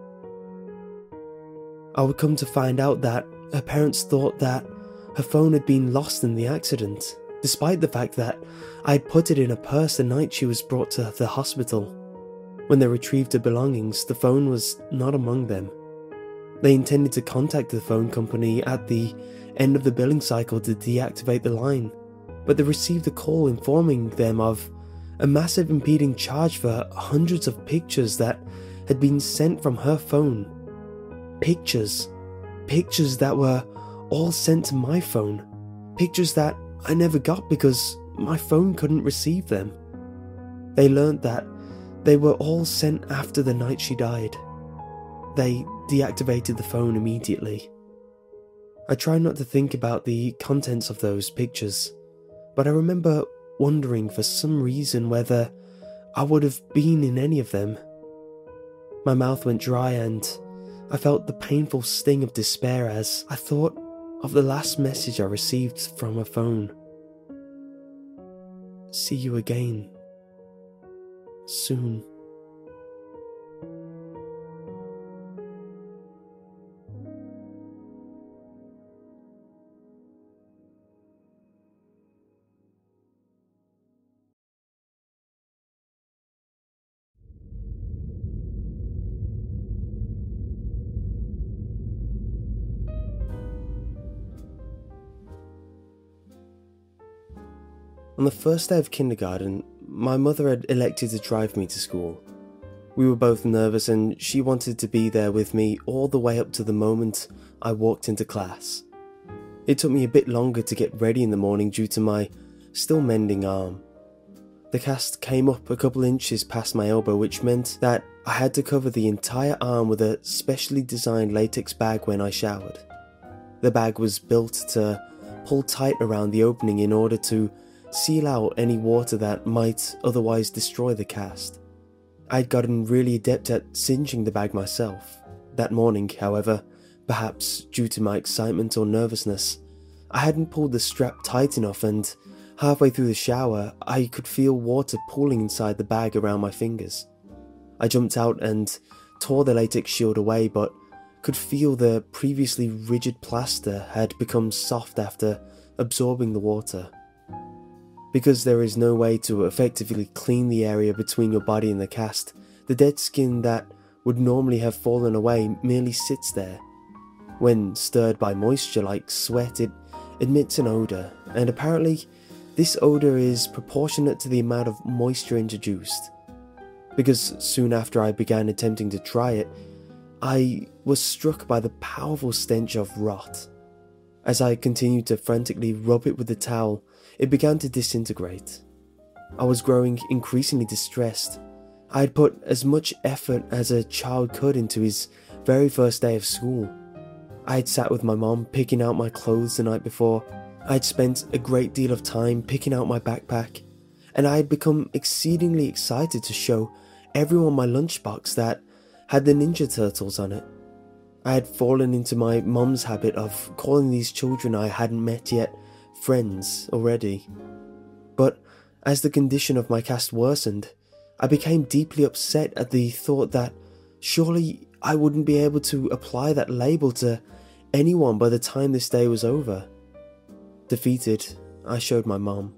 I would come to find out that her parents thought that her phone had been lost in the accident, despite the fact that I had put it in a purse the night she was brought to the hospital. When they retrieved her belongings, the phone was not among them. They intended to contact the phone company at the end of the billing cycle to deactivate the line, but they received a call informing them of a massive impeding charge for hundreds of pictures that had been sent from her phone. Pictures that were all sent to my phone. Pictures that I never got because my phone couldn't receive them. They learned that they were all sent after the night she died. They deactivated the phone immediately. I try not to think about the contents of those pictures, but I remember wondering for some reason whether I would have been in any of them. My mouth went dry and I felt the painful sting of despair as I thought of the last message I received from her phone. "See you again. Soon." On the first day of kindergarten, my mother had elected to drive me to school. We were both nervous and she wanted to be there with me all the way up to the moment I walked into class. It took me a bit longer to get ready in the morning due to my still mending arm. The cast came up a couple inches past my elbow, which meant that I had to cover the entire arm with a specially designed latex bag when I showered. The bag was built to pull tight around the opening in order to seal out any water that might otherwise destroy the cast. I'd gotten really adept at cinching the bag myself. That morning, however, perhaps due to my excitement or nervousness, I hadn't pulled the strap tight enough, and halfway through the shower, I could feel water pooling inside the bag around my fingers. I jumped out and tore the latex shield away, but could feel the previously rigid plaster had become soft after absorbing the water. Because there is no way to effectively clean the area between your body and the cast, the dead skin that would normally have fallen away merely sits there. When stirred by moisture like sweat, it emits an odour, and apparently this odour is proportionate to the amount of moisture introduced. Because soon after I began attempting to try it, I was struck by the powerful stench of rot. As I continued to frantically rub it with the towel, it began to disintegrate. I was growing increasingly distressed. I had put as much effort as a child could into his very first day of school. I had sat with my mom picking out my clothes the night before. I had spent a great deal of time picking out my backpack, and I had become exceedingly excited to show everyone my lunchbox that had the Ninja Turtles on it. I had fallen into my mom's habit of calling these children I hadn't met yet friends already. But as the condition of my cast worsened, I became deeply upset at the thought that surely I wouldn't be able to apply that label to anyone by the time this day was over. Defeated, I showed my mom.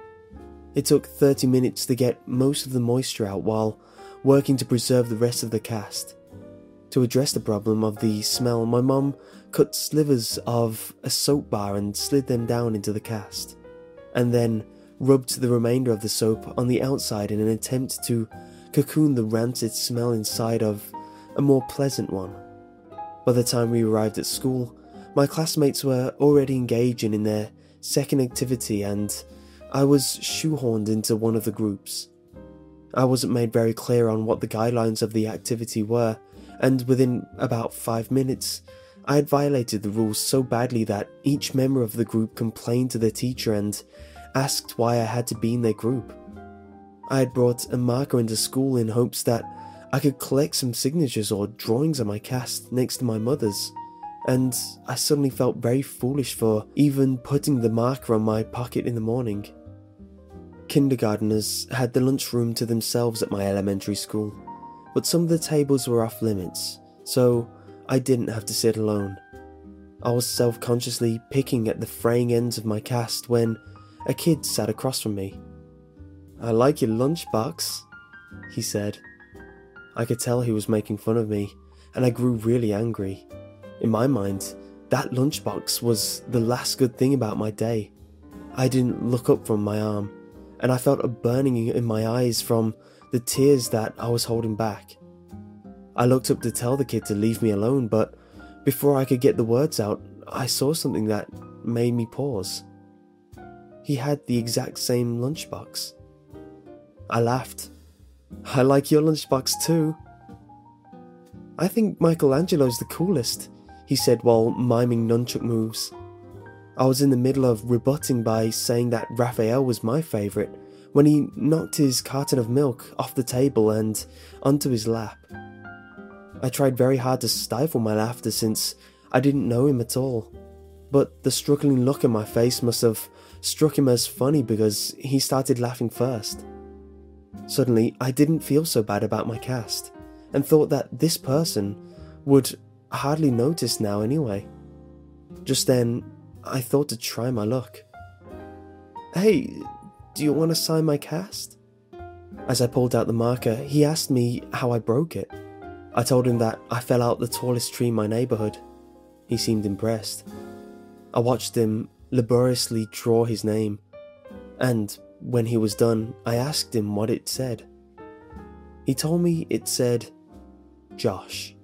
It took 30 minutes to get most of the moisture out while working to preserve the rest of the cast. To address the problem of the smell, my mom cut slivers of a soap bar and slid them down into the cast, and then rubbed the remainder of the soap on the outside in an attempt to cocoon the rancid smell inside of a more pleasant one. By the time we arrived at school, my classmates were already engaging in their second activity, and I was shoehorned into one of the groups. I wasn't made very clear on what the guidelines of the activity were, and within about 5 minutes, I had violated the rules so badly that each member of the group complained to their teacher and asked why I had to be in their group. I had brought a marker into school in hopes that I could collect some signatures or drawings on my cast next to my mother's, and I suddenly felt very foolish for even putting the marker on my pocket in the morning. Kindergarteners had the lunchroom to themselves at my elementary school, but some of the tables were off limits, so I didn't have to sit alone. I was self-consciously picking at the fraying ends of my cast when a kid sat across from me. "I like your lunchbox," he said. I could tell he was making fun of me, and I grew really angry. In my mind, that lunchbox was the last good thing about my day. I didn't look up from my arm, and I felt a burning in my eyes from the tears that I was holding back. I looked up to tell the kid to leave me alone, but before I could get the words out, I saw something that made me pause. He had the exact same lunchbox. I laughed. "I like your lunchbox too." "I think Michelangelo's the coolest," he said while miming nunchuck moves. I was in the middle of rebutting by saying that Raphael was my favourite when he knocked his carton of milk off the table and onto his lap. I tried very hard to stifle my laughter since I didn't know him at all, but the struggling look in my face must have struck him as funny because he started laughing first. Suddenly, I didn't feel so bad about my cast, and thought that this person would hardly notice now anyway. Just then, I thought to try my luck. "Hey, do you want to sign my cast?" As I pulled out the marker, he asked me how I broke it. I told him that I fell out the tallest tree in my neighbourhood. He seemed impressed. I watched him laboriously draw his name, and when he was done, I asked him what it said. He told me it said, Josh.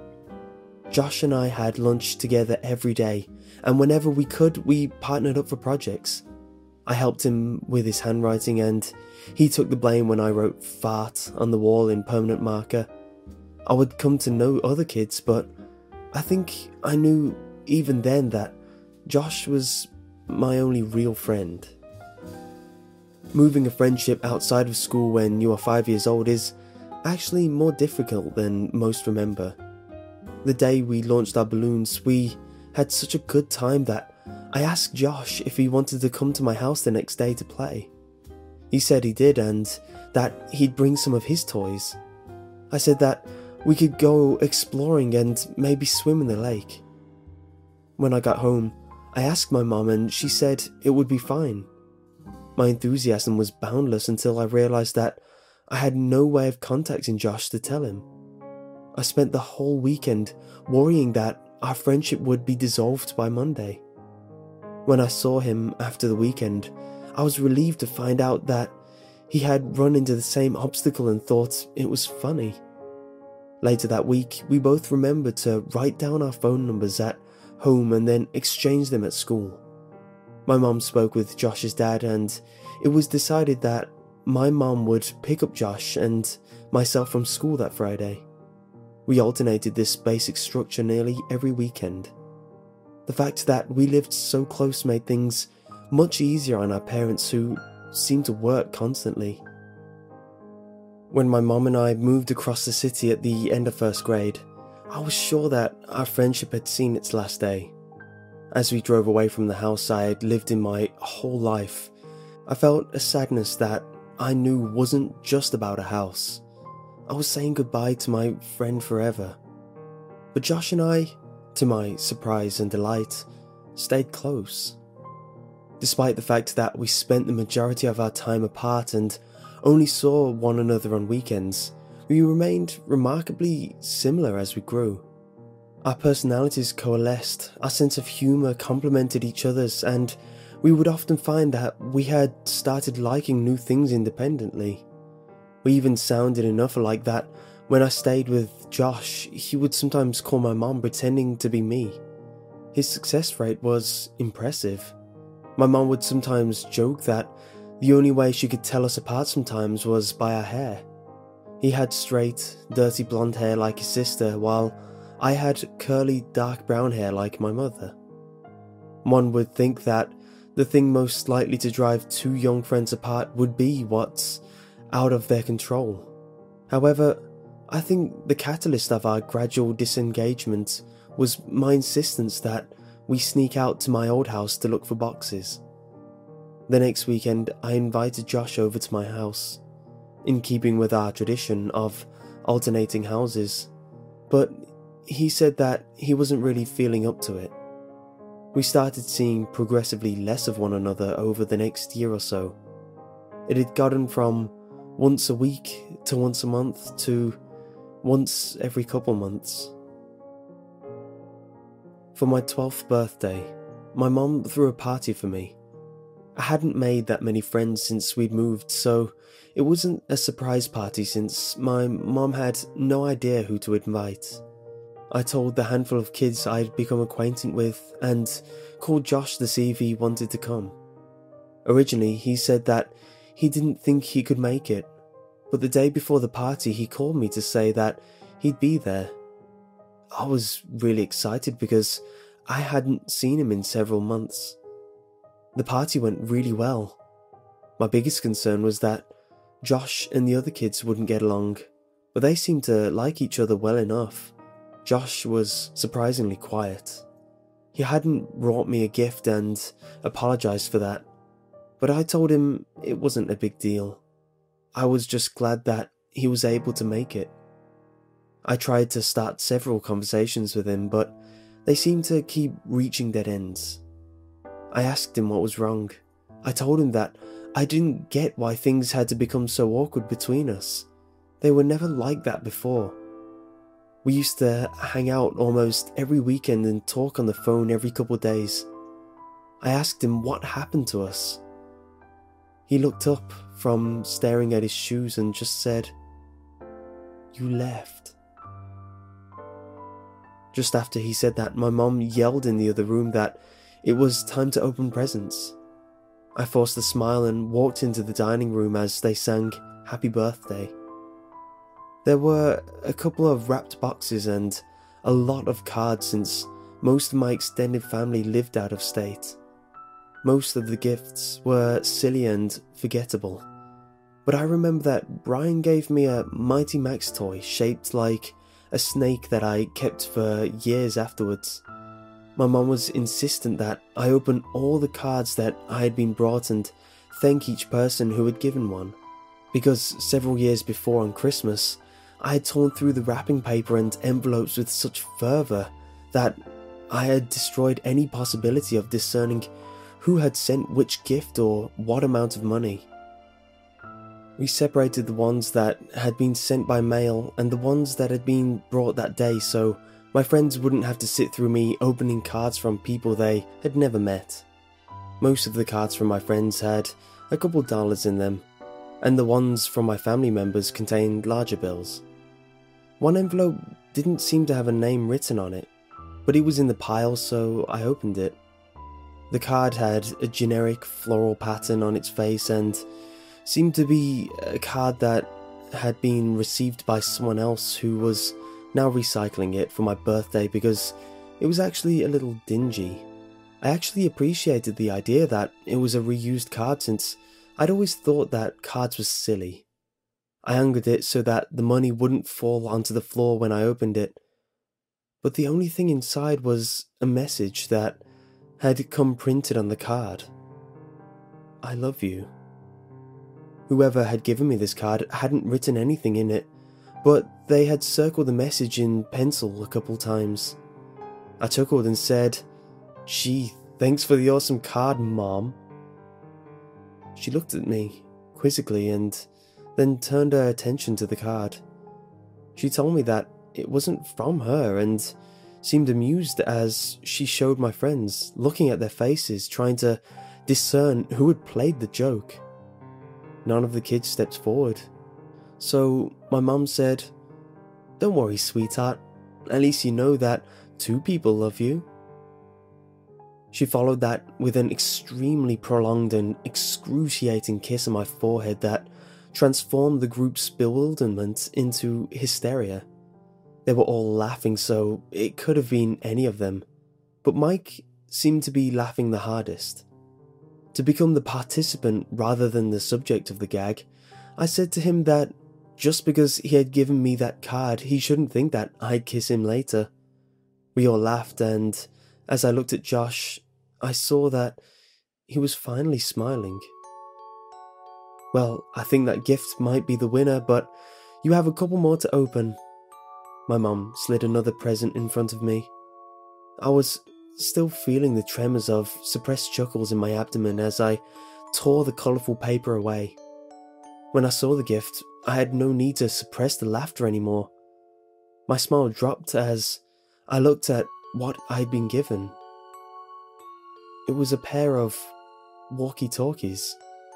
Josh and I had lunch together every day, and whenever we could, we partnered up for projects. I helped him with his handwriting, and he took the blame when I wrote fart on the wall in permanent marker. I would come to know other kids, but I think I knew even then that Josh was my only real friend. Moving a friendship outside of school when you are 5 years old is actually more difficult than most remember. The day we launched our balloons, we had such a good time that I asked Josh if he wanted to come to my house the next day to play. He said he did and that he'd bring some of his toys. I said that we could go exploring and maybe swim in the lake. When I got home, I asked my mom and she said it would be fine. My enthusiasm was boundless until I realised that I had no way of contacting Josh to tell him. I spent the whole weekend worrying that our friendship would be dissolved by Monday. When I saw him after the weekend, I was relieved to find out that he had run into the same obstacle and thought it was funny. Later that week, we both remembered to write down our phone numbers at home and then exchange them at school. My mom spoke with Josh's dad and it was decided that my mom would pick up Josh and myself from school that Friday. We alternated this basic structure nearly every weekend. The fact that we lived so close made things much easier on our parents who seemed to work constantly. When my mom and I moved across the city at the end of first grade, I was sure that our friendship had seen its last day. As we drove away from the house I had lived in my whole life, I felt a sadness that I knew wasn't just about a house. I was saying goodbye to my friend forever. But Josh and I, to my surprise and delight, stayed close. Despite the fact that we spent the majority of our time apart and only saw one another on weekends, we remained remarkably similar as we grew. Our personalities coalesced, our sense of humour complemented each other's, and we would often find that we had started liking new things independently. We even sounded enough alike that when I stayed with Josh, he would sometimes call my mom pretending to be me. His success rate was impressive. My mom would sometimes joke that The only way she could tell us apart sometimes was by our hair. He had straight, dirty blonde hair like his sister, while I had curly, dark brown hair like my mother. One would think that the thing most likely to drive two young friends apart would be what's out of their control. However, I think the catalyst of our gradual disengagement was my insistence that we sneak out to my old house to look for boxes. The next weekend, I invited Josh over to my house, in keeping with our tradition of alternating houses, but he said that he wasn't really feeling up to it. We started seeing progressively less of one another over the next year or so. It had gotten from once a week to once a month to once every couple months. For my 12th birthday, my mom threw a party for me. I hadn't made that many friends since we'd moved, so it wasn't a surprise party since my mom had no idea who to invite. I told the handful of kids I'd become acquainted with and called Josh to see if he wanted to come. Originally, he said that he didn't think he could make it, but the day before the party he called me to say that he'd be there. I was really excited because I hadn't seen him in several months. The party went really well. My biggest concern was that Josh and the other kids wouldn't get along, but they seemed to like each other well enough. Josh was surprisingly quiet. He hadn't brought me a gift and apologized for that, but I told him it wasn't a big deal. I was just glad that he was able to make it. I tried to start several conversations with him, but they seemed to keep reaching dead ends. I asked him what was wrong. I told him that I didn't get why things had to become so awkward between us. They were never like that before. We used to hang out almost every weekend and talk on the phone every couple of days. I asked him what happened to us. He looked up from staring at his shoes and just said, "You left." Just after he said that, my mom yelled in the other room that it was time to open presents. I forced a smile and walked into the dining room as they sang "Happy Birthday." There were a couple of wrapped boxes and a lot of cards since most of my extended family lived out of state. Most of the gifts were silly and forgettable, but I remember that Brian gave me a Mighty Max toy shaped like a snake that I kept for years afterwards. My mom was insistent that I open all the cards that I had been brought and thank each person who had given one, because several years before on Christmas, I had torn through the wrapping paper and envelopes with such fervour that I had destroyed any possibility of discerning who had sent which gift or what amount of money. We separated the ones that had been sent by mail and the ones that had been brought that day so my friends wouldn't have to sit through me opening cards from people they had never met. Most of the cards from my friends had a couple dollars in them, and the ones from my family members contained larger bills. One envelope didn't seem to have a name written on it, but it was in the pile, so I opened it. The card had a generic floral pattern on its face and seemed to be a card that had been received by someone else who was now recycling it for my birthday because it was actually a little dingy. I actually appreciated the idea that it was a reused card since I'd always thought that cards were silly. I angled it so that the money wouldn't fall onto the floor when I opened it, but the only thing inside was a message that had come printed on the card. "I love you." Whoever had given me this card hadn't written anything in it, but they had circled the message in pencil a couple times. I chuckled and said, "Gee, thanks for the awesome card, Mom." She looked at me quizzically and then turned her attention to the card. She told me that it wasn't from her and seemed amused as she showed my friends, looking at their faces, trying to discern who had played the joke. None of the kids stepped forward. So my mum said, "Don't worry, sweetheart. At least you know that 2 people love you." She followed that with an extremely prolonged and excruciating kiss on my forehead that transformed the group's bewilderment into hysteria. They were all laughing, so it could have been any of them, but Mike seemed to be laughing the hardest. To become the participant rather than the subject of the gag, I said to him that just because he had given me that card, he shouldn't think that I'd kiss him later. We all laughed, and as I looked at Josh, I saw that he was finally smiling. Well, I think that gift might be the winner, but you have a couple more to open. My mum slid another present in front of me. I was still feeling the tremors of suppressed chuckles in my abdomen as I tore the colourful paper away. When I saw the gift, I had no need to suppress the laughter anymore. My smile dropped as I looked at what I'd been given. It was a pair of walkie-talkies.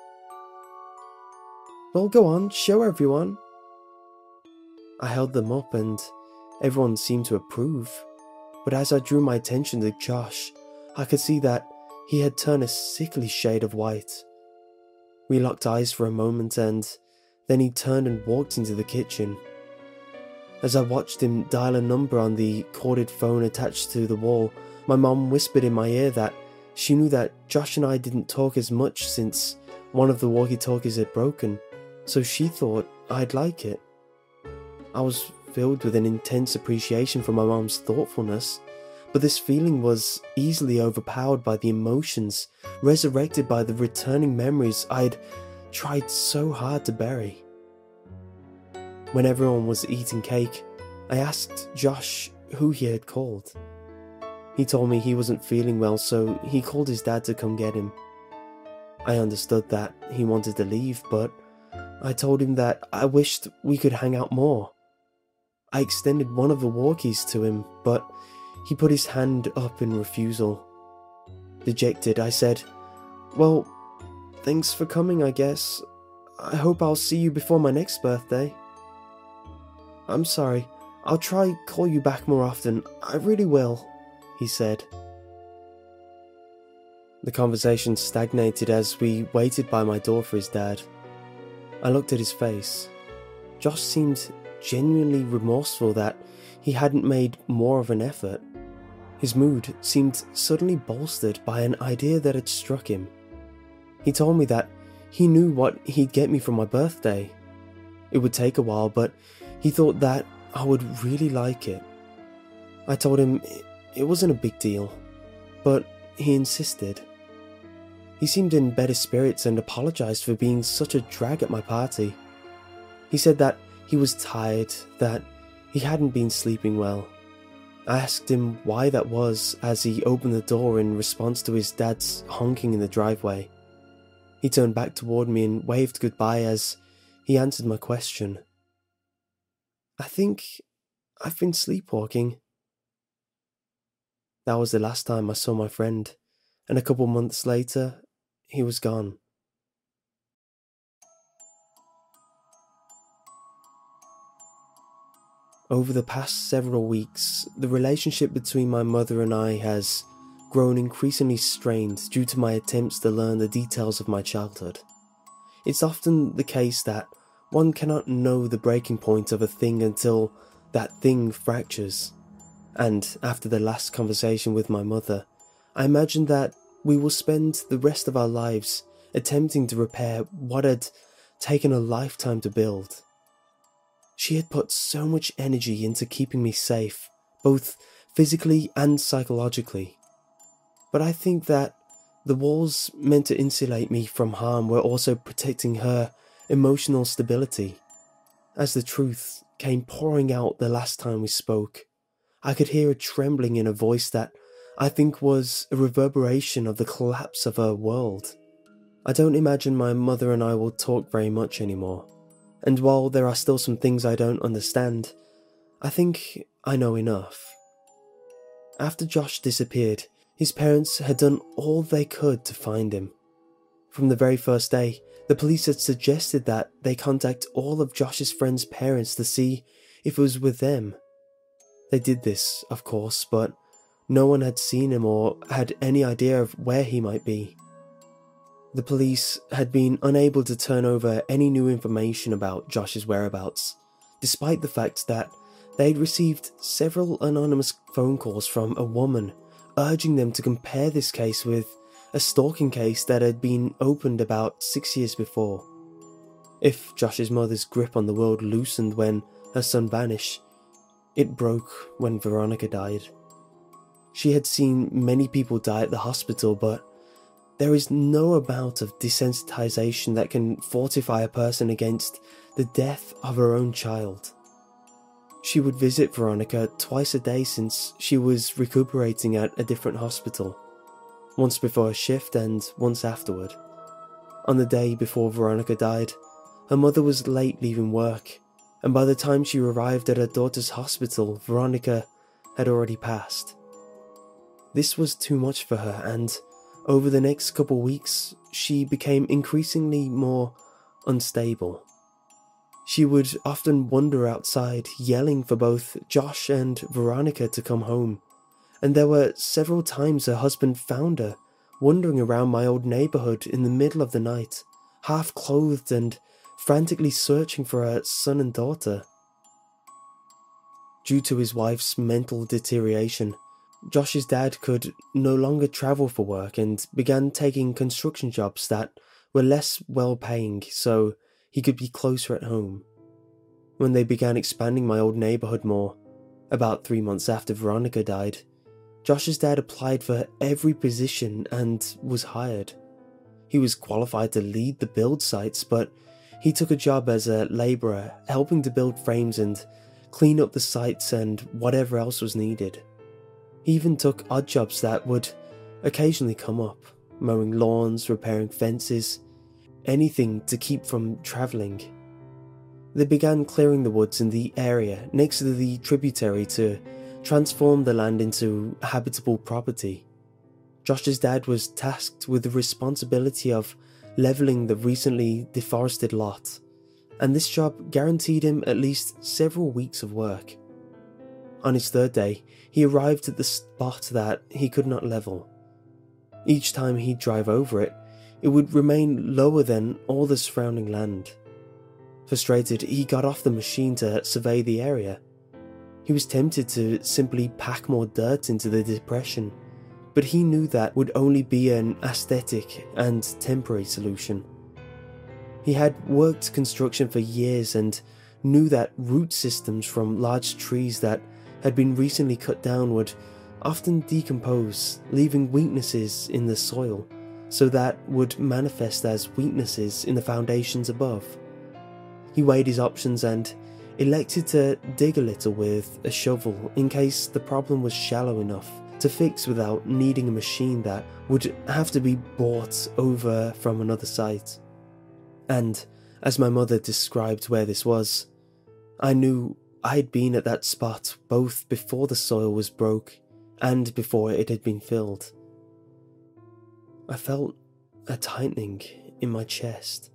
Well, go on, show everyone. I held them up and everyone seemed to approve, but as I drew my attention to Josh, I could see that he had turned a sickly shade of white. We locked eyes for a moment and then he turned and walked into the kitchen. As I watched him dial a number on the corded phone attached to the wall, my mum whispered in my ear that she knew that Josh and I didn't talk as much since one of the walkie-talkies had broken, so she thought I'd like it. I was filled with an intense appreciation for my mum's thoughtfulness, but this feeling was easily overpowered by the emotions resurrected by the returning memories I'd tried so hard to bury. When everyone was eating cake, I asked Josh who he had called. He told me he wasn't feeling well, so he called his dad to come get him. I understood that he wanted to leave, but I told him that I wished we could hang out more. I extended one of the walkies to him, but he put his hand up in refusal. Dejected, I said, "Well, thanks for coming, I guess. I hope I'll see you before my next birthday." "I'm sorry, I'll try call you back more often, I really will," he said. The conversation stagnated as we waited by my door for his dad. I looked at his face. Josh seemed genuinely remorseful that he hadn't made more of an effort. His mood seemed suddenly bolstered by an idea that had struck him. He told me that he knew what he'd get me for my birthday. It would take a while, but he thought that I would really like it. I told him it wasn't a big deal, but he insisted. He seemed in better spirits and apologized for being such a drag at my party. He said that he was tired, that he hadn't been sleeping well. I asked him why that was as he opened the door in response to his dad's honking in the driveway. He turned back toward me and waved goodbye as he answered my question. "I think I've been sleepwalking." That was the last time I saw my friend, and a couple months later, he was gone. Over the past several weeks, the relationship between my mother and I has grown increasingly strained due to my attempts to learn the details of my childhood. It's often the case that one cannot know the breaking point of a thing until that thing fractures. And after the last conversation with my mother, I imagine that we will spend the rest of our lives attempting to repair what had taken a lifetime to build. She had put so much energy into keeping me safe, both physically and psychologically. But I think that the walls meant to insulate me from harm were also protecting her emotional stability. As the truth came pouring out the last time we spoke, I could hear a trembling in her voice that I think was a reverberation of the collapse of her world. I don't imagine my mother and I will talk very much anymore, and while there are still some things I don't understand, I think I know enough. After Josh disappeared, his parents had done all they could to find him. From the very first day, the police had suggested that they contact all of Josh's friends' parents to see if it was with them. They did this, of course, but No one had seen him or had any idea of where he might be. The police had been unable to turn over any new information about Josh's whereabouts, despite the fact that they'd received several anonymous phone calls from a woman urging them to compare this case with a stalking case that had been opened about 6 years before. If Josh's mother's grip on the world loosened when her son vanished, it broke when Veronica died. She had seen many people die at the hospital, but there is no amount of desensitization that can fortify a person against the death of her own child. She would visit Veronica twice a day since she was recuperating at a different hospital, once before a shift and once afterward. On the day before Veronica died, her mother was late leaving work, and by the time she arrived at her daughter's hospital, Veronica had already passed. This was too much for her, and over the next couple weeks, she became increasingly more unstable. She would often wander outside, yelling for both Josh and Veronica to come home, and there were several times her husband found her wandering around my old neighbourhood in the middle of the night, half clothed and frantically searching for her son and daughter. Due to his wife's mental deterioration, Josh's dad could no longer travel for work and began taking construction jobs that were less well-paying so he could be closer at home. When they began expanding my old neighbourhood more, about 3 months after Veronica died, Josh's dad applied for every position and was hired. He was qualified to lead the build sites, but he took a job as a labourer, helping to build frames and clean up the sites and whatever else was needed. He even took odd jobs that would occasionally come up, mowing lawns, repairing fences, anything to keep from travelling. They began clearing the woods in the area next to the tributary to transform the land into habitable property. Josh's dad was tasked with the responsibility of levelling the recently deforested lot, and this job guaranteed him at least several weeks of work. On his third day, he arrived at the spot that he could not level. Each time he'd drive over it, it would remain lower than all the surrounding land. Frustrated, he got off the machine to survey the area. He was tempted to simply pack more dirt into the depression, but he knew that would only be an aesthetic and temporary solution. He had worked construction for years and knew that root systems from large trees that had been recently cut down would often decompose, leaving weaknesses in the soil, so that would manifest as weaknesses in the foundations above. He weighed his options and elected to dig a little with a shovel in case the problem was shallow enough to fix without needing a machine that would have to be brought over from another site. And as my mother described where this was, I knew I'd been at that spot both before the soil was broke and before it had been filled. I felt a tightening in my chest.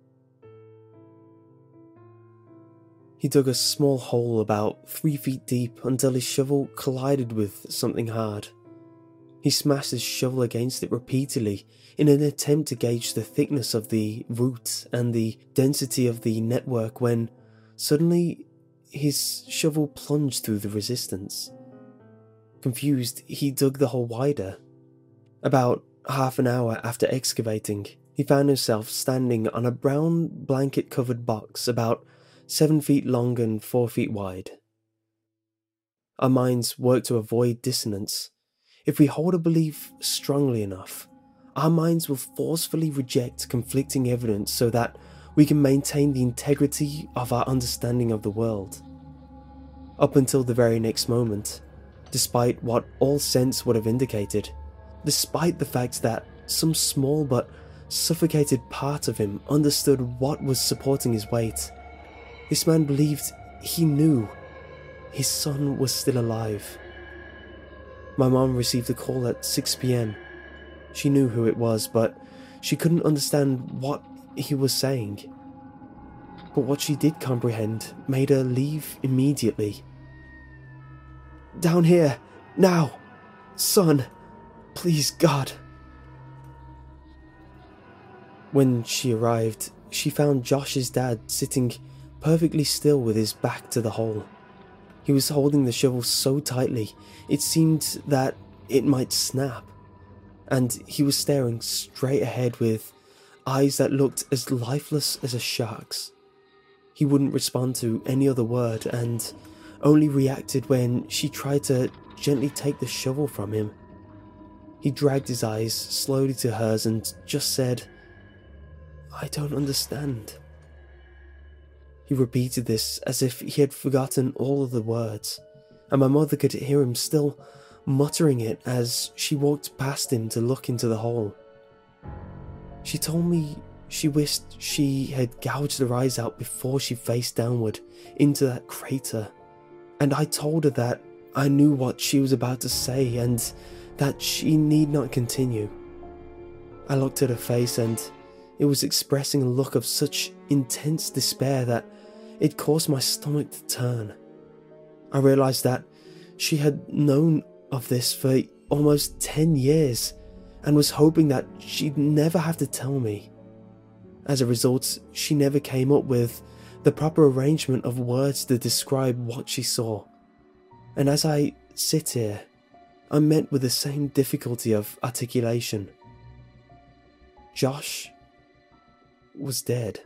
He dug a small hole about 3 feet deep until his shovel collided with something hard. He smashed his shovel against it repeatedly in an attempt to gauge the thickness of the root and the density of the network when suddenly his shovel plunged through the resistance. Confused, he dug the hole wider. About half an hour after excavating, he found himself standing on a brown blanket-covered box about 7 feet long and 4 feet wide. Our minds work to avoid dissonance. If we hold a belief strongly enough, our minds will forcefully reject conflicting evidence so that we can maintain the integrity of our understanding of the world. Up until the very next moment, despite what all sense would have indicated, despite the fact that some small but suffocated part of him understood what was supporting his weight, this man believed he knew his son was still alive. My mom received a call at 6 p.m. She knew who it was, but she couldn't understand what he was saying. But what she did comprehend made her leave immediately. "Down here, now! Son, please, God. When she arrived, she found Josh's dad sitting perfectly still with his back to the hole. He was holding the shovel so tightly it seemed that it might snap, and he was staring straight ahead with eyes that looked as lifeless as a shark's. He wouldn't respond to any other word and only reacted when she tried to gently take the shovel from him. He dragged his eyes slowly to hers and just said, "I don't understand." He repeated this as if he had forgotten all of the words, and my mother could hear him still muttering it as she walked past him to look into the hole. She told me she wished she had gouged her eyes out before she faced downward into that crater, and I told her that I knew what she was about to say and that she need not continue. I looked at her face and it was expressing a look of such intense despair that it caused my stomach to turn. I realized that she had known of this for almost 10 years and was hoping that she'd never have to tell me. As a result, she never came up with the proper arrangement of words to describe what she saw. And as I sit here, I'm met with the same difficulty of articulation. Josh was dead.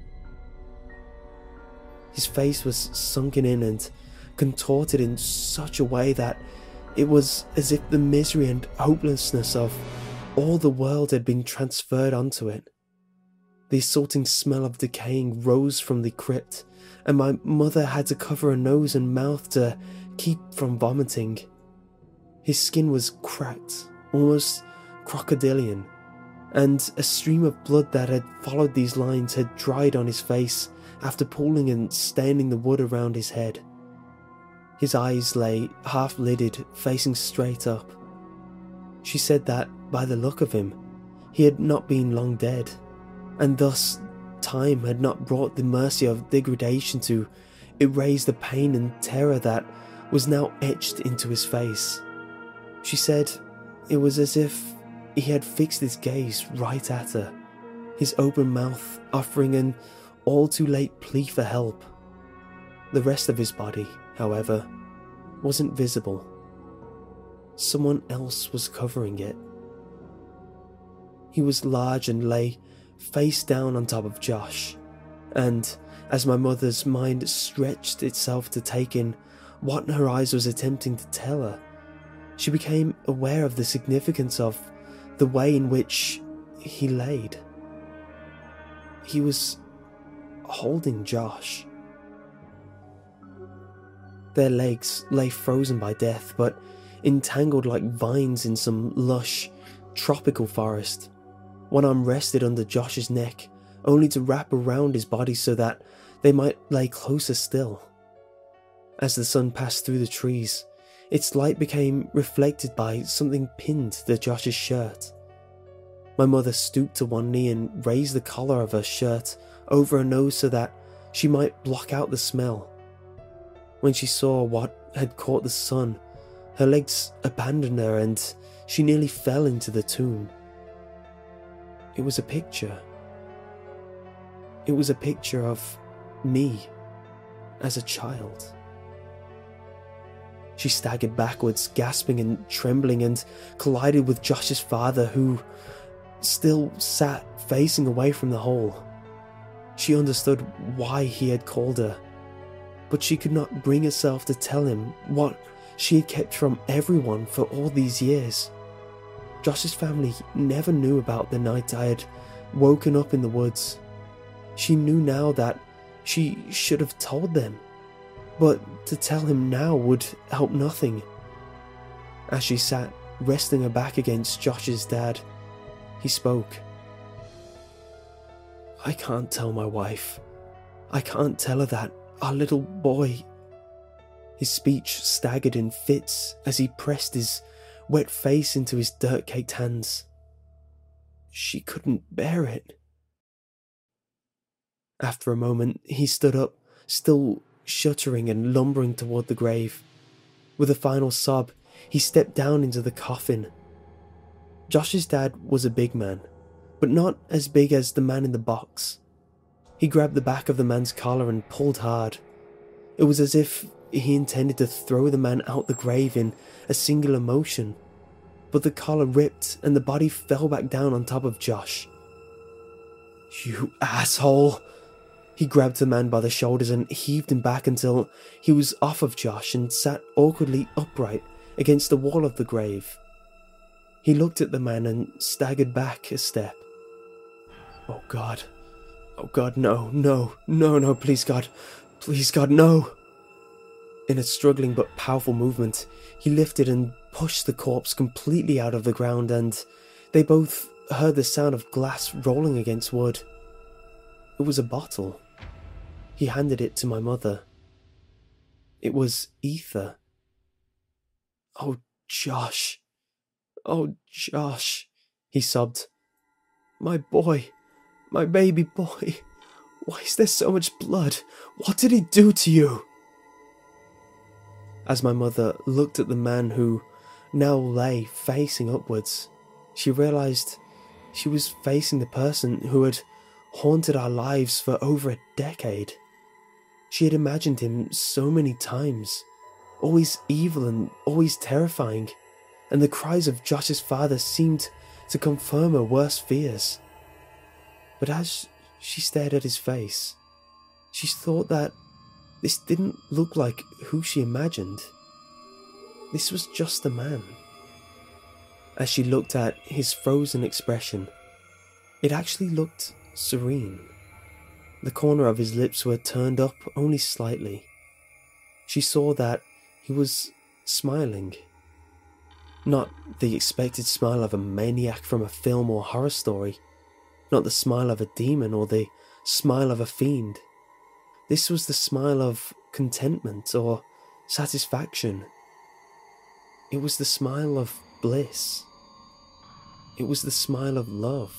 His face was sunken in and contorted in such a way that it was as if the misery and hopelessness of all the world had been transferred onto it. The assaulting smell of decaying rose from the crypt, and my mother had to cover her nose and mouth to keep from vomiting. His skin was cracked, almost crocodilian, and a stream of blood that had followed these lines had dried on his face after pulling and staining the wood around his head. His eyes lay half-lidded, facing straight up. She said that, by the look of him, he had not been long dead, and thus time had not brought the mercy of degradation to erase the pain and terror that was now etched into his face. She said it was as if he had fixed his gaze right at her, his open mouth offering an all-too-late plea for help. The rest of his body, however, wasn't visible. Someone else was covering it. He was large and lay face down on top of Josh, and as my mother's mind stretched itself to take in what her eyes was attempting to tell her, she became aware of the significance of the way in which he laid. He was holding Josh. Their legs lay frozen by death, but entangled like vines in some lush, tropical forest. One arm rested under Josh's neck, only to wrap around his body so that they might lay closer still. As the sun passed through the trees, its light became reflected by something pinned to Josh's shirt. My mother stooped to one knee and raised the collar of her shirt over her nose so that she might block out the smell. When she saw what had caught the sun, her legs abandoned her and she nearly fell into the tomb. It was a picture. It was a picture of me as a child. She staggered backwards, gasping and trembling, and collided with Josh's father, who still sat facing away from the hole. She understood why he had called her, but she could not bring herself to tell him what she had kept from everyone for all these years. Josh's family never knew about the night I had woken up in the woods. She knew now that she should have told them, but to tell him now would help nothing. As she sat, resting her back against Josh's dad, he spoke. "I can't tell my wife. I can't tell her that our little boy..." His speech staggered in fits as he pressed his wet face into his dirt-caked hands. She couldn't bear it. After a moment, he stood up, still shuddering and lumbering toward the grave. With a final sob, he stepped down into the coffin. Josh's dad was a big man, but not as big as the man in the box. He grabbed the back of the man's collar and pulled hard. It was as if he intended to throw the man out the grave in a singular motion, but the collar ripped and the body fell back down on top of Josh. "You asshole!" He grabbed the man by the shoulders and heaved him back until he was off of Josh and sat awkwardly upright against the wall of the grave. He looked at the man and staggered back a step. Oh God, no, please God, no. In a struggling but powerful movement, he lifted and pushed the corpse completely out of the ground, and they both heard the sound of glass rolling against wood. It was a bottle. He handed it to my mother. It was ether. Oh, Josh, he sobbed. My boy, my baby boy. Why is there so much blood? What did he do to you? As my mother looked at the man who now lay facing upwards, she realized she was facing the person who had haunted our lives for over a decade. She had imagined him so many times, always evil and always terrifying, and the cries of Josh's father seemed to confirm her worst fears. But as she stared at his face, she thought that this didn't look like who she imagined. This was just a man. As she looked at his frozen expression, it actually looked serene. The corner of his lips were turned up only slightly. She saw that he was smiling. Not the expected smile of a maniac from a film or horror story. Not the smile of a demon or the smile of a fiend. This was the smile of contentment or satisfaction. It was the smile of bliss. It was the smile of love.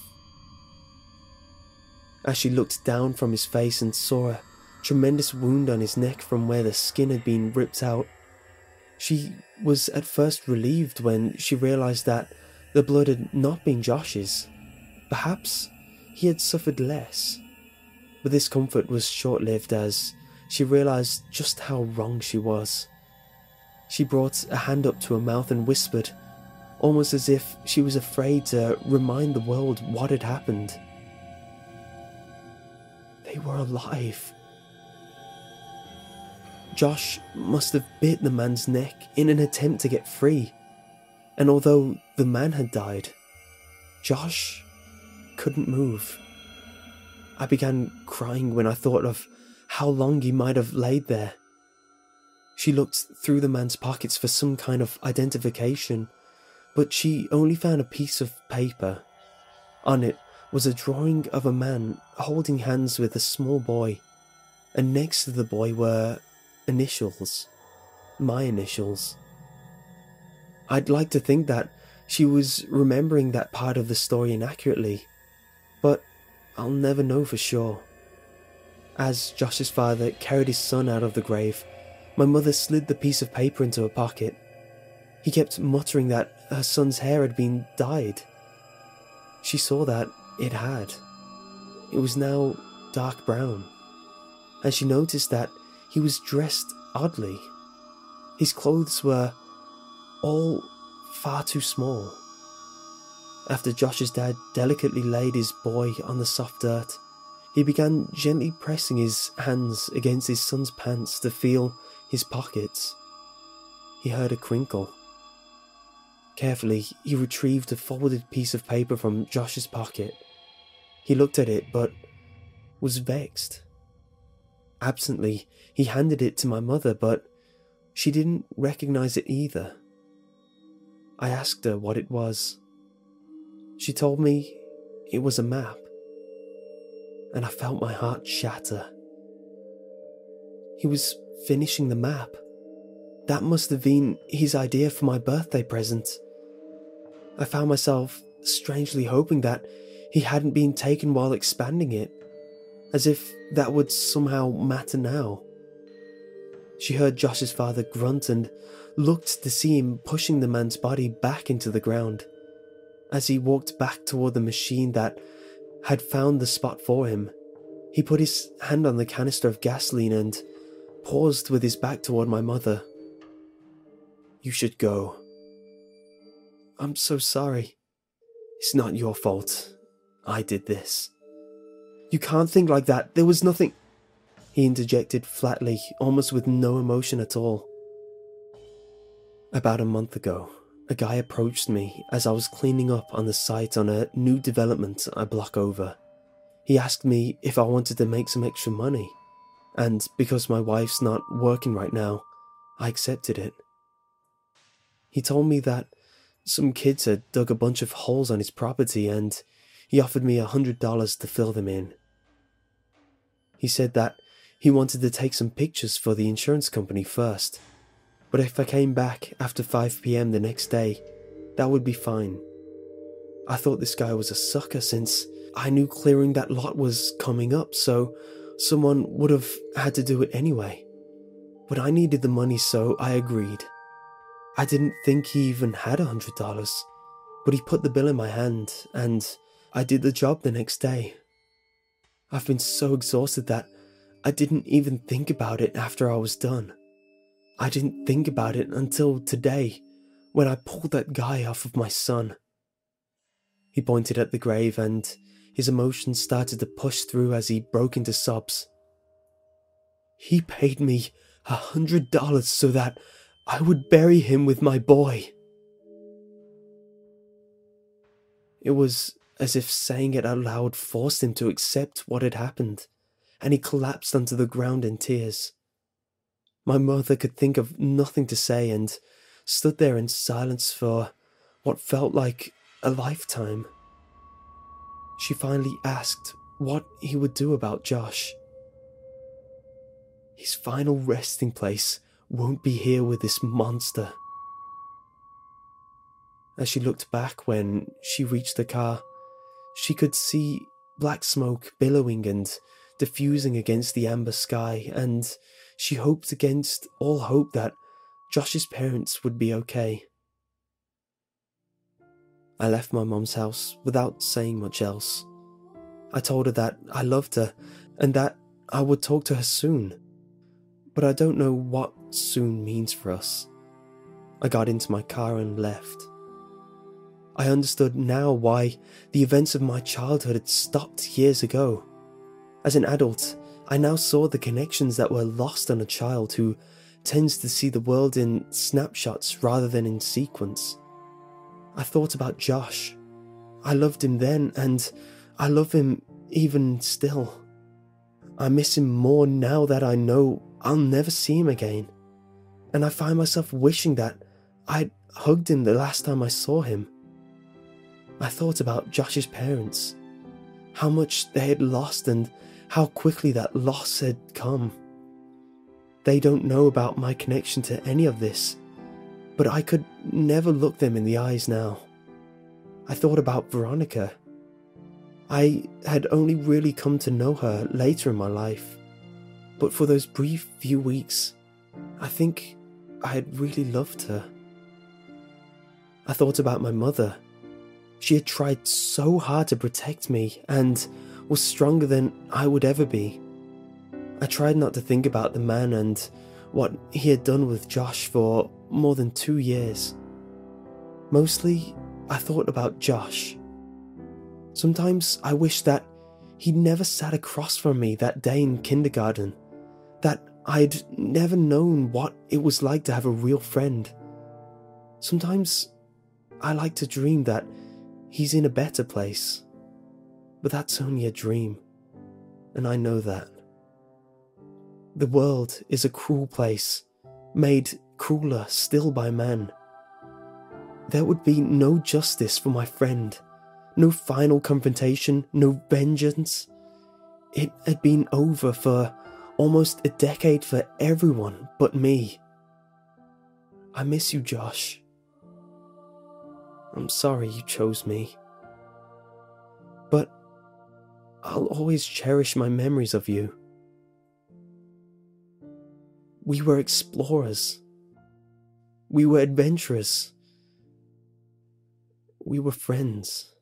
As she looked down from his face and saw a tremendous wound on his neck from where the skin had been ripped out, she was at first relieved when she realized that the blood had not been Josh's. Perhaps he had suffered less. But this comfort was short-lived as she realized just how wrong she was. She brought a hand up to her mouth and whispered, almost as if she was afraid to remind the world what had happened. They were alive. Josh must have bit the man's neck in an attempt to get free, and although the man had died, Josh couldn't move. I began crying when I thought of how long he might have laid there. She looked through the man's pockets for some kind of identification, but she only found a piece of paper. On it was a drawing of a man holding hands with a small boy, and next to the boy were initials. My initials. I'd like to think that she was remembering that part of the story inaccurately, but I'll never know for sure. As Josh's father carried his son out of the grave, my mother slid the piece of paper into her pocket. He kept muttering that her son's hair had been dyed. She saw that it had. It was now dark brown, and she noticed that he was dressed oddly. His clothes were all far too small. After Josh's dad delicately laid his boy on the soft dirt, he began gently pressing his hands against his son's pants to feel his pockets. He heard a crinkle. Carefully, he retrieved a folded piece of paper from Josh's pocket. He looked at it, but was vexed. Absently, he handed it to my mother, but she didn't recognize it either. I asked her what it was. She told me it was a map, and I felt my heart shatter. He was finishing the map. That must have been his idea for my birthday present. I found myself strangely hoping that he hadn't been taken while expanding it, as if that would somehow matter now. She heard Josh's father grunt and looked to see him pushing the man's body back into the ground. As he walked back toward the machine that had found the spot for him, he put his hand on the canister of gasoline and paused with his back toward my mother. "You should go." "I'm so sorry." "It's not your fault. I did this." "You can't think like that. There was nothing," he interjected flatly, almost with no emotion at all. "About a month ago, a guy approached me as I was cleaning up on the site on a new development a block over. He asked me if I wanted to make some extra money, and because my wife's not working right now, I accepted it. He told me that some kids had dug a bunch of holes on his property and he offered me $100 to fill them in. He said that he wanted to take some pictures for the insurance company first, but if I came back after 5 p.m. the next day, that would be fine. I thought this guy was a sucker since I knew clearing that lot was coming up, so someone would have had to do it anyway. But I needed the money, so I agreed. I didn't think he even had $100, but he put the bill in my hand, and I did the job the next day. I've been so exhausted that I didn't even think about it after I was done. I didn't think about it until today, when I pulled that guy off of my son." He pointed at the grave, and his emotions started to push through as he broke into sobs. "He paid me $100 so that I would bury him with my boy." It was as if saying it out loud forced him to accept what had happened, and he collapsed onto the ground in tears. My mother could think of nothing to say and stood there in silence for what felt like a lifetime. She finally asked what he would do about Josh. "His final resting place won't be here with this monster." As she looked back when she reached the car, she could see black smoke billowing and diffusing against the amber sky, and she hoped against all hope that Josh's parents would be okay. I left my mom's house without saying much else. I told her that I loved her and that I would talk to her soon, but I don't know what soon means for us. I got into my car and left. I understood now why the events of my childhood had stopped years ago. As an adult, I now saw the connections that were lost on a child who tends to see the world in snapshots rather than in sequence. I thought about Josh. I loved him then, and I love him even still. I miss him more now that I know I'll never see him again, and I find myself wishing that I'd hugged him the last time I saw him. I thought about Josh's parents, how much they had lost and how quickly that loss had come. They don't know about my connection to any of this, but I could never look them in the eyes now. I thought about Veronica. I had only really come to know her later in my life, but for those brief few weeks, I think I had really loved her. I thought about my mother. She had tried so hard to protect me and was stronger than I would ever be. I tried not to think about the man and what he had done with Josh for more than 2 years. Mostly, I thought about Josh. Sometimes I wish that he'd never sat across from me that day in kindergarten, that I'd never known what it was like to have a real friend. Sometimes I like to dream that he's in a better place, but that's only a dream, and I know that. The world is a cruel place, made crueler still by man. There would be no justice for my friend, no final confrontation, no vengeance. It had been over for almost a decade for everyone but me. I miss you, Josh. I'm sorry you chose me. But I'll always cherish my memories of you. We were explorers. We were adventurous. We were friends.